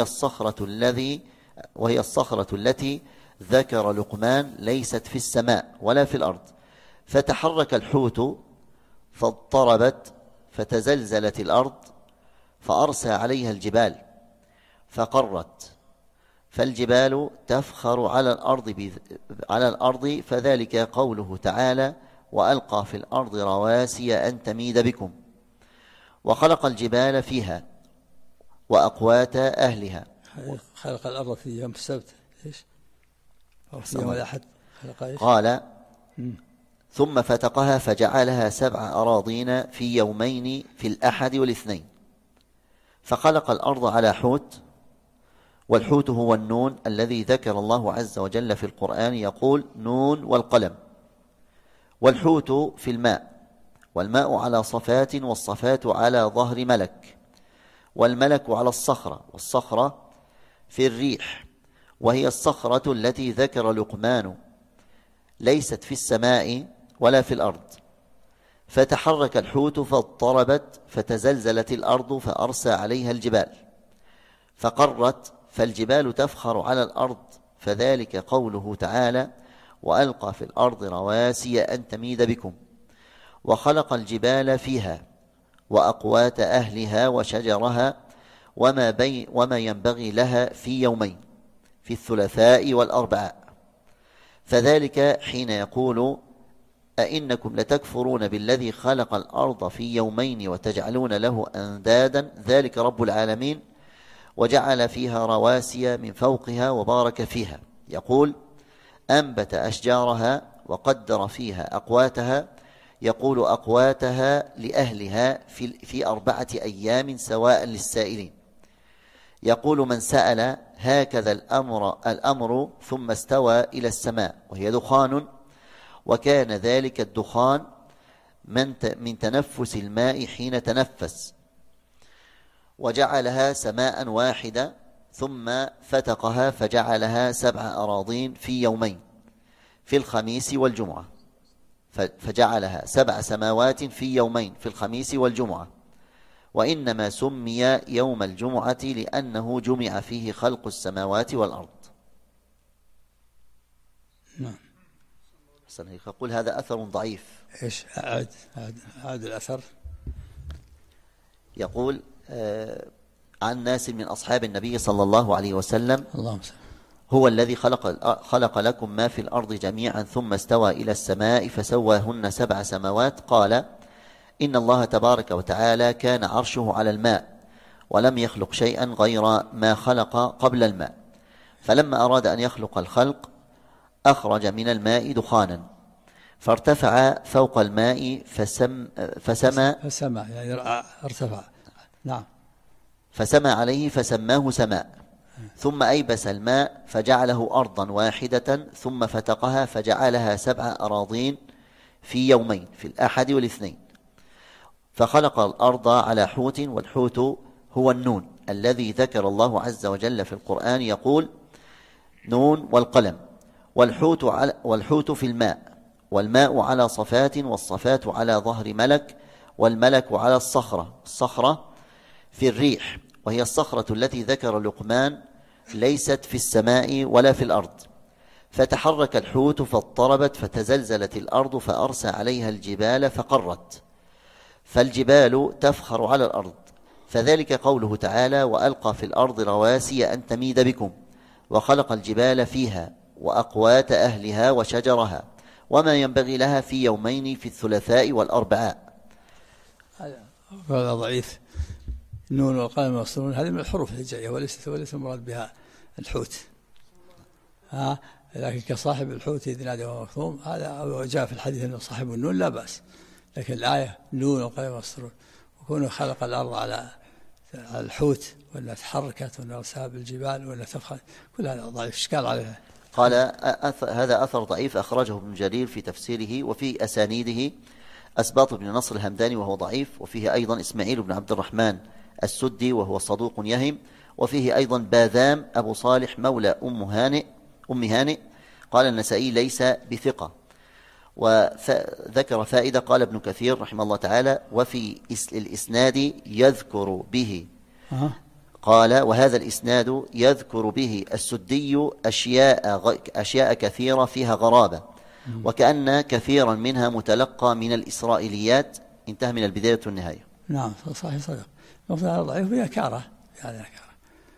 الصخرة التي ذكر لقمان ليست في السماء ولا في الأرض، فتحرك الحوت فاضطربت فتزلزلت الأرض فأرسى عليها الجبال فقرت، فالجبال تفخر على الأرض فذلك قوله تعالى وألقى في الأرض رواسي أن تميد بكم، وخلق الجبال فيها وأقوات أهلها. خلق الأرض في يوم السبت إيش؟ في يوم الأحد خلق إيش؟ قال ثم فتقها فجعلها 7 أراضين في يومين في الأحد والاثنين، فخلق الأرض على حوت، والحوت هو النون الذي ذكر الله عز وجل في القرآن يقول نون والقلم، والحوت في الماء والماء على صفات والصفات على ظهر ملك، والملك على الصخرة والصخرة في الريح وهي الصخرة التي ذكر لقمان ليست في السماء ولا في الأرض، فتحرك الحوت فاضطربت فتزلزلت الأرض فأرسى عليها الجبال فقرت، فالجبال تفخر على الأرض فذلك قوله تعالى وألقى في الأرض رواسي أن تميد بكم، وخلق الجبال فيها وأقوات أهلها وشجرها وما ينبغي لها في يومين في الثلاثاء والأربعاء، فذلك حين يقول أئنكم لتكفرون بالذي خلق الأرض في يومين وتجعلون له أندادا ذلك رب العالمين وجعل فيها رواسي من فوقها وبارك فيها، يقول أنبت أشجارها وقدر فيها أقواتها، يقول أقواتها لأهلها في 4 أيام سواء للسائلين، يقول من سأل هكذا الأمر ثم استوى إلى السماء وهي دخان، وكان ذلك الدخان من تنفس الماء حين تنفس، وجعلها سماء واحدة ثم فتقها فجعلها 7 أراضين في يومين في الخميس والجمعة، فجعلها 7 سماوات في يومين في الخميس والجمعة، وإنما سمي يوم الجمعة لأنه جمع فيه خلق السماوات والأرض. نعم. يقول هذا أثر ضعيف. إيش عاد الأثر؟ يقول عن ناس من أصحاب النبي صلى الله عليه وسلم اللهم هو الذي خلق لكم ما في الأرض جميعا ثم استوى إلى السماء فسواهن 7 سماوات. قال إن الله تبارك وتعالى كان عرشه على الماء ولم يخلق شيئا غير ما خلق قبل الماء، فلما أراد أن يخلق الخلق أخرج من الماء دخانا فارتفع فوق الماء فسمى يعني ارتفع. نعم. فسمى عليه فسماه سماء. ثم أيبس الماء فجعله أرضا واحدة ثم فتقها فجعلها 7 أراضين في يومين في الأحد والاثنين. فخلق الأرض على حوت، والحوت هو النون الذي ذكر الله عز وجل في القرآن يقول نون والقلم. والحوت في الماء، والماء على صفات، والصفات على ظهر ملك، والملك على الصخرة في الريح، وهي الصخرة التي ذكر لقمان ليست في السماء ولا في الأرض. فتحرك الحوت فاضطربت فتزلزلت الأرض فأرسى عليها الجبال فقرت، فالجبال تفخر على الأرض. فذلك قوله تعالى وألقى في الأرض رواسي أن تميد بكم، وخلق الجبال فيها وأقوات أهلها وشجرها وما ينبغي لها في يومين في الثلاثاء والأربعاء. هذا ضعيف. النون والقلم والسطور هذه من الحروف الهجائية وليس المراد بها الحوت. لكن كصاحب الحوت إذ نادى وهو مكظوم هذا جاء في الحديث أنه صاحب النون لا بأس. لكن الآية نون والقلم والسطور وكونه خلق الأرض على الحوت ولا تحركت ولا أرساب الجبال ولا تفخر كل هذا ضعيف. إشكال عليها. قال هذا أثر ضعيف أخرجه ابن جرير في تفسيره، وفي أسانيده أسباط بن نصر الهمداني وهو ضعيف، وفيه أيضا إسماعيل بن عبد الرحمن السدي وهو صدوق يهم، وفيه أيضا باذام أبو صالح مولى أم هانئ. قال النسائي ليس بثقة. وذكر فائدة قال ابن كثير رحمه الله تعالى وفي الإسناد يذكر به، قال وهذا الإسناد يذكر به السدي أشياء كثيرة فيها غرابة، وكأن كثيرا منها متلقى من الإسرائيليات. انتهى من البداية والنهاية. نعم صحيح صدق. مفضل ضعيف وهي كارة يعني كارة.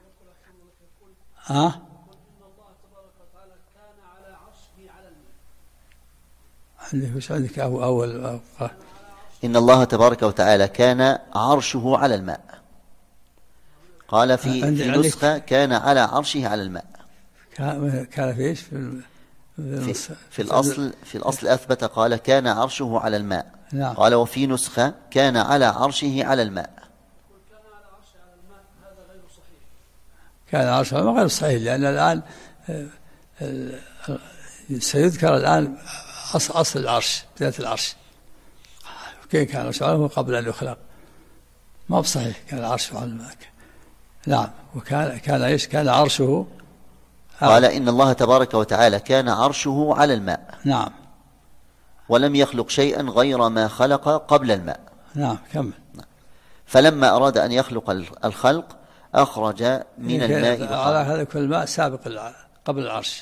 عندك أول إن الله تبارك وتعالى كان عرشه على الماء. قال في نسخة كان على عرشه على الماء. كان في إيش في الأصل أثبت قال كان عرشه على الماء. نعم. قال وفي نسخة كان على عرشه على الماء. كان عرشه على الماء غير صحيح، لأن الآن سيذكر الآن أصل العرش، بداية العرش. كيف كان عرشه على الماء قبل أن يخلق؟ ما بصحيح كان عرشه على الماء. نعم. وكان إيش؟ كان عرشه قال إن الله تبارك وتعالى كان عرشه على الماء. نعم. ولم يخلق شيئا غير ما خلق قبل الماء. نعم كمل. فلما أراد أن يخلق الخلق أخرج من الماء على هذا كل الماء سابق قبل العرش.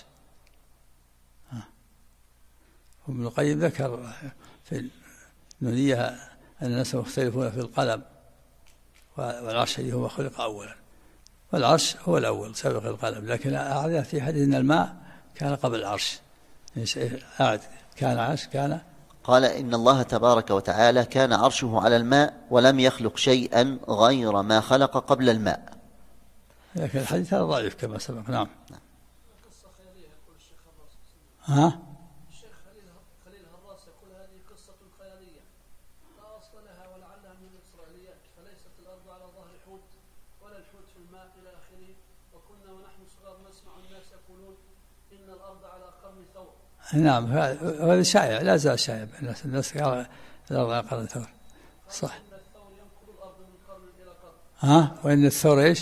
ابن القيم ذكر في النونية أن الناس مختلفون في القلم، والعرش هو خلق أولا، والعرش هو الأول سابق القلم. لكن أعلى في حديث أن الماء كان قبل العرش. كان عرش كان. قال إن الله تبارك وتعالى كان عرشه على الماء ولم يخلق شيئا غير ما خلق قبل الماء. لكن الحديث هذا ضعيف كما سبق. نعم. قصة خيالية يقول الشيخ ها؟ الشيخ خليل هراس يقول هذه قصة خيالية لا أصل لها ولعلها من الإسرائيليات، فليست الأرض على ظهر حوت ولا الحوت في الماء إلى آخره. وكنا ونحن صغار نسمع الناس يقولون إن الأرض على قرن ثور. نعم هذا شائع، لا زال شائع بين الناس قال الأرض على قرن ثور. صح. إن الثور ينقل الأرض من قرن إلى قرن. وإن الثور إيش؟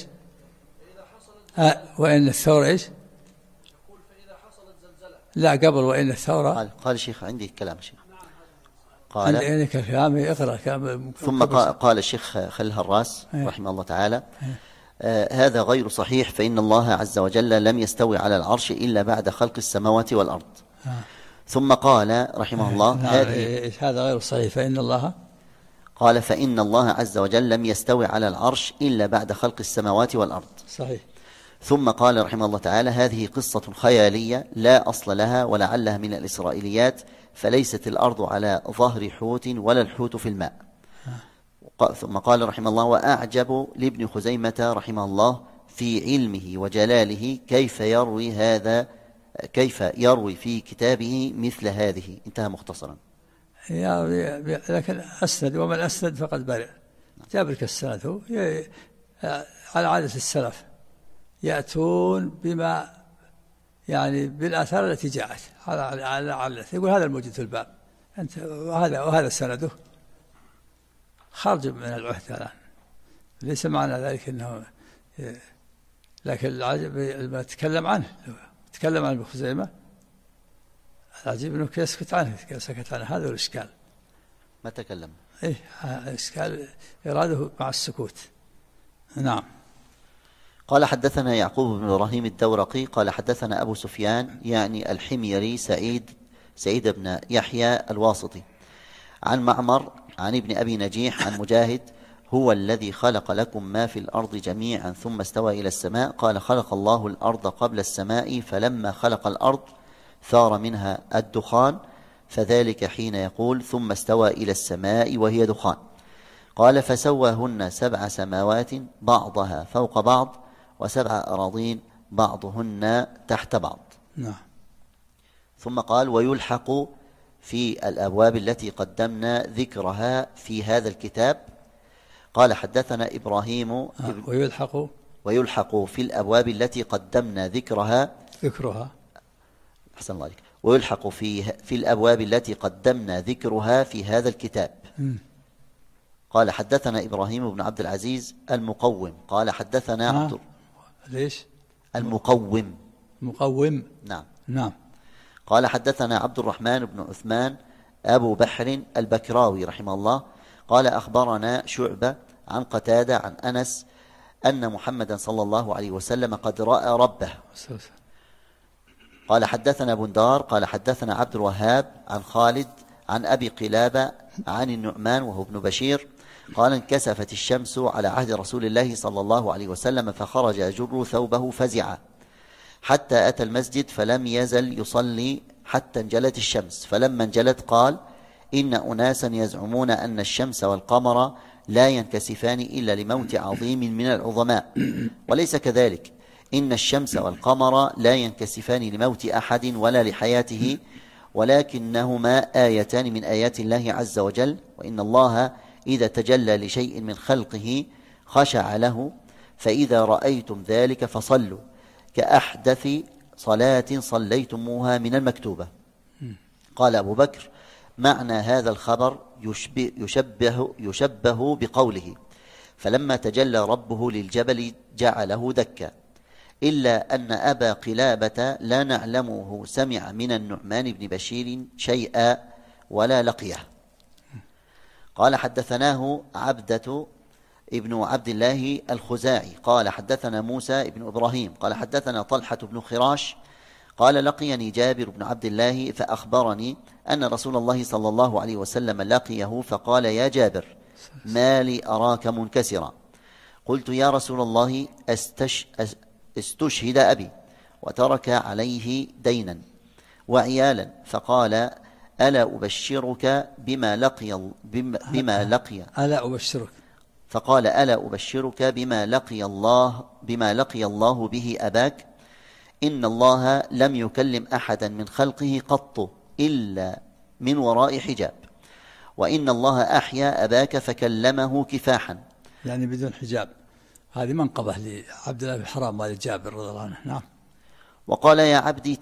وإن الثور إيش؟ يقول فإذا حصلت زلزلة. لا قبل وإن الثورة. قال الشيخ عندي كلام شيخ. قال عندك كلام اقرأ ثم قال الشيخ خليل هراس رحمه الله تعالى هذا غير صحيح، فإن الله عز وجل لم يستوي على العرش إلا بعد خلق السماوات والأرض. ثم قال رحمه الله هذا غير صحيح، فإن الله قال فإن الله عز وجل لم يستوي على العرش إلا بعد خلق السماوات والأرض. صحيح. ثم قال رحمه الله تعالى هذه قصة خيالية لا أصل لها ولعلها من الإسرائيليات، فليست الأرض على ظهر حوت ولا الحوت في الماء. ثم قال رحمه الله وأعجب لابن خزيمة رحمه الله في علمه وجلاله كيف يروي في كتابه مثل هذه. انتهى مختصرا. لكن أسند، ومن أسند فقد برئ. جابر كالسند هو على عادة السلف يأتون بما يعني بالآثار التي جاءت على يقول هذا الموجود في الباب أنت وهذا سنده خارج من العهد الآن، ليس معنى ذلك أنه، لكن العجب ما تكلم عنه ابن خزيمة، العجيب أنه سكت عنه هذا هو الإشكال. ما تكلم إشكال إراده مع السكوت. نعم. قال حدثنا يعقوب بن إبراهيم الدورقي قال حدثنا أبو سفيان يعني الحميري سعيد بن يحيى الواسطي عن معمر عن ابن أبي نجيح عن مجاهد هو الذي خلق لكم ما في الأرض جميعا ثم استوى إلى السماء. قال خلق الله الأرض قبل السماء فلما خلق الأرض ثار منها الدخان فذلك حين يقول ثم استوى إلى السماء وهي دخان. قال فسواهن 7 سماوات بعضها فوق بعض و7 أراضين بعضهن تحت بعض. نعم. ثم قال ويلحق في الأبواب التي قدمنا ذكرها في هذا الكتاب. قال حدثنا إبراهيم ويلحق في الأبواب التي قدمنا ذكرها أحسن الله عليك. ويلحق في الأبواب التي قدمنا ذكرها في هذا الكتاب. قال حدثنا إبراهيم بن عبد العزيز المقوم قال حدثنا عبد ليش المقوم نعم. قال حدثنا عبد الرحمن بن عثمان أبو بحر البكراوي رحمه الله قال أخبرنا شعبة عن قتادة عن أنس أن محمدا صلى الله عليه وسلم قد رأى ربه. قال حدثنا بندار قال حدثنا عبد الوهاب عن خالد عن أبي قلابة عن النعمان وهو ابن بشير قال انكسفت الشمس على عهد رسول الله صلى الله عليه وسلم فخرج يجر ثوبه فزعا حتى أتى المسجد فلم يزل يصلي حتى انجلت الشمس. فلما انجلت قال إن أناسا يزعمون أن الشمس والقمر لا ينكسفان إلا لموت عظيم من العظماء وليس كذلك، إن الشمس والقمر لا ينكسفان لموت أحد ولا لحياته ولكنهما آيتان من آيات الله عز وجل، وإن الله إذا تجلى لشيء من خلقه خشع له، فإذا رأيتم ذلك فصلوا كأحدث صلاة صليتموها من المكتوبة. قال أبو بكر معنى هذا الخبر يشبه بقوله فلما تجلى ربه للجبل جعله دكا، إلا أن أبا قلابة لا نعلمه سمع من النعمان بن بشير شيئا ولا لقيه. قال حدثناه عبدة ابن عبد الله الخزاعي قال حدثنا موسى ابن إبراهيم قال حدثنا طلحة بن خراش قال لقيني جابر بن عبد الله فأخبرني أن رسول الله صلى الله عليه وسلم لقيه فقال يا جابر ما لي أراك منكسرا؟ قلت يا رسول الله استشهد أبي وترك عليه دينا وعيالا، فقال ألا أبشرك بما لقي فقال ألا أبشرك بما لقي الله به أباك؟ إن الله لم يكلم أحدا من خلقه قط إلا من وراء حجاب، وإن الله أحيا أباك فكلمه كفاحا، يعني بدون حجاب. هذه منقبة لعبد الله بن حرام ولجابر رضي الله عنه. نعم. وقال يا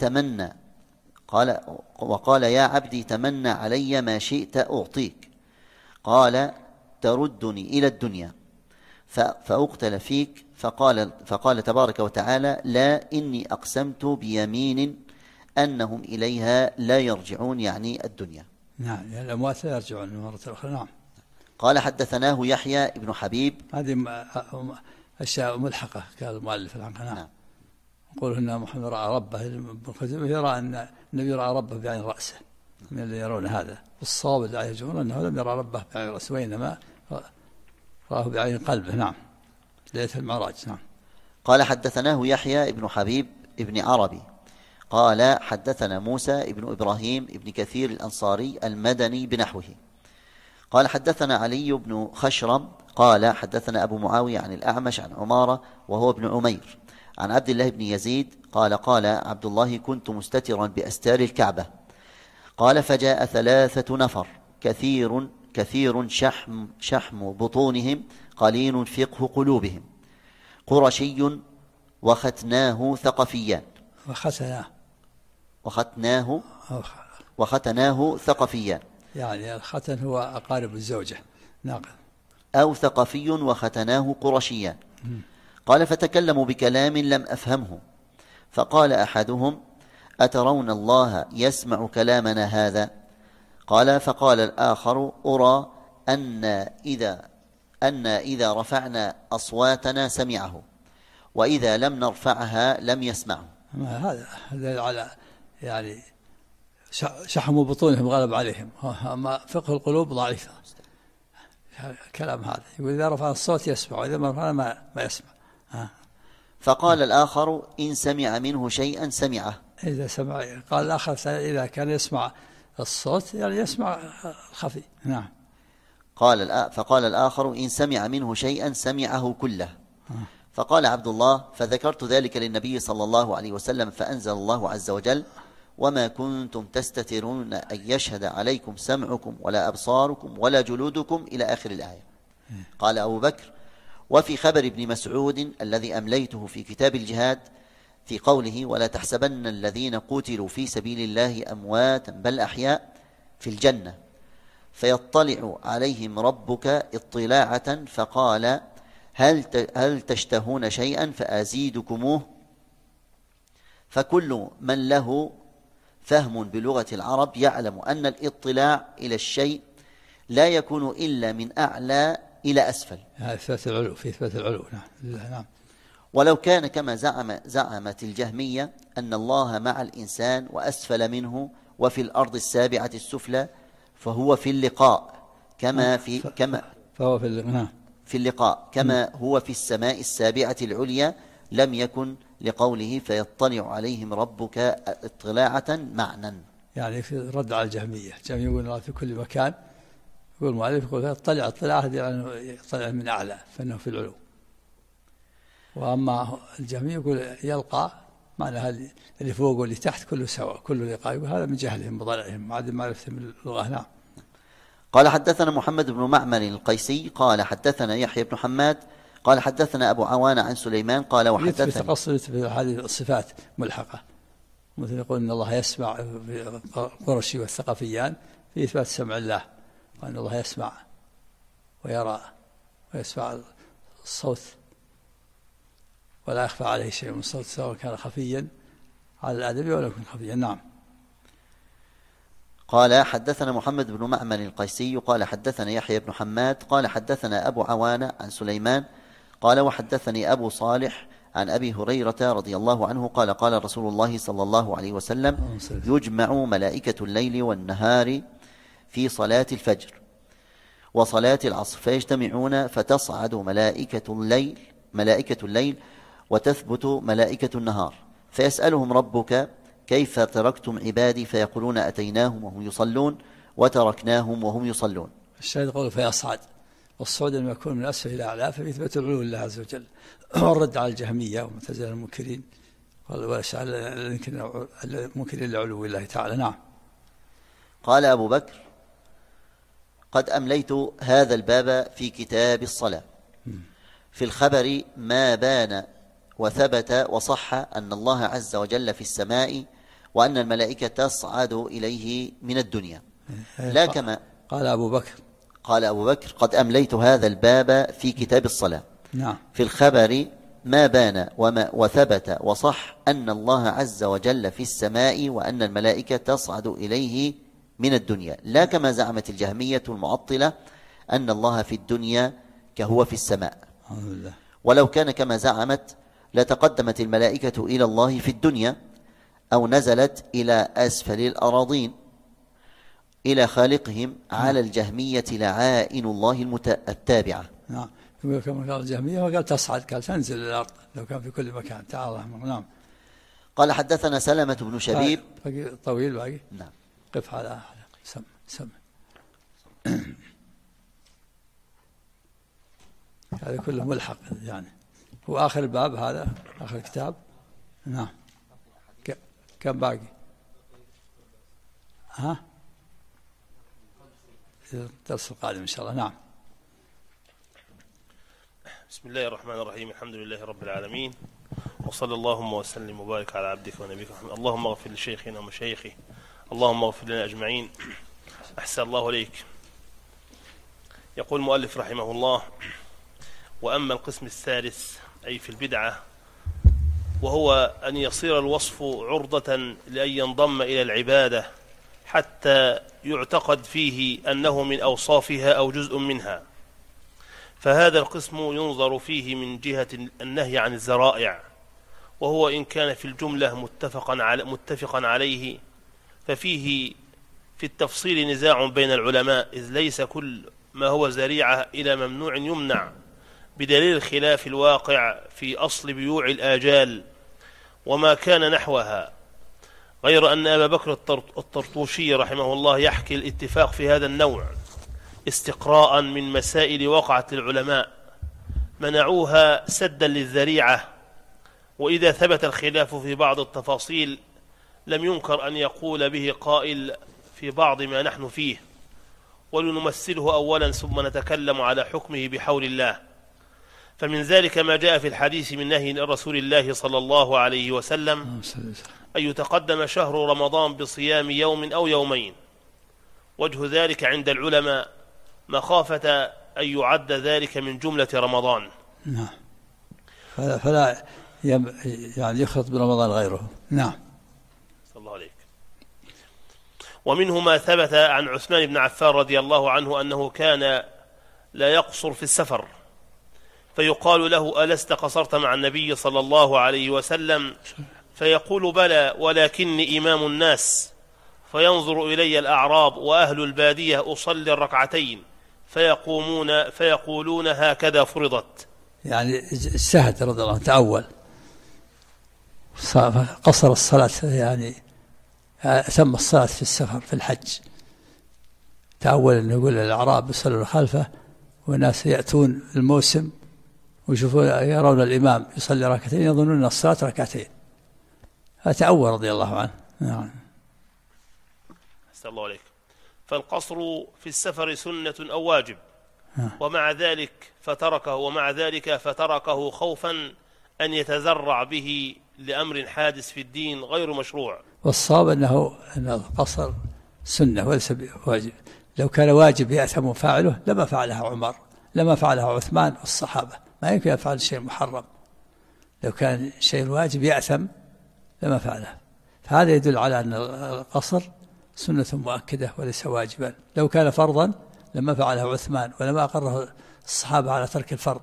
عبدي تمنى علي ما شئت أعطيك. قال تردني إلى الدنيا فأقتل فيك. فقال تبارك وتعالى لا إني أقسمت بيمين أنهم إليها لا يرجعون، يعني الدنيا. نعم، يعني الأموات لا يرجعون مرة أخرى. نعم. قال حدثناه يحيى ابن حبيب. هذه أشياء ملحقة قال المؤلف العنقى. نعم. يقول إن محمد رأى ربه، يرى أن النبي رأى ربه بعين رأسه من اللي يرون هذا. الصواب الذي يجون أنه لم يرى ربه بعين رأسه وإنما رآه بعين قلبه. نعم، ليلة المعراج. نعم. قال حدثناه يحيى ابن حبيب ابن عربي قال حدثنا موسى ابن إبراهيم ابن كثير الأنصاري المدني بنحوه. قال حدثنا علي بن خشرم قال حدثنا أبو معاوية عن الأعمش عن عمارة وهو ابن عمير عن عبد الله بن يزيد قال عبد الله كنت مستترا بأستار الكعبة. قال فجاء 3 نفر كثير شحم بطونهم قليل فقه قلوبهم، قرشي وختناه ثقفيان. وختناه ثقفيان يعني الختن هو أقارب الزوجة. نعم. أو ثقفي وختناه قرشيان. قال فتكلموا بكلام لم أفهمه، فقال أحدهم أترون الله يسمع كلامنا هذا؟ فقال الآخر أرى أن إذا رفعنا أصواتنا سمعه، وإذا لم نرفعها لم يسمعه. هذا على يعني شحموا بطونهم غلب عليهم، أما فقه القلوب ضعيف. كلام هذا يقول إذا رفع الصوت يسمع، وإذا ما رفع ما يسمع. فقال الآخر إن سمع منه شيئا سمعه. إذا سمع، قال الآخر إذا كان يسمع الصوت يعني يسمع الخفي. نعم. فقال الآخر إن سمع منه شيئا سمعه كله. فقال عبد الله فذكرت ذلك للنبي صلى الله عليه وسلم، فأنزل الله عز وجل وما كنتم تستترون أن يشهد عليكم سمعكم ولا أبصاركم ولا جلودكم إلى آخر الآية. قال أبو بكر وفي خبر ابن مسعود الذي أمليته في كتاب الجهاد في قوله ولا تحسبن الذين قتلوا في سبيل الله أمواتا بل أحياء في الجنة فيطلع عليهم ربك اطلاعة فقال هل تشتهون شيئا فأزيدكموه. فكل من له فهم بلغة العرب يعلم أن الاطلاع إلى الشيء لا يكون إلا من أعلى إلى أسفل. إثبات العلو، في إثبات العلو. نعم. ولو كان كما زعمت الجهمية أن الله مع الإنسان وأسفل منه وفي الأرض السابعة السفلى فهو في اللقاء في اللقاء كما هو في السماء السابعة العليا لم يكن لقوله فيطلع عليهم ربك اطلاعة معنى. يعني في رد على الجهمية يقول الله في كل مكان، يقول المؤلف يقول اطلع اطلاعه يعني يطلع من أعلى فإنه في العلو. وأما الجهمية يقول يلقى معنى اللي فوق واللي تحت كله سواء كله لقاء، وهذا من جهلهم وضلالهم عدم معرفتهم اللغة. نعم. قال حدثنا محمد بن معمر القيسي قال حدثنا يحيى بن حماد قال حدثنا أبو عوان عن سليمان قال وحدثنا تقصد في هذه الصفات ملحقة، مثل يقول إن الله يسمع في قرشي والثقفيان في إثبات سمع الله، وأن الله يسمع ويرى ويسمع الصوت ولا يخفى عليه شيء من الصوت سواء كان خفيا على الآدمي ولا يكون خفيا. نعم. قال حدثنا محمد بن معمر القيسي قال حدثنا يحيى بن حماد قال حدثنا أبو عوان عن سليمان قال وحدثني أبو صالح عن أبي هريرة رضي الله عنه قال قال رسول الله صلى الله عليه وسلم يجمع ملائكة الليل والنهار في صلاة الفجر وصلاة العصر فيجتمعون فتصعد ملائكة الليل وتثبت ملائكة النهار فيسألهم ربك كيف تركتم عبادي فيقولون أتيناهم وهم يصلون وتركناهم وهم يصلون. الشاهد قوله فيصعد، والصعود لما يكون من أسفل إلى أعلى فيثبت العلو لله عز وجل. والرد على الجهمية ومعتزلة المنكرين قال المنكرين لعلو الله تعالى. نعم. قال أبو بكر قد أمليت هذا الباب في كتاب الصلاة في الخبر ما بان وثبت وصح أن الله عز وجل في السماء وأن الملائكة تصعد إليه من الدنيا لا كما قال أبو بكر قد أمليت هذا الباب في كتاب الصلاة. نعم. في الخبر ما بان وثبت وصح أن الله عز وجل في السماء وأن الملائكة تصعد إليه من الدنيا لا كما زعمت الجهمية المعطلة أن الله في الدنيا كهو في السماء. ولو كان كما زعمت لتقدمت الملائكة إلى الله في الدنيا أو نزلت إلى أسفل الأراضين إلى خالقهم على الجهمية لعائن الله التابعة. نعم. كما قال الجهمية وقال تصعد قال تنزل الأرض لو كان في كل مكان تعالى. نعم. قال حدثنا سلمة بن شبيب طويل باقي. نعم. قف على سم هذا كله ملحق يعني هو آخر الباب هذا آخر الكتاب. نعم. كم باقي؟ الدرس القادم إن شاء الله. نعم. بسم الله الرحمن الرحيم. الحمد لله رب العالمين وصلى اللهم وسلم وبارك على عبدك ونبيك محمد. اللهم اغفر لشيخنا ومشايخه، اللهم اغفر لنا أجمعين. أحسن الله إليك. يقول المؤلف رحمه الله: وأما القسم الثالث أي في البدعة، وهو أن يصير الوصف عرضة لأن ينضم إلى العبادة حتى يعتقد فيه أنه من أوصافها أو جزء منها، فهذا القسم ينظر فيه من جهة النهي عن الذرائع، وهو إن كان في الجملة متفقا عليه، ففيه في التفصيل نزاع بين العلماء، إذ ليس كل ما هو ذريعة إلى ممنوع يمنع، بدليل الخلاف الواقع في أصل بيوع الآجال وما كان نحوها، غير أن أبا بكر الطرطوشي رحمه الله يحكي الاتفاق في هذا النوع استقراء من مسائل وقعت للعلماء منعوها سدا للذريعة، وإذا ثبت الخلاف في بعض التفاصيل لم ينكر أن يقول به قائل في بعض ما نحن فيه، ولنمثله أولا ثم نتكلم على حكمه بحول الله. فمن ذلك ما جاء في الحديث من نهي رسول الله صلى الله عليه وسلم أن يتقدم شهر رمضان بصيام يوم أو يومين، وجه ذلك عند العلماء مخافة أن يعد ذلك من جملة رمضان. نعم، فلا يعني يخلط برمضان غيره. نعم. صلى الله عليك. ومنه ما ثبت عن عثمان بن عفان رضي الله عنه أنه كان لا يقصر في السفر، فيقال له: ألست قصرت مع النبي صلى الله عليه وسلم؟ فيقول: بلى، ولكني إمام الناس، فينظر إلي الأعراب وأهل البادية أصلي الركعتين فيقولون هكذا فرضت. يعني اجتهد رضي الله عنه، تأول، قصر الصلاة، يعني أتم الصلاة في السفر في الحج، تأول أنه يقول الأعراب يصلوا خلفه والناس يأتون الموسم ويشوفون يرون الإمام يصلي ركعتين يظنون أن الصلاة ركعتين، فتأول رضي الله عنه. نعم. أحسن الله عليك. فالقصر في السفر سنة أو واجب، ومع ذلك فتركه خوفا أن يتذرع به لأمر حادث في الدين غير مشروع. والصواب أن القصر سنة وليس واجب. لو كان واجب يأثم فاعله لما فعلها عمر، لما فعلها عثمان والصحابة، ما يمكن يفعل شيء محرم. لو كان شيء واجب يأثم لما فعله، فهذا يدل على أن القصر سنة مؤكدة وليس واجبا. لو كان فرضا لما فعله عثمان ولما أقره الصحابة على ترك الفرض،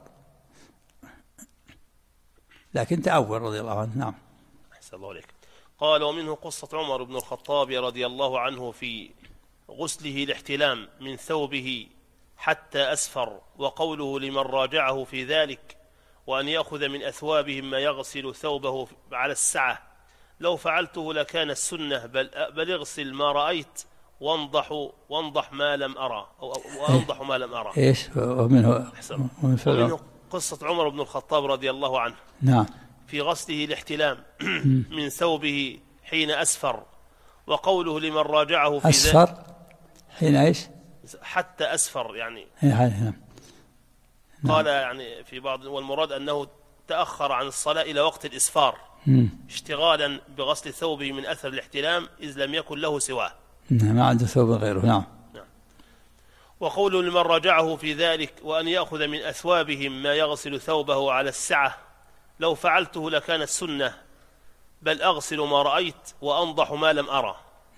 لكن تأول رضي الله عنه. نعم. أحسن الله عليك. قال: ومنه قصة عمر بن الخطاب رضي الله عنه في غسله الاحتلام من ثوبه حتى أسفر، وقوله لمن راجعه في ذلك: وأن يأخذ من أثوابهم ما يغسل ثوبه على السعة، لو فعلته لكان السنة، بل اغسل ما رأيت وانضح ما لم أرى، وأنضح ما لم أرى. إيش؟ ومنه قصة عمر بن الخطاب رضي الله عنه. نعم. في غسله الاحتلام من ثوبه حين أسفر، وقوله لمن راجعه في أسفر حين إيش؟ حتى أسفر يعني. نعم. قال يعني في بعض، والمراد أنه تأخر عن الصلاة إلى وقت الإسفار اشتغالا بغسل ثوبه من أثر الاحتلام، إذ لم يكن له سواه. ما عنده ثوب غيره. نعم. وقوله لمن راجعه في ذلك: وأن يأخذ من أثوابهم ما يغسل ثوبه على السعة، لو فعلته لكان السنة، بل أغسل ما رأيت وأنضح ما لم أرى.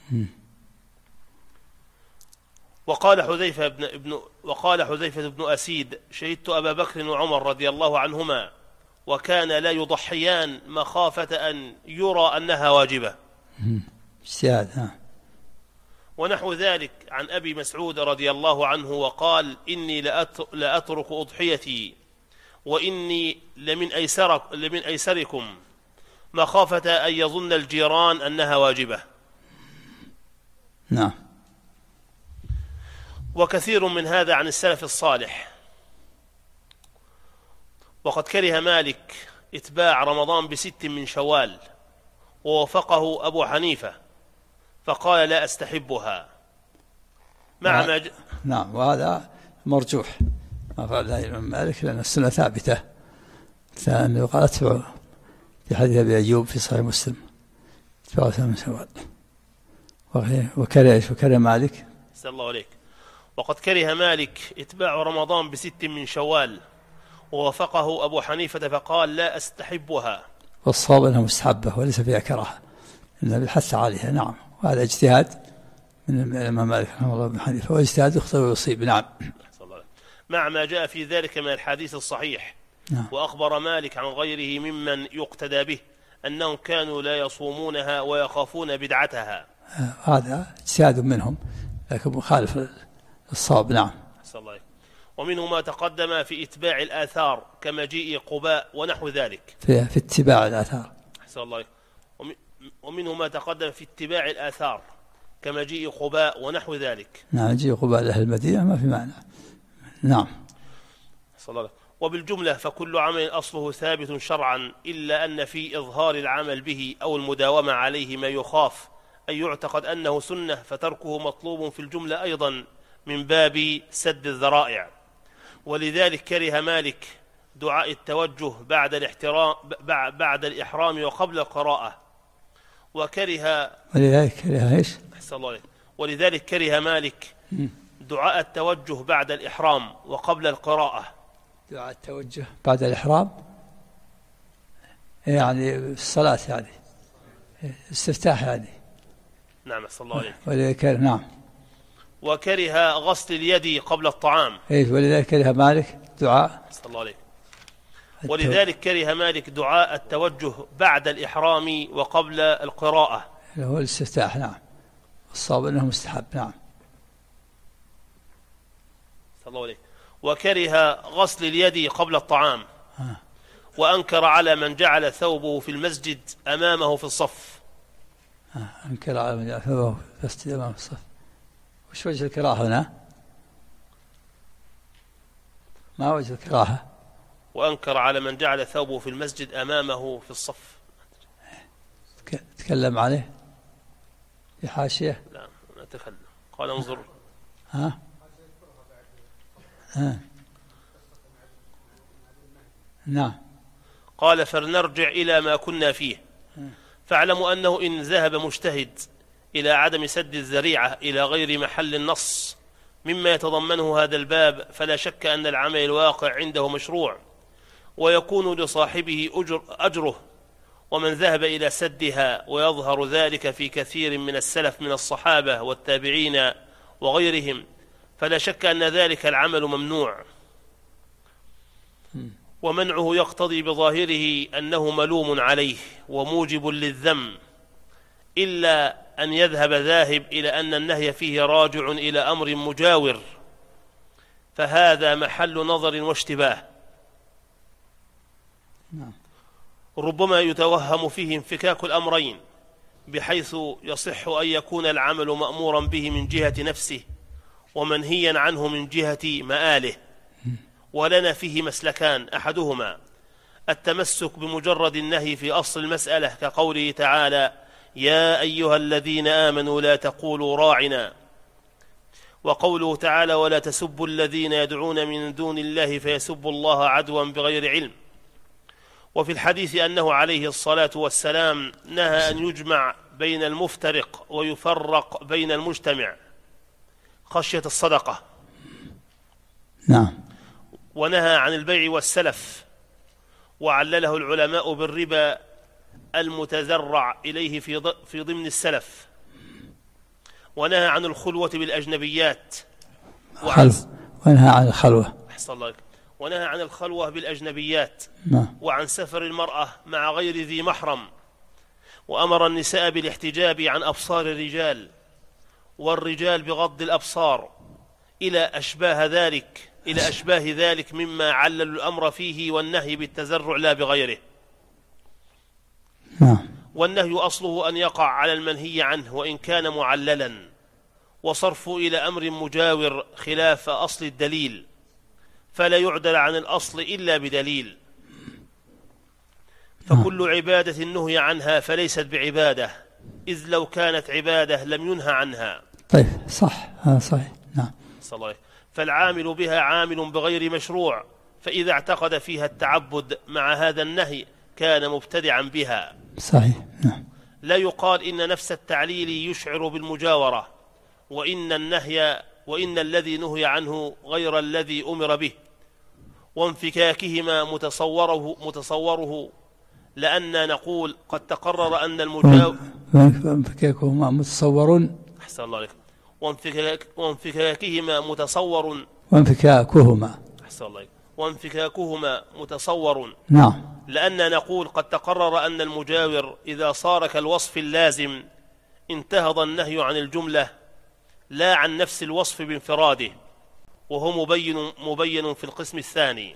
وقال حذيفة بن أسيد: شهدت أبا بكر وعمر رضي الله عنهما وكان لا يضحيان مخافة أن يرى أنها واجبة. ونحو ذلك عن أبي مسعود رضي الله عنه، وقال: إني لأترك أضحيتي وإني لمن أيسركم مخافة أن يظن الجيران أنها واجبة. نعم. وكثير من هذا عن السلف الصالح. وقد كره مالك إتباع رمضان ب6 من شوال، ووافقه أبو حنيفة فقال: لا أستحبها. نعم. وهذا مرجوح ما فعل الإمام مالك، لأن السنة ثابتة. ثاني قال: في حديث أبي أيوب في صحيح مسلم اتباع 8 شوال. وكره مالك أحسن الله عليك. وقد كره مالك اتباع رمضان ب6 من شوال، ووافقه أبو حنيفة فقال لا أستحبها. والصواب أنها مستحبة وليس فيها كراهة، إنه بالحث عليها. نعم، وهذا اجتهاد من الإمام مالك رحمه الله بن حنيفة، واجتهاد يخطئ ويصيب. نعم، مع ما جاء في ذلك من الحديث الصحيح. نعم. وأخبر مالك عن غيره ممن يقتدى به أنهم كانوا لا يصومونها ويخافون بدعتها. هذا اجتهاد منهم لكن مخالف الصواب. نعم. ومنه ما تقدم في اتباع الآثار كمجيء قباء ونحو ذلك. في اتباع الآثار. ومنه ما تقدم في اتباع الآثار كمجيء قباء ونحو ذلك. نعم، مجيء قباء لأهل المدينة ما في معنى. نعم. وبالجملة فكل عمل أصله ثابت شرعا، إلا أن في إظهار العمل به أو المداومة عليه ما يخاف أن يعتقد أنه سنة، فتركه مطلوب في الجملة أيضا من باب سد الذرائع. ولذلك كره مالك دعاء التوجه بعد الإحرام وقبل القراءة. ولذلك كره مالك دعاء التوجه بعد الإحرام وقبل القراءة. دعاء التوجه بعد الإحرام يعني الصلاة، يعني استفتاح يعني. نعم، صلى الله عليه. نعم. وكره غسل اليد قبل الطعام. ولذلك كره مالك دعاء. صلى الله عليه. ولذلك كره مالك دعاء التوجه بعد الإحرام وقبل القراءة. هو الاستفتاح. نعم، الصواب أنه مستحب. نعم. صلى الله عليه. وكره غسل اليد قبل الطعام. وأنكر على من جعل ثوبه في المسجد أمامه في الصف. أنكر على من جعل ثوبه في المسجد أمامه في الصف. وش وجه الكراهة هنا؟ ما وجه الكراهة؟ وأنكر على من جعل ثوبه في المسجد أمامه في الصف. تكلم عليه في حاشية؟ لا، نتكلم. قال انظر. نعم. قال فلنرجع إلى ما كنا فيه. فاعلموا أنه إن ذهب مجتهد إلى عدم سد الذريعة إلى غير محل النص مما يتضمنه هذا الباب، فلا شك أن العمل الواقع عنده مشروع ويكون لصاحبه أجره، ومن ذهب إلى سدها، ويظهر ذلك في كثير من السلف من الصحابة والتابعين وغيرهم، فلا شك أن ذلك العمل ممنوع، ومنعه يقتضي بظاهره أنه ملوم عليه وموجب للذم، إلا أن يذهب ذاهب إلى أن النهي فيه راجع إلى أمر مجاور، فهذا محل نظر واشتباه. ربما يتوهم فيه انفكاك الأمرين، بحيث يصح أن يكون العمل مأمورا به من جهة نفسه ومنهيا عنه من جهة مآله. ولنا فيه مسلكان، أحدهما التمسك بمجرد النهي في أصل المسألة كقوله تعالى يا أيها الذين آمنوا لا تقولوا راعنا، وقوله تعالى ولا تسبوا الذين يدعون من دون الله فيسبوا الله عدوا بغير علم. وفي الحديث أنه عليه الصلاة والسلام نهى أن يجمع بين المفترق ويفرق بين المجتمع خشية الصدقة. نعم. ونهى عن البيع والسلف، وعلله العلماء بالربا المتذرع إليه في ضمن السلف. ونهى عن الخلوة بالأجنبيات، ونهى عن الخلوة. أحسن الله. ونهى عن الخلوة بالأجنبيات، وعن سفر المرأة مع غير ذي محرم، وأمر النساء بالاحتجاب عن أبصار الرجال، والرجال بغض الأبصار، إلى أشباه ذلك مما علل الأمر فيه والنهي بالتزرع لا بغيره. والنهي أصله أن يقع على المنهي عنه وإن كان معللا، وصرفه إلى أمر مجاور خلاف أصل الدليل، فلا يعدل عن الأصل إلا بدليل. فكل عبادة نهي عنها فليست بعبادة، إذ لو كانت عبادة لم ينهى عنها. طيب، صح، هذا صحيح. نعم. صحيح. فالعامل بها عامل بغير مشروع، فإذا اعتقد فيها التعبد مع هذا النهي كان مبتدعا بها. صحيح. نعم. لا يقال إن نفس التعليل يشعر بالمجاورة، وإن الذي نهي عنه غير الذي أمر به، وانفكاكهما متصوره لأن نقول قد تقرر أن المجاور وانفكاكهما متصور. أحسن الله عليك. وانفكاكهما متصور. أحسن الله عليك. وانفكاكهما متصور. نعم. لأن نقول قد تقرر أن المجاور إذا صار كالوصف اللازم انتهض النهي عن الجملة لا عن نفس الوصف بانفراده، وهو مبين في القسم الثاني.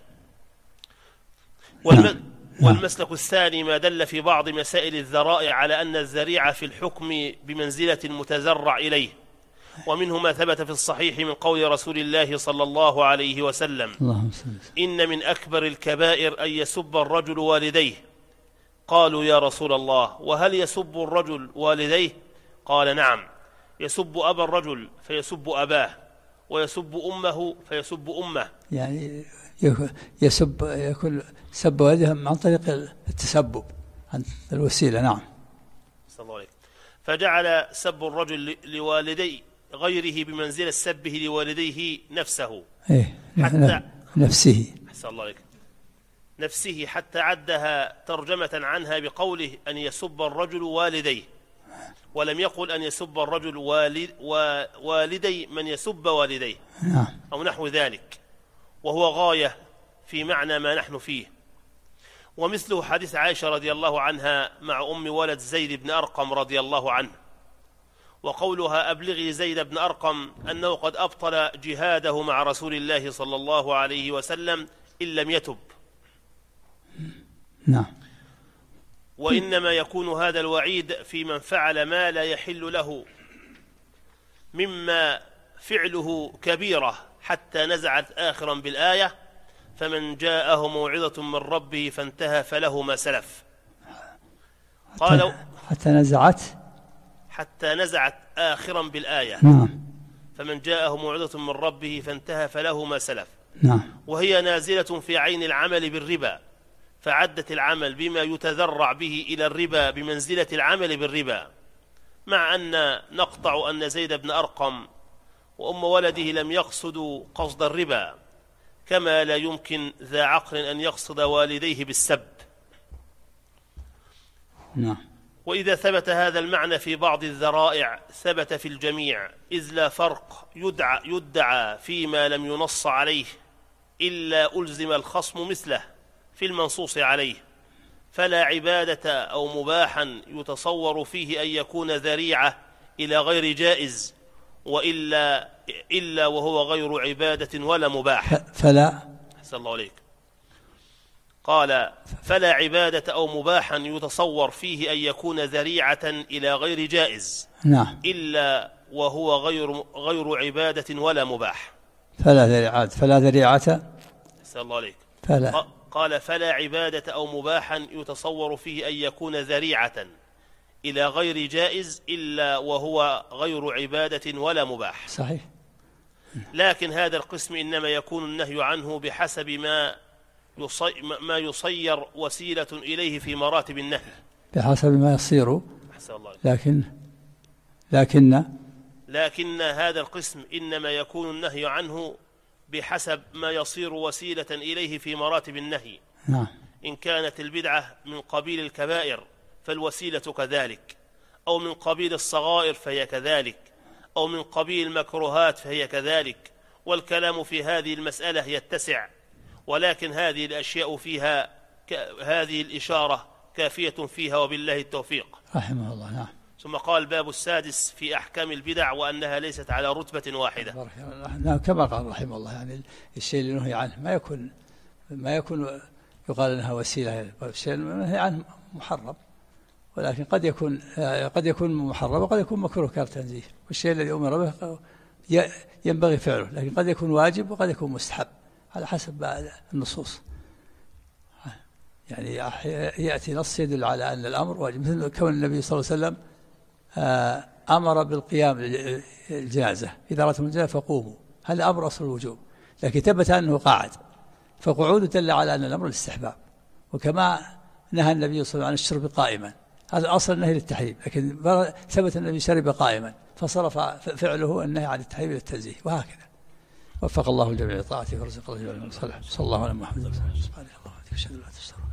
والمسلك الثاني ما دل في بعض مسائل الذرائع على أن الذريعة في الحكم بمنزلة المتذرع إليه، ومنه ما ثبت في الصحيح من قول رسول الله صلى الله عليه وسلم: إن من أكبر الكبائر أن يسب الرجل والديه. قالوا: يا رسول الله، وهل يسب الرجل والديه؟ قال: نعم، يسب أبا الرجل فيسب أباه، ويسب أمه فيسب أمه. يعني يكون سب والدهم عن طريق التسبب، عن الوسيلة. نعم. صلى الله عليه. فجعل سب الرجل لوالدي غيره بمنزلة سبه لوالديه نفسه. حتى نفسه. أحسن الله عليك. نفسه، حتى عدها ترجمة عنها بقوله أن يسب الرجل والديه، ولم يقل أن يسب الرجل والدي من يسب والديه أو نحو ذلك، وهو غاية في معنى ما نحن فيه. ومثله حديث عائشة رضي الله عنها مع أم ولد زيد بن أرقم رضي الله عنه، وقولها: أبلغي زيد بن أرقم أنه قد أبطل جهاده مع رسول الله صلى الله عليه وسلم إن لم يتب. نعم. وإنما يكون هذا الوعيد في من فعل ما لا يحل له، مما فعله كبيرة، حتى نزعت آخرا بالآية: فمن جاءه موعظة من ربه فانتهى فله ما سلف. قالوا حتى نزعت آخرا بالآية. نعم. فمن جاءه موعظة من ربه فانتهى فله ما سلف. نعم. وهي نازلة في عين العمل بالربا، فعدت العمل بما يتذرع به إلى الربا بمنزلة العمل بالربا، مع أن نقطع أن زيد بن أرقم وأم ولده لم يقصدوا قصد الربا، كما لا يمكن ذا عقل أن يقصد والديه بالسب. نعم. وإذا ثبت هذا المعنى في بعض الذرائع ثبت في الجميع، إذ لا فرق يدعى فيما لم ينص عليه إلا ألزم الخصم مثله في المنصوص عليه، فلا عبادة أو مباحا يتصور فيه أن يكون ذريعة إلى غير جائز، إلا وهو غير عبادة ولا مباح. فلا أحسن الله عليك. قال: فلا عبادة أو مباحا يتصور فيه أن يكون ذريعة إلى غير جائز. نعم. إلا وهو غير عبادة ولا مباح. فلا ذريعة. أحسن الله عليك. قال: فلا عبادة أو مباحا يتصور فيه أن يكون ذريعة إلى غير جائز إلا وهو غير عبادة ولا مباح. صحيح. لكن هذا القسم إنما يكون النهي عنه بحسب ما يصير وسيلة إليه في مراتب النهي، بحسب ما يصير. لكن هذا القسم إنما يكون النهي عنه بحسب ما يصير وسيلة إليه في مراتب النهي. نعم. إن كانت البدعة من قبيل الكبائر فالوسيلة كذلك، أو من قبيل الصغائر فهي كذلك، أو من قبيل المكروهات فهي كذلك. والكلام في هذه المسألة يتسع، ولكن هذه الأشياء فيها هذه الإشارة كافية فيها، وبالله التوفيق. رحمه الله. نعم. ثم قال: الباب السادس في أحكام البدع وأنها ليست على رتبة واحدة. نعم. كما قال رحمه الله، يعني الشيء اللي نهي عنه ما يكون يقال أنها وسيلة. الشيء النهي عنه محرم، ولكن قد يكون محرم وقد يكون مكروه كالتنزيه، والشيء الذي أمر به ينبغي فعله، لكن قد يكون واجب وقد يكون مستحب على حسب النصوص. يعني يأتي نص يدل على أن الأمر واجب، مثل كون النبي صلى الله عليه وسلم أمر بالقيام للجنازة: إذا رأتم الجنازة فقوموا. هذا أمر أصل الوجوب، لكن ثبت أنه قاعد، فقعود دل على أن الأمر الاستحباب. وكما نهى النبي صلى الله عليه وسلم عن الشرب قائما، هذا أصل النهي للتحريم، لكن ثبت النبي شرب قائما فصرف فعله النهي عن التحريم إلى التنزيه، وهكذا. وفق الله الجميع لطاعته ورزق الله الجميع. صلى الله على محمد وعلى آله وصحبه وسلم.